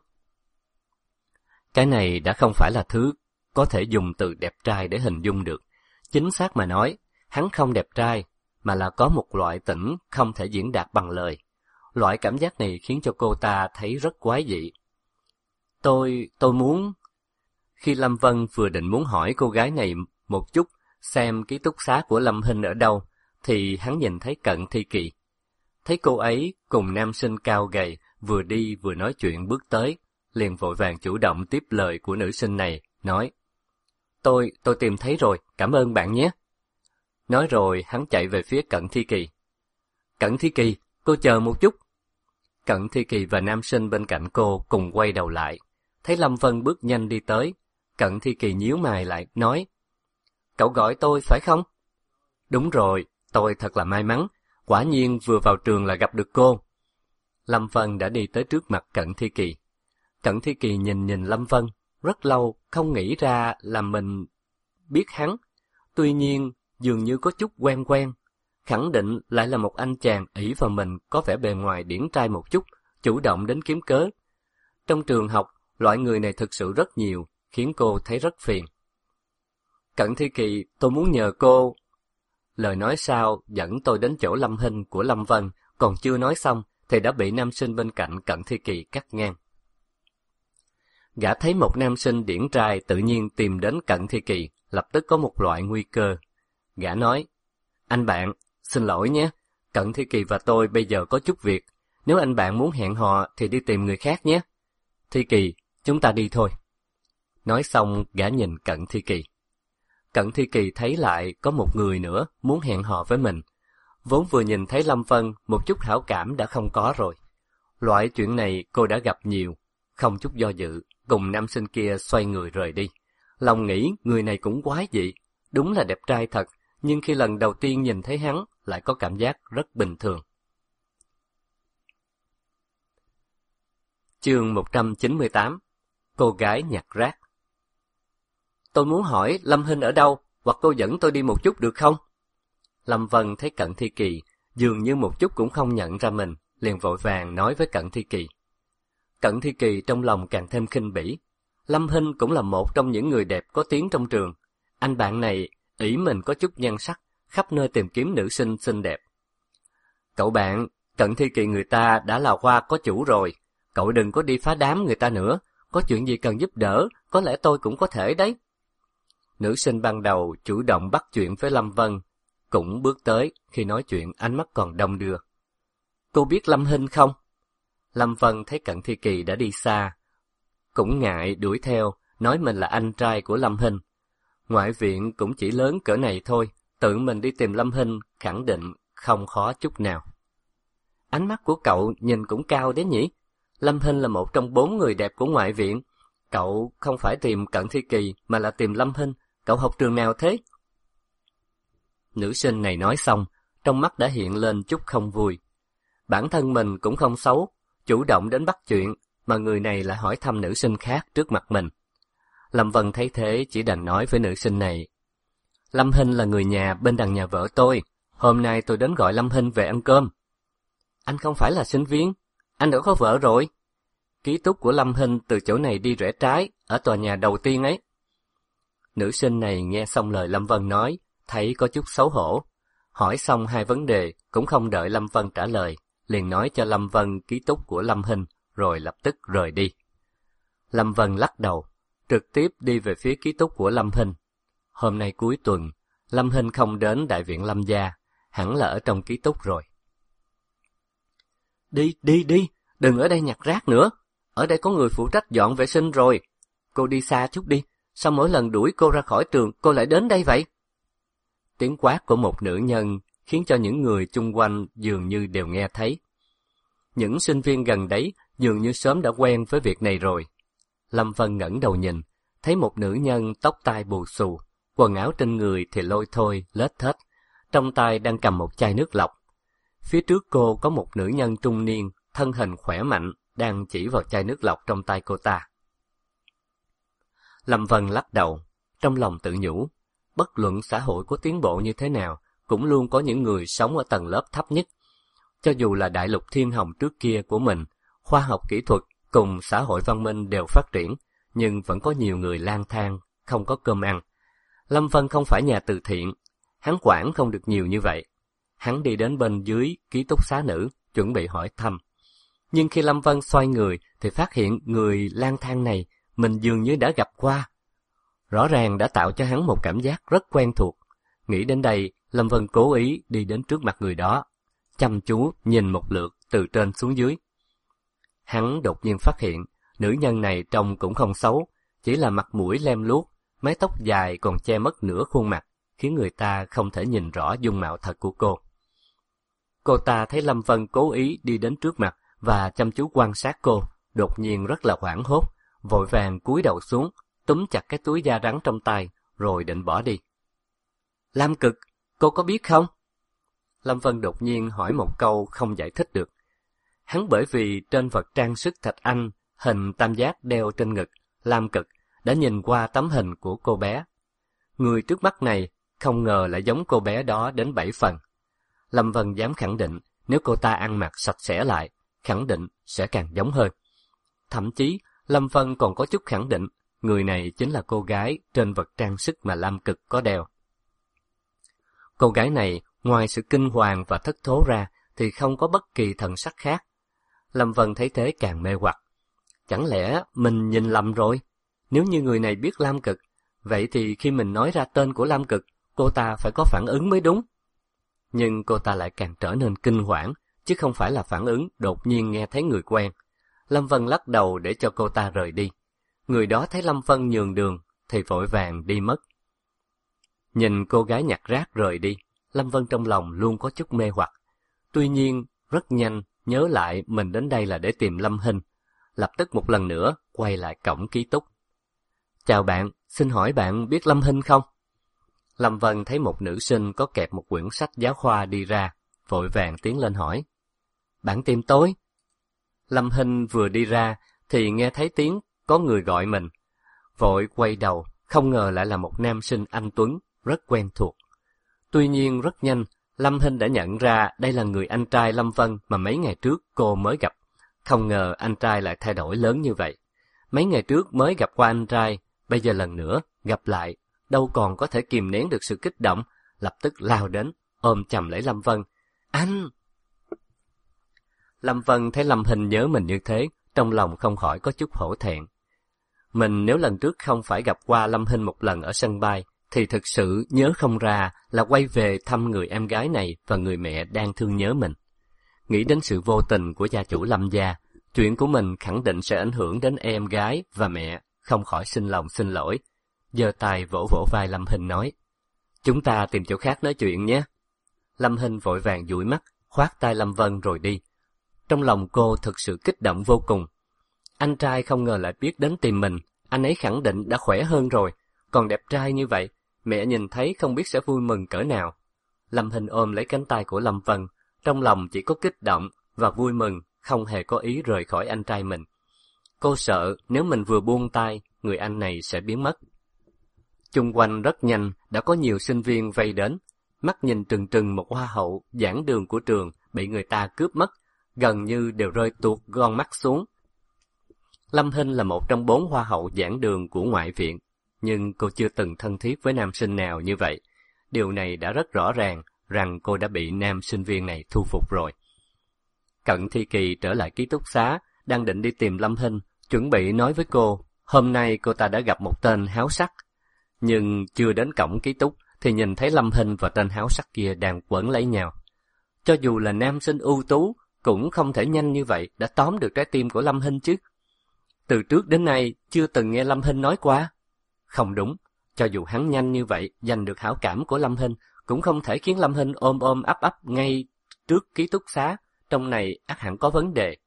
A: Cái này đã không phải là thứ có thể dùng từ đẹp trai để hình dung được. Chính xác mà nói, hắn không đẹp trai, mà là có một loại tỉnh không thể diễn đạt bằng lời. Loại cảm giác này khiến cho cô ta thấy rất quái dị. Tôi muốn... Khi Lâm Vân vừa định muốn hỏi cô gái này một chút xem ký túc xá của Lâm Hinh ở đâu, thì hắn nhìn thấy Cận Thi Kỳ. Thấy cô ấy cùng nam sinh cao gầy vừa đi vừa nói chuyện bước tới, liền vội vàng chủ động tiếp lời của nữ sinh này, nói: Tôi tìm thấy rồi, cảm ơn bạn nhé. Nói rồi hắn chạy về phía Cận Thi Kỳ. Cận Thi Kỳ, cô chờ một chút. Cận Thi Kỳ và nam sinh bên cạnh cô cùng quay đầu lại. Thấy Lâm Vân bước nhanh đi tới, Cận Thi Kỳ nhíu mày lại, nói: Cậu gọi tôi phải không? Đúng rồi, tôi thật là may mắn, quả nhiên vừa vào trường là gặp được cô. Lâm Vân đã đi tới trước mặt Cận Thi Kỳ. Cận Thi Kỳ nhìn Lâm Vân, rất lâu không nghĩ ra là mình biết hắn. Tuy nhiên, dường như có chút quen quen, khẳng định lại là một anh chàng ỷ vào mình có vẻ bề ngoài điển trai một chút, chủ động đến kiếm cớ. Trong trường học, loại người này thực sự rất nhiều, khiến cô thấy rất phiền. Cận Thi Kỳ, tôi muốn nhờ cô... Lời nói sau dẫn tôi đến chỗ Lâm Hinh của Lâm Vân, còn chưa nói xong thì đã bị nam sinh bên cạnh Cận Thi Kỳ cắt ngang. Gã thấy một nam sinh điển trai tự nhiên tìm đến Cận Thi Kỳ, lập tức có một loại nguy cơ. Gã nói: Anh bạn, xin lỗi nhé, Cận Thi Kỳ và tôi bây giờ có chút việc, nếu anh bạn muốn hẹn hò thì đi tìm người khác nhé. Thi Kỳ, chúng ta đi thôi. Nói xong gã nhìn Cận Thi Kỳ. Cận Thi Kỳ thấy lại có một người nữa muốn hẹn hò với mình. Vốn vừa nhìn thấy Lâm Vân, một chút hảo cảm đã không có rồi. Loại chuyện này cô đã gặp nhiều, không chút do dự, cùng nam sinh kia xoay người rời đi. Lòng nghĩ người này cũng quái dị, đúng là đẹp trai thật, nhưng khi lần đầu tiên nhìn thấy hắn lại có cảm giác rất bình thường. Chương 198. Cô gái nhặt rác. Tôi muốn hỏi Lâm Hinh ở đâu, hoặc cô dẫn tôi đi một chút được không? Lâm Vân thấy Cận Thi Kỳ dường như một chút cũng không nhận ra mình, liền vội vàng nói với Cận Thi Kỳ. Cận Thi Kỳ trong lòng càng thêm khinh bỉ. Lâm Hinh cũng là một trong những người đẹp có tiếng trong trường. Anh bạn này ỷ mình có chút nhan sắc, khắp nơi tìm kiếm nữ sinh xinh đẹp. Cậu bạn, Cận Thi Kỳ người ta đã là hoa có chủ rồi, cậu đừng có đi phá đám người ta nữa, có chuyện gì cần giúp đỡ, có lẽ tôi cũng có thể đấy. Nữ sinh ban đầu chủ động bắt chuyện với Lâm Vân, cũng bước tới, khi nói chuyện ánh mắt còn đong đưa. Cô biết Lâm Hinh không? Lâm Vân thấy Cận Thi Kỳ đã đi xa, cũng ngại đuổi theo, nói mình là anh trai của Lâm Hinh. Ngoại viện cũng chỉ lớn cỡ này thôi, tự mình đi tìm Lâm Hinh khẳng định không khó chút nào. Ánh mắt của cậu nhìn cũng cao đấy nhỉ? Lâm Hinh là một trong 4 người đẹp của ngoại viện. Cậu không phải tìm Cận Thi Kỳ mà là tìm Lâm Hinh. Cậu học trường nào thế? Nữ sinh này nói xong, trong mắt đã hiện lên chút không vui. Bản thân mình cũng không xấu, chủ động đến bắt chuyện, mà người này lại hỏi thăm nữ sinh khác trước mặt mình. Lâm Vân thấy thế chỉ đành nói với nữ sinh này. Lâm Hinh là người nhà bên đằng nhà vợ tôi, hôm nay tôi đến gọi Lâm Hinh về ăn cơm. Anh không phải là sinh viên, anh đã có vợ rồi. Ký túc của Lâm Hinh từ chỗ này đi rẽ trái, ở tòa nhà đầu tiên ấy. Nữ sinh này nghe xong lời Lâm Vân nói, thấy có chút xấu hổ. Hỏi xong 2 vấn đề, cũng không đợi Lâm Vân trả lời, liền nói cho Lâm Vân ký túc của Lâm Hinh, rồi lập tức rời đi. Lâm Vân lắc đầu, trực tiếp đi về phía ký túc của Lâm Hinh. Hôm nay cuối tuần, Lâm Hinh không đến đại viện Lâm gia, hẳn là ở trong ký túc rồi. Đi, đừng ở đây nhặt rác nữa. Ở đây có người phụ trách dọn vệ sinh rồi. Cô đi xa chút đi, sao mỗi lần đuổi cô ra khỏi trường cô lại đến đây vậy? tiếng quát của một nữ nhân khiến cho những người chung quanh dường như đều nghe thấy. Những sinh viên gần đấy dường như sớm đã quen với việc này rồi. Lâm Vân ngẩng đầu nhìn, thấy một nữ nhân tóc tai bù xù, quần áo trên người thì lôi thôi, lết thết, trong tay đang cầm một chai nước lọc. Phía trước cô có một nữ nhân trung niên, thân hình khỏe mạnh, đang chỉ vào chai nước lọc trong tay cô ta. Lâm Vân lắc đầu, trong lòng tự nhủ, bất luận xã hội có tiến bộ như thế nào, cũng luôn có những người sống ở tầng lớp thấp nhất. Cho dù là đại lục thiên hồng trước kia của mình, khoa học kỹ thuật cùng xã hội văn minh đều phát triển, nhưng vẫn có nhiều người lang thang, không có cơm ăn. Lâm Vân không phải nhà từ thiện, hắn quản không được nhiều như vậy. Hắn đi đến bên dưới ký túc xá nữ, chuẩn bị hỏi thăm. Nhưng khi Lâm Vân xoay người thì phát hiện người lang thang này mình dường như đã gặp qua. Rõ ràng đã tạo cho hắn một cảm giác rất quen thuộc. Nghĩ đến đây, Lâm Vân cố ý đi đến trước mặt người đó, chăm chú nhìn một lượt từ trên xuống dưới. Hắn đột nhiên phát hiện, nữ nhân này trông cũng không xấu, chỉ là mặt mũi lem luốc, mái tóc dài còn che mất nửa khuôn mặt, khiến người ta không thể nhìn rõ dung mạo thật của cô. Cô ta thấy Lâm Vân cố ý đi đến trước mặt và chăm chú quan sát cô, đột nhiên rất là hoảng hốt, vội vàng cúi đầu xuống, túm chặt cái túi da rắn trong tay, rồi định bỏ đi. Lam Cực, cô có biết không? Lâm Vân đột nhiên hỏi một câu không giải thích được. Hắn bởi vì trên vật trang sức thạch anh, hình tam giác đeo trên ngực, Lam Cực đã nhìn qua tấm hình của cô bé. Người trước mắt này không ngờ lại giống cô bé đó đến 7 phần. Lâm Vân dám khẳng định nếu cô ta ăn mặc sạch sẽ lại, khẳng định sẽ càng giống hơn. Thậm chí, Lâm Vân còn có chút khẳng định người này chính là cô gái trên vật trang sức mà Lam Cực có đeo. Cô gái này, ngoài sự kinh hoàng và thất thố ra, thì không có bất kỳ thần sắc khác. Lâm Vân thấy thế càng mê hoặc. Chẳng lẽ mình nhìn lầm rồi? Nếu như người này biết Lam Cực, vậy thì khi mình nói ra tên của Lam Cực, cô ta phải có phản ứng mới đúng. Nhưng cô ta lại càng trở nên kinh hoảng, chứ không phải là phản ứng đột nhiên nghe thấy người quen. Lâm Vân lắc đầu để cho cô ta rời đi. Người đó thấy Lâm Vân nhường đường, thì vội vàng đi mất. Nhìn cô gái nhặt rác rời đi, Lâm Vân trong lòng luôn có chút mê hoặc. Tuy nhiên, rất nhanh nhớ lại mình đến đây là để tìm Lâm Hinh. Lập tức một lần nữa quay lại cổng ký túc. Chào bạn, xin hỏi bạn biết Lâm Hinh không? Lâm Vân thấy một nữ sinh có kẹp một quyển sách giáo khoa đi ra, vội vàng tiến lên hỏi. Bạn tìm tôi? Lâm Hinh vừa đi ra thì nghe thấy tiếng có người gọi mình. Vội quay đầu, không ngờ lại là một nam sinh anh tuấn, rất quen thuộc. Tuy nhiên rất nhanh, Lâm Hinh đã nhận ra đây là người anh trai Lâm Vân mà mấy ngày trước cô mới gặp. Không ngờ anh trai lại thay đổi lớn như vậy. Mấy ngày trước mới gặp qua anh trai, bây giờ lần nữa gặp lại, đâu còn có thể kìm nén được sự kích động, lập tức lao đến, ôm chầm lấy Lâm Vân. Anh! Lâm Vân thấy Lâm Hinh nhớ mình như thế, trong lòng không khỏi có chút hổ thẹn. Mình nếu lần trước không phải gặp qua Lâm Hinh một lần ở sân bay, thì thực sự nhớ không ra là quay về thăm người em gái này và người mẹ đang thương nhớ mình. Nghĩ đến sự vô tình của gia chủ Lâm gia, chuyện của mình khẳng định sẽ ảnh hưởng đến em gái và mẹ, không khỏi xin lòng xin lỗi. Giơ tay vỗ vỗ vai Lâm Hinh nói, chúng ta tìm chỗ khác nói chuyện nhé. Lâm Hinh vội vàng dụi mắt, khoát tay Lâm Vân rồi đi. Trong lòng cô thực sự kích động vô cùng. Anh trai không ngờ lại biết đến tìm mình, anh ấy khẳng định đã khỏe hơn rồi, còn đẹp trai như vậy, mẹ nhìn thấy không biết sẽ vui mừng cỡ nào. Lâm Hinh ôm lấy cánh tay của Lâm Vân, trong lòng chỉ có kích động và vui mừng, không hề có ý rời khỏi anh trai mình. Cô sợ nếu mình vừa buông tay, người anh này sẽ biến mất. Chung quanh rất nhanh đã có nhiều sinh viên vây đến, mắt nhìn trừng trừng một hoa hậu giảng đường của trường bị người ta cướp mất, gần như đều rơi tuột con mắt xuống. Lâm Hinh là một trong 4 hoa hậu giảng đường của ngoại viện, nhưng cô chưa từng thân thiết với nam sinh nào như vậy. Điều này đã rất rõ ràng rằng cô đã bị nam sinh viên này thu phục rồi. Cận Thi Kỳ trở lại ký túc xá, đang định đi tìm Lâm Hinh, chuẩn bị nói với cô, hôm nay cô ta đã gặp một tên háo sắc. Nhưng chưa đến cổng ký túc thì nhìn thấy Lâm Hinh và tên háo sắc kia đang quấn lấy nhau. Cho dù là nam sinh ưu tú, cũng không thể nhanh như vậy đã tóm được trái tim của Lâm Hinh chứ. Từ trước đến nay chưa từng nghe Lâm Hinh nói qua. Không đúng, cho dù hắn nhanh như vậy giành được hảo cảm của Lâm Hinh, cũng không thể khiến Lâm Hinh ôm ôm ấp ấp ngay trước ký túc xá, trong này ắt hẳn có vấn đề.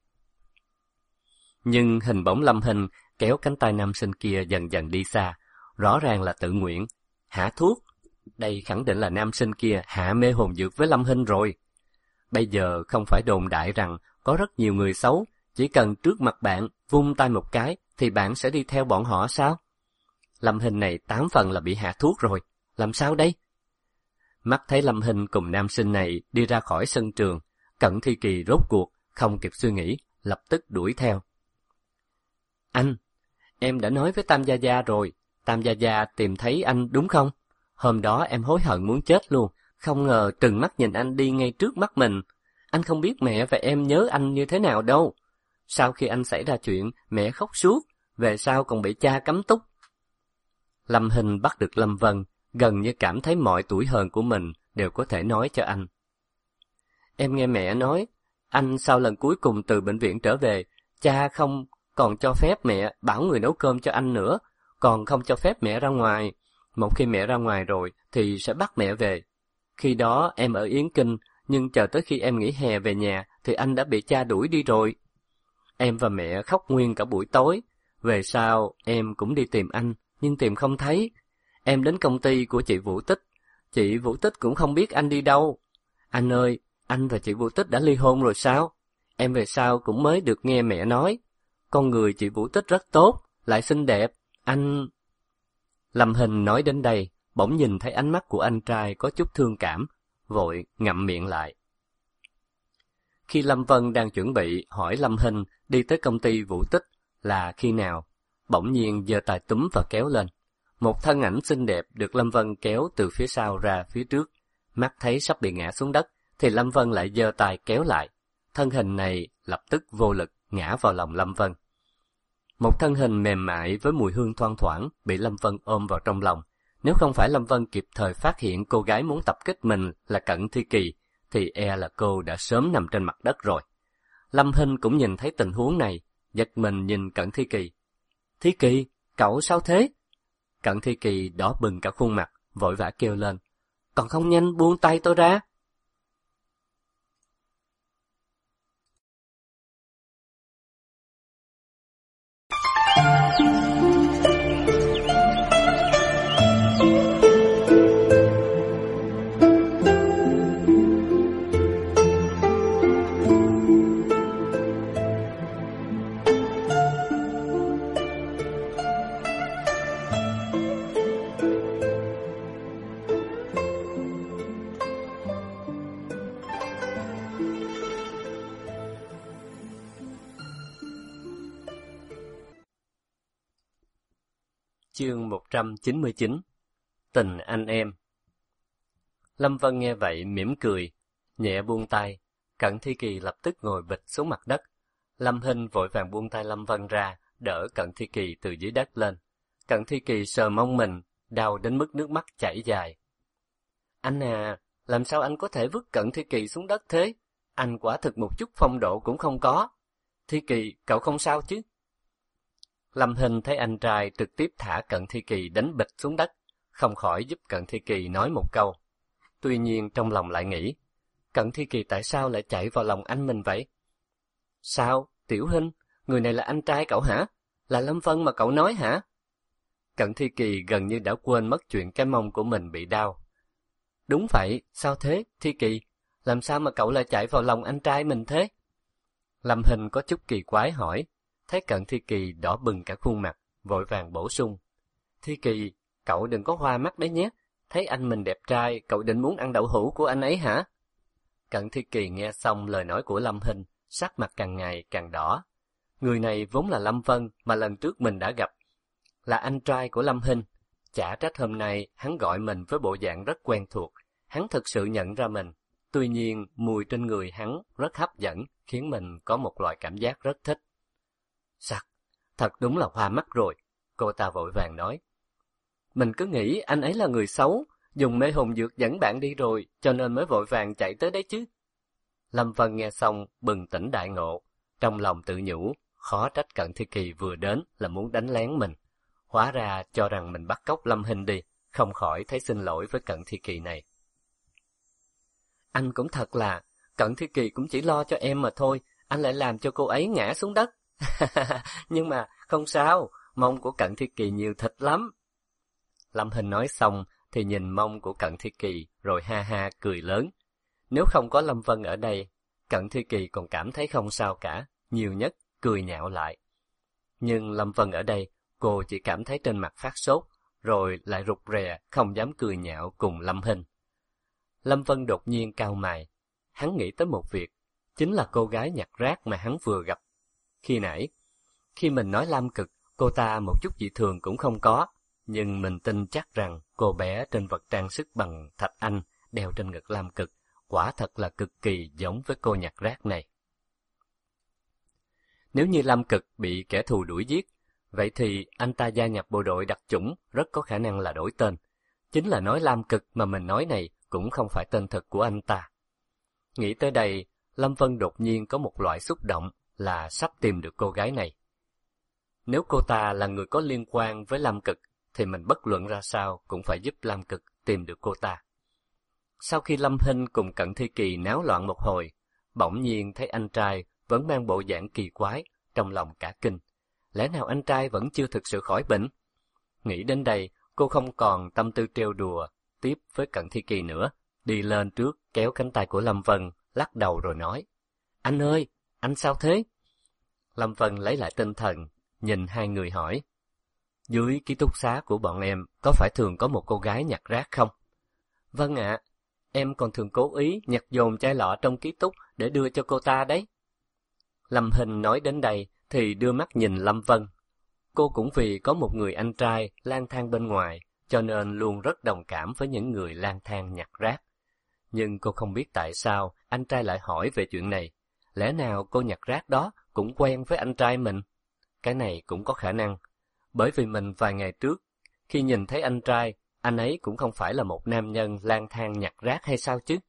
A: Nhưng hình bóng Lâm Hinh kéo cánh tay nam sinh kia dần dần đi xa, rõ ràng là tự nguyện. Hạ thuốc, đây khẳng định là nam sinh kia hạ mê hồn dược với Lâm Hinh rồi. Bây giờ không phải đồn đại rằng có rất nhiều người xấu, chỉ cần trước mặt bạn vung tay một cái thì bạn sẽ đi theo bọn họ sao? Lâm Hinh này 8 phần là bị hạ thuốc rồi, làm sao đây? Mắt thấy Lâm Hinh cùng nam sinh này đi ra khỏi sân trường, Cận Thi Kỳ rốt cuộc, không kịp suy nghĩ, lập tức đuổi theo. Anh, em đã nói với Tam Gia Gia rồi, Tam Gia Gia tìm thấy anh đúng không? Hôm đó em hối hận muốn chết luôn, không ngờ trừng mắt nhìn anh đi ngay trước mắt mình. Anh không biết mẹ và em nhớ anh như thế nào đâu. Sau khi anh xảy ra chuyện, mẹ khóc suốt, về sau còn bị cha cấm túc. Lâm Hinh bắt được Lâm Vân, gần như cảm thấy mọi tủi hờn của mình đều có thể nói cho anh. Em nghe mẹ nói, anh sau lần cuối cùng từ bệnh viện trở về, cha không còn cho phép mẹ bảo người nấu cơm cho anh nữa, còn không cho phép mẹ ra ngoài. Một khi mẹ ra ngoài rồi thì sẽ bắt mẹ về. Khi đó em ở Yến Kinh, nhưng chờ tới khi em nghỉ hè về nhà thì anh đã bị cha đuổi đi rồi. Em và mẹ khóc nguyên cả buổi tối. Về sau em cũng đi tìm anh, nhưng tìm không thấy. Em đến công ty của chị Vũ Tích, chị Vũ Tích cũng không biết anh đi đâu. Anh ơi, anh và chị Vũ Tích đã ly hôn rồi sao? Em về sau cũng mới được nghe mẹ nói. Con người chị Vũ Tích rất tốt, lại xinh đẹp, anh... Lâm Hinh nói đến đây, bỗng nhìn thấy ánh mắt của anh trai có chút thương cảm, vội ngậm miệng lại. Khi Lâm Vân đang chuẩn bị hỏi Lâm Hinh đi tới công ty Vũ Tích là khi nào, bỗng nhiên giơ tay túm và kéo lên. Một thân ảnh xinh đẹp được Lâm Vân kéo từ phía sau ra phía trước. Mắt thấy sắp bị ngã xuống đất, thì Lâm Vân lại giơ tay kéo lại. Thân hình này lập tức vô lực ngã vào lòng Lâm Vân. Một thân hình mềm mại với mùi hương thoang thoảng bị Lâm Vân ôm vào trong lòng. Nếu không phải Lâm Vân kịp thời phát hiện cô gái muốn tập kích mình là Cận Thi Kỳ, thì e là cô đã sớm nằm trên mặt đất rồi. Lâm Hinh cũng nhìn thấy tình huống này, giật mình nhìn Cận Thi Kỳ. Thi Kỳ, cậu sao thế? Cận Thi Kỳ đỏ bừng cả khuôn mặt, vội vã kêu lên. Còn không nhanh buông tay tôi ra. Chương 199. Tình anh em. Lâm Vân nghe vậy mỉm cười, nhẹ buông tay. Cận Thi Kỳ lập tức ngồi bịch xuống mặt đất. Lâm Hinh vội vàng buông tay Lâm Vân ra, đỡ Cận Thi Kỳ từ dưới đất lên. Cận Thi Kỳ sờ mông mình, đau đến mức nước mắt chảy dài. Anh à, làm sao anh có thể vứt Cận Thi Kỳ xuống đất thế? Anh quả thực một chút phong độ cũng không có. Thi Kỳ, cậu không sao chứ? Lâm Hinh thấy anh trai trực tiếp thả Cận Thi Kỳ đánh bịch xuống đất, không khỏi giúp Cận Thi Kỳ nói một câu. Tuy nhiên trong lòng lại nghĩ, Cận Thi Kỳ tại sao lại chạy vào lòng anh mình vậy? Sao, Tiểu Hinh, người này là anh trai cậu hả? Là Lâm Vân mà cậu nói hả? Cận Thi Kỳ gần như đã quên mất chuyện cái mông của mình bị đau. Đúng vậy, sao thế, Thi Kỳ? Làm sao mà cậu lại chạy vào lòng anh trai mình thế? Lâm Hinh có chút kỳ quái hỏi. Thấy Cận Thi Kỳ đỏ bừng cả khuôn mặt, vội vàng bổ sung. Thi Kỳ, cậu đừng có hoa mắt đấy nhé. Thấy anh mình đẹp trai, cậu định muốn ăn đậu hũ của anh ấy hả? Cận Thi Kỳ nghe xong lời nói của Lâm Hinh, sắc mặt càng ngày càng đỏ. Người này vốn là Lâm Vân mà lần trước mình đã gặp. Là anh trai của Lâm Hinh. Chả trách hôm nay hắn gọi mình với bộ dạng rất quen thuộc. Hắn thực sự nhận ra mình. Tuy nhiên, mùi trên người hắn rất hấp dẫn, khiến mình có một loại cảm giác rất thích. Sặc, thật đúng là hoa mắt rồi, cô ta vội vàng nói. Mình cứ nghĩ anh ấy là người xấu, dùng mê hồn dược dẫn bạn đi rồi, cho nên mới vội vàng chạy tới đấy chứ. Lâm Vân nghe xong, bừng tỉnh đại ngộ, trong lòng tự nhủ, khó trách Cận Thi Kỳ vừa đến là muốn đánh lén mình. Hóa ra cho rằng mình bắt cóc Lâm Hinh đi, không khỏi thấy xin lỗi với Cận Thi Kỳ này. Anh cũng thật là, Cận Thi Kỳ cũng chỉ lo cho em mà thôi, anh lại làm cho cô ấy ngã xuống đất. Nhưng mà không sao, mông của Cận Thi Kỳ nhiều thịt lắm. Lâm Hinh nói xong thì nhìn mông của Cận Thi Kỳ rồi ha ha cười lớn. Nếu không có Lâm Vân ở đây, Cận Thi Kỳ còn cảm thấy không sao cả, nhiều nhất cười nhạo lại. Nhưng Lâm Vân ở đây, cô chỉ cảm thấy trên mặt phát sốt, rồi lại rụt rè, không dám cười nhạo cùng Lâm Hinh. Lâm Vân đột nhiên cau mày, hắn nghĩ tới một việc, chính là cô gái nhặt rác mà hắn vừa gặp khi nãy. Khi mình nói Lam Cực, cô ta một chút dị thường cũng không có, nhưng mình tin chắc rằng cô bé trên vật trang sức bằng thạch anh đeo trên ngực Lam Cực quả thật là cực kỳ giống với cô nhặt rác này. Nếu như Lam Cực bị kẻ thù đuổi giết, vậy thì anh ta gia nhập bộ đội đặc chủng rất có khả năng là đổi tên. Chính là nói Lam Cực mà mình nói này cũng không phải tên thật của anh ta. Nghĩ tới đây, Lâm Vân đột nhiên có một loại xúc động là sắp tìm được cô gái này. Nếu cô ta là người có liên quan với Lam Cực, thì mình bất luận ra sao cũng phải giúp Lam Cực tìm được cô ta. Sau khi Lâm Hinh cùng Cận Thi Kỳ náo loạn một hồi, bỗng nhiên thấy anh trai vẫn mang bộ dạng kỳ quái, trong lòng cả kinh. Lẽ nào anh trai vẫn chưa thực sự khỏi bệnh? Nghĩ đến đây, cô không còn tâm tư trêu đùa tiếp với Cận Thi Kỳ nữa, đi lên trước kéo cánh tay của Lâm Vân, lắc đầu rồi nói: Anh ơi, anh sao thế? Lâm Vân lấy lại tinh thần, nhìn hai người hỏi: Dưới ký túc xá của bọn em có phải thường có một cô gái nhặt rác không? Vâng ạ, em còn thường cố ý nhặt dồn chai lọ trong ký túc để đưa cho cô ta đấy. Lâm Hinh nói đến đây thì đưa mắt nhìn Lâm Vân. Cô cũng vì có một người anh trai lang thang bên ngoài, cho nên luôn rất đồng cảm với những người lang thang nhặt rác. Nhưng cô không biết tại sao anh trai lại hỏi về chuyện này. Lẽ nào cô nhặt rác đó cũng quen với anh trai mình? Cái này cũng có khả năng. Bởi vì mình vài ngày trước, khi nhìn thấy anh trai, anh ấy cũng không phải là một nam nhân lang thang nhặt rác hay sao chứ?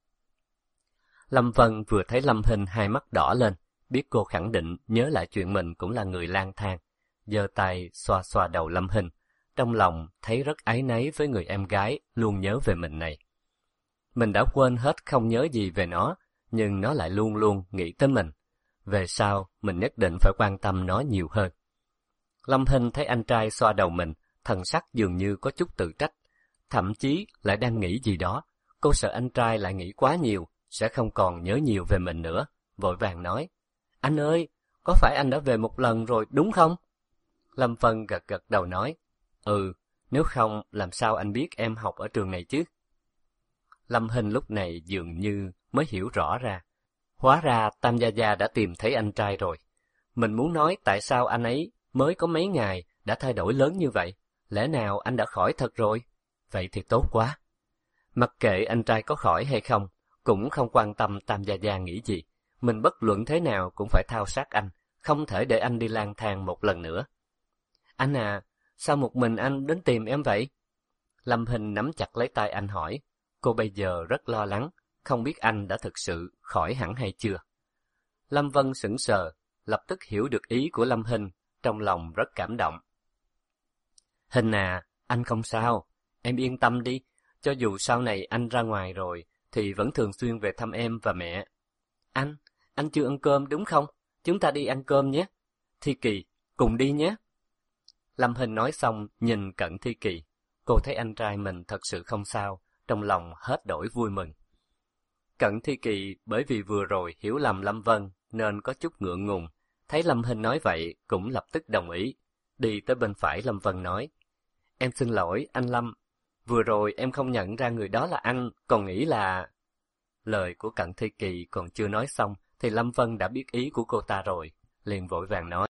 A: Lâm Vân vừa thấy Lâm Hinh hai mắt đỏ lên, biết cô khẳng định nhớ lại chuyện mình cũng là người lang thang, giơ tay xoa xoa đầu Lâm Hinh, trong lòng thấy rất áy náy với người em gái luôn nhớ về mình này. Mình đã quên hết không nhớ gì về nó, nhưng nó lại luôn luôn nghĩ tới mình. Về sau, mình nhất định phải quan tâm nó nhiều hơn. Lâm Hinh thấy anh trai xoa đầu mình, thần sắc dường như có chút tự trách, thậm chí lại đang nghĩ gì đó. Cô sợ anh trai lại nghĩ quá nhiều, sẽ không còn nhớ nhiều về mình nữa, vội vàng nói: Anh ơi, có phải anh đã về một lần rồi đúng không? Lâm Vân gật gật đầu nói: Ừ, nếu không làm sao anh biết em học ở trường này chứ? Lâm Hinh lúc này dường như mới hiểu rõ ra. Hóa ra Tam Gia Gia đã tìm thấy anh trai rồi. Mình muốn nói tại sao anh ấy mới có mấy ngày đã thay đổi lớn như vậy. Lẽ nào anh đã khỏi thật rồi? Vậy thì tốt quá. Mặc kệ anh trai có khỏi hay không, cũng không quan tâm Tam Gia Gia nghĩ gì. Mình bất luận thế nào cũng phải thao sát anh, không thể để anh đi lang thang một lần nữa. Anh à, sao một mình anh đến tìm em vậy? Lâm Hinh nắm chặt lấy tay anh hỏi. Cô bây giờ rất lo lắng, không biết anh đã thực sự khỏi hẳn hay chưa. Lâm Vân sững sờ, lập tức hiểu được ý của Lâm Hinh, trong lòng rất cảm động. Hinh à, anh không sao, em yên tâm đi, cho dù sau này anh ra ngoài rồi, thì vẫn thường xuyên về thăm em và mẹ. Anh chưa ăn cơm đúng không? Chúng ta đi ăn cơm nhé. Thi Kỳ, cùng đi nhé. Lâm Hinh nói xong, nhìn Cận Thi Kỳ. Cô thấy anh trai mình thật sự không sao, trong lòng hết đổi vui mừng. Cận Thi Kỳ bởi vì vừa rồi hiểu lầm Lâm Vân nên có chút ngượng ngùng, thấy Lâm Hinh nói vậy cũng lập tức đồng ý. Đi tới bên phải Lâm Vân nói: Em xin lỗi anh Lâm, vừa rồi em không nhận ra người đó là anh, còn nghĩ là... Lời của Cận Thi Kỳ còn chưa nói xong thì Lâm Vân đã biết ý của cô ta rồi, liền vội vàng nói: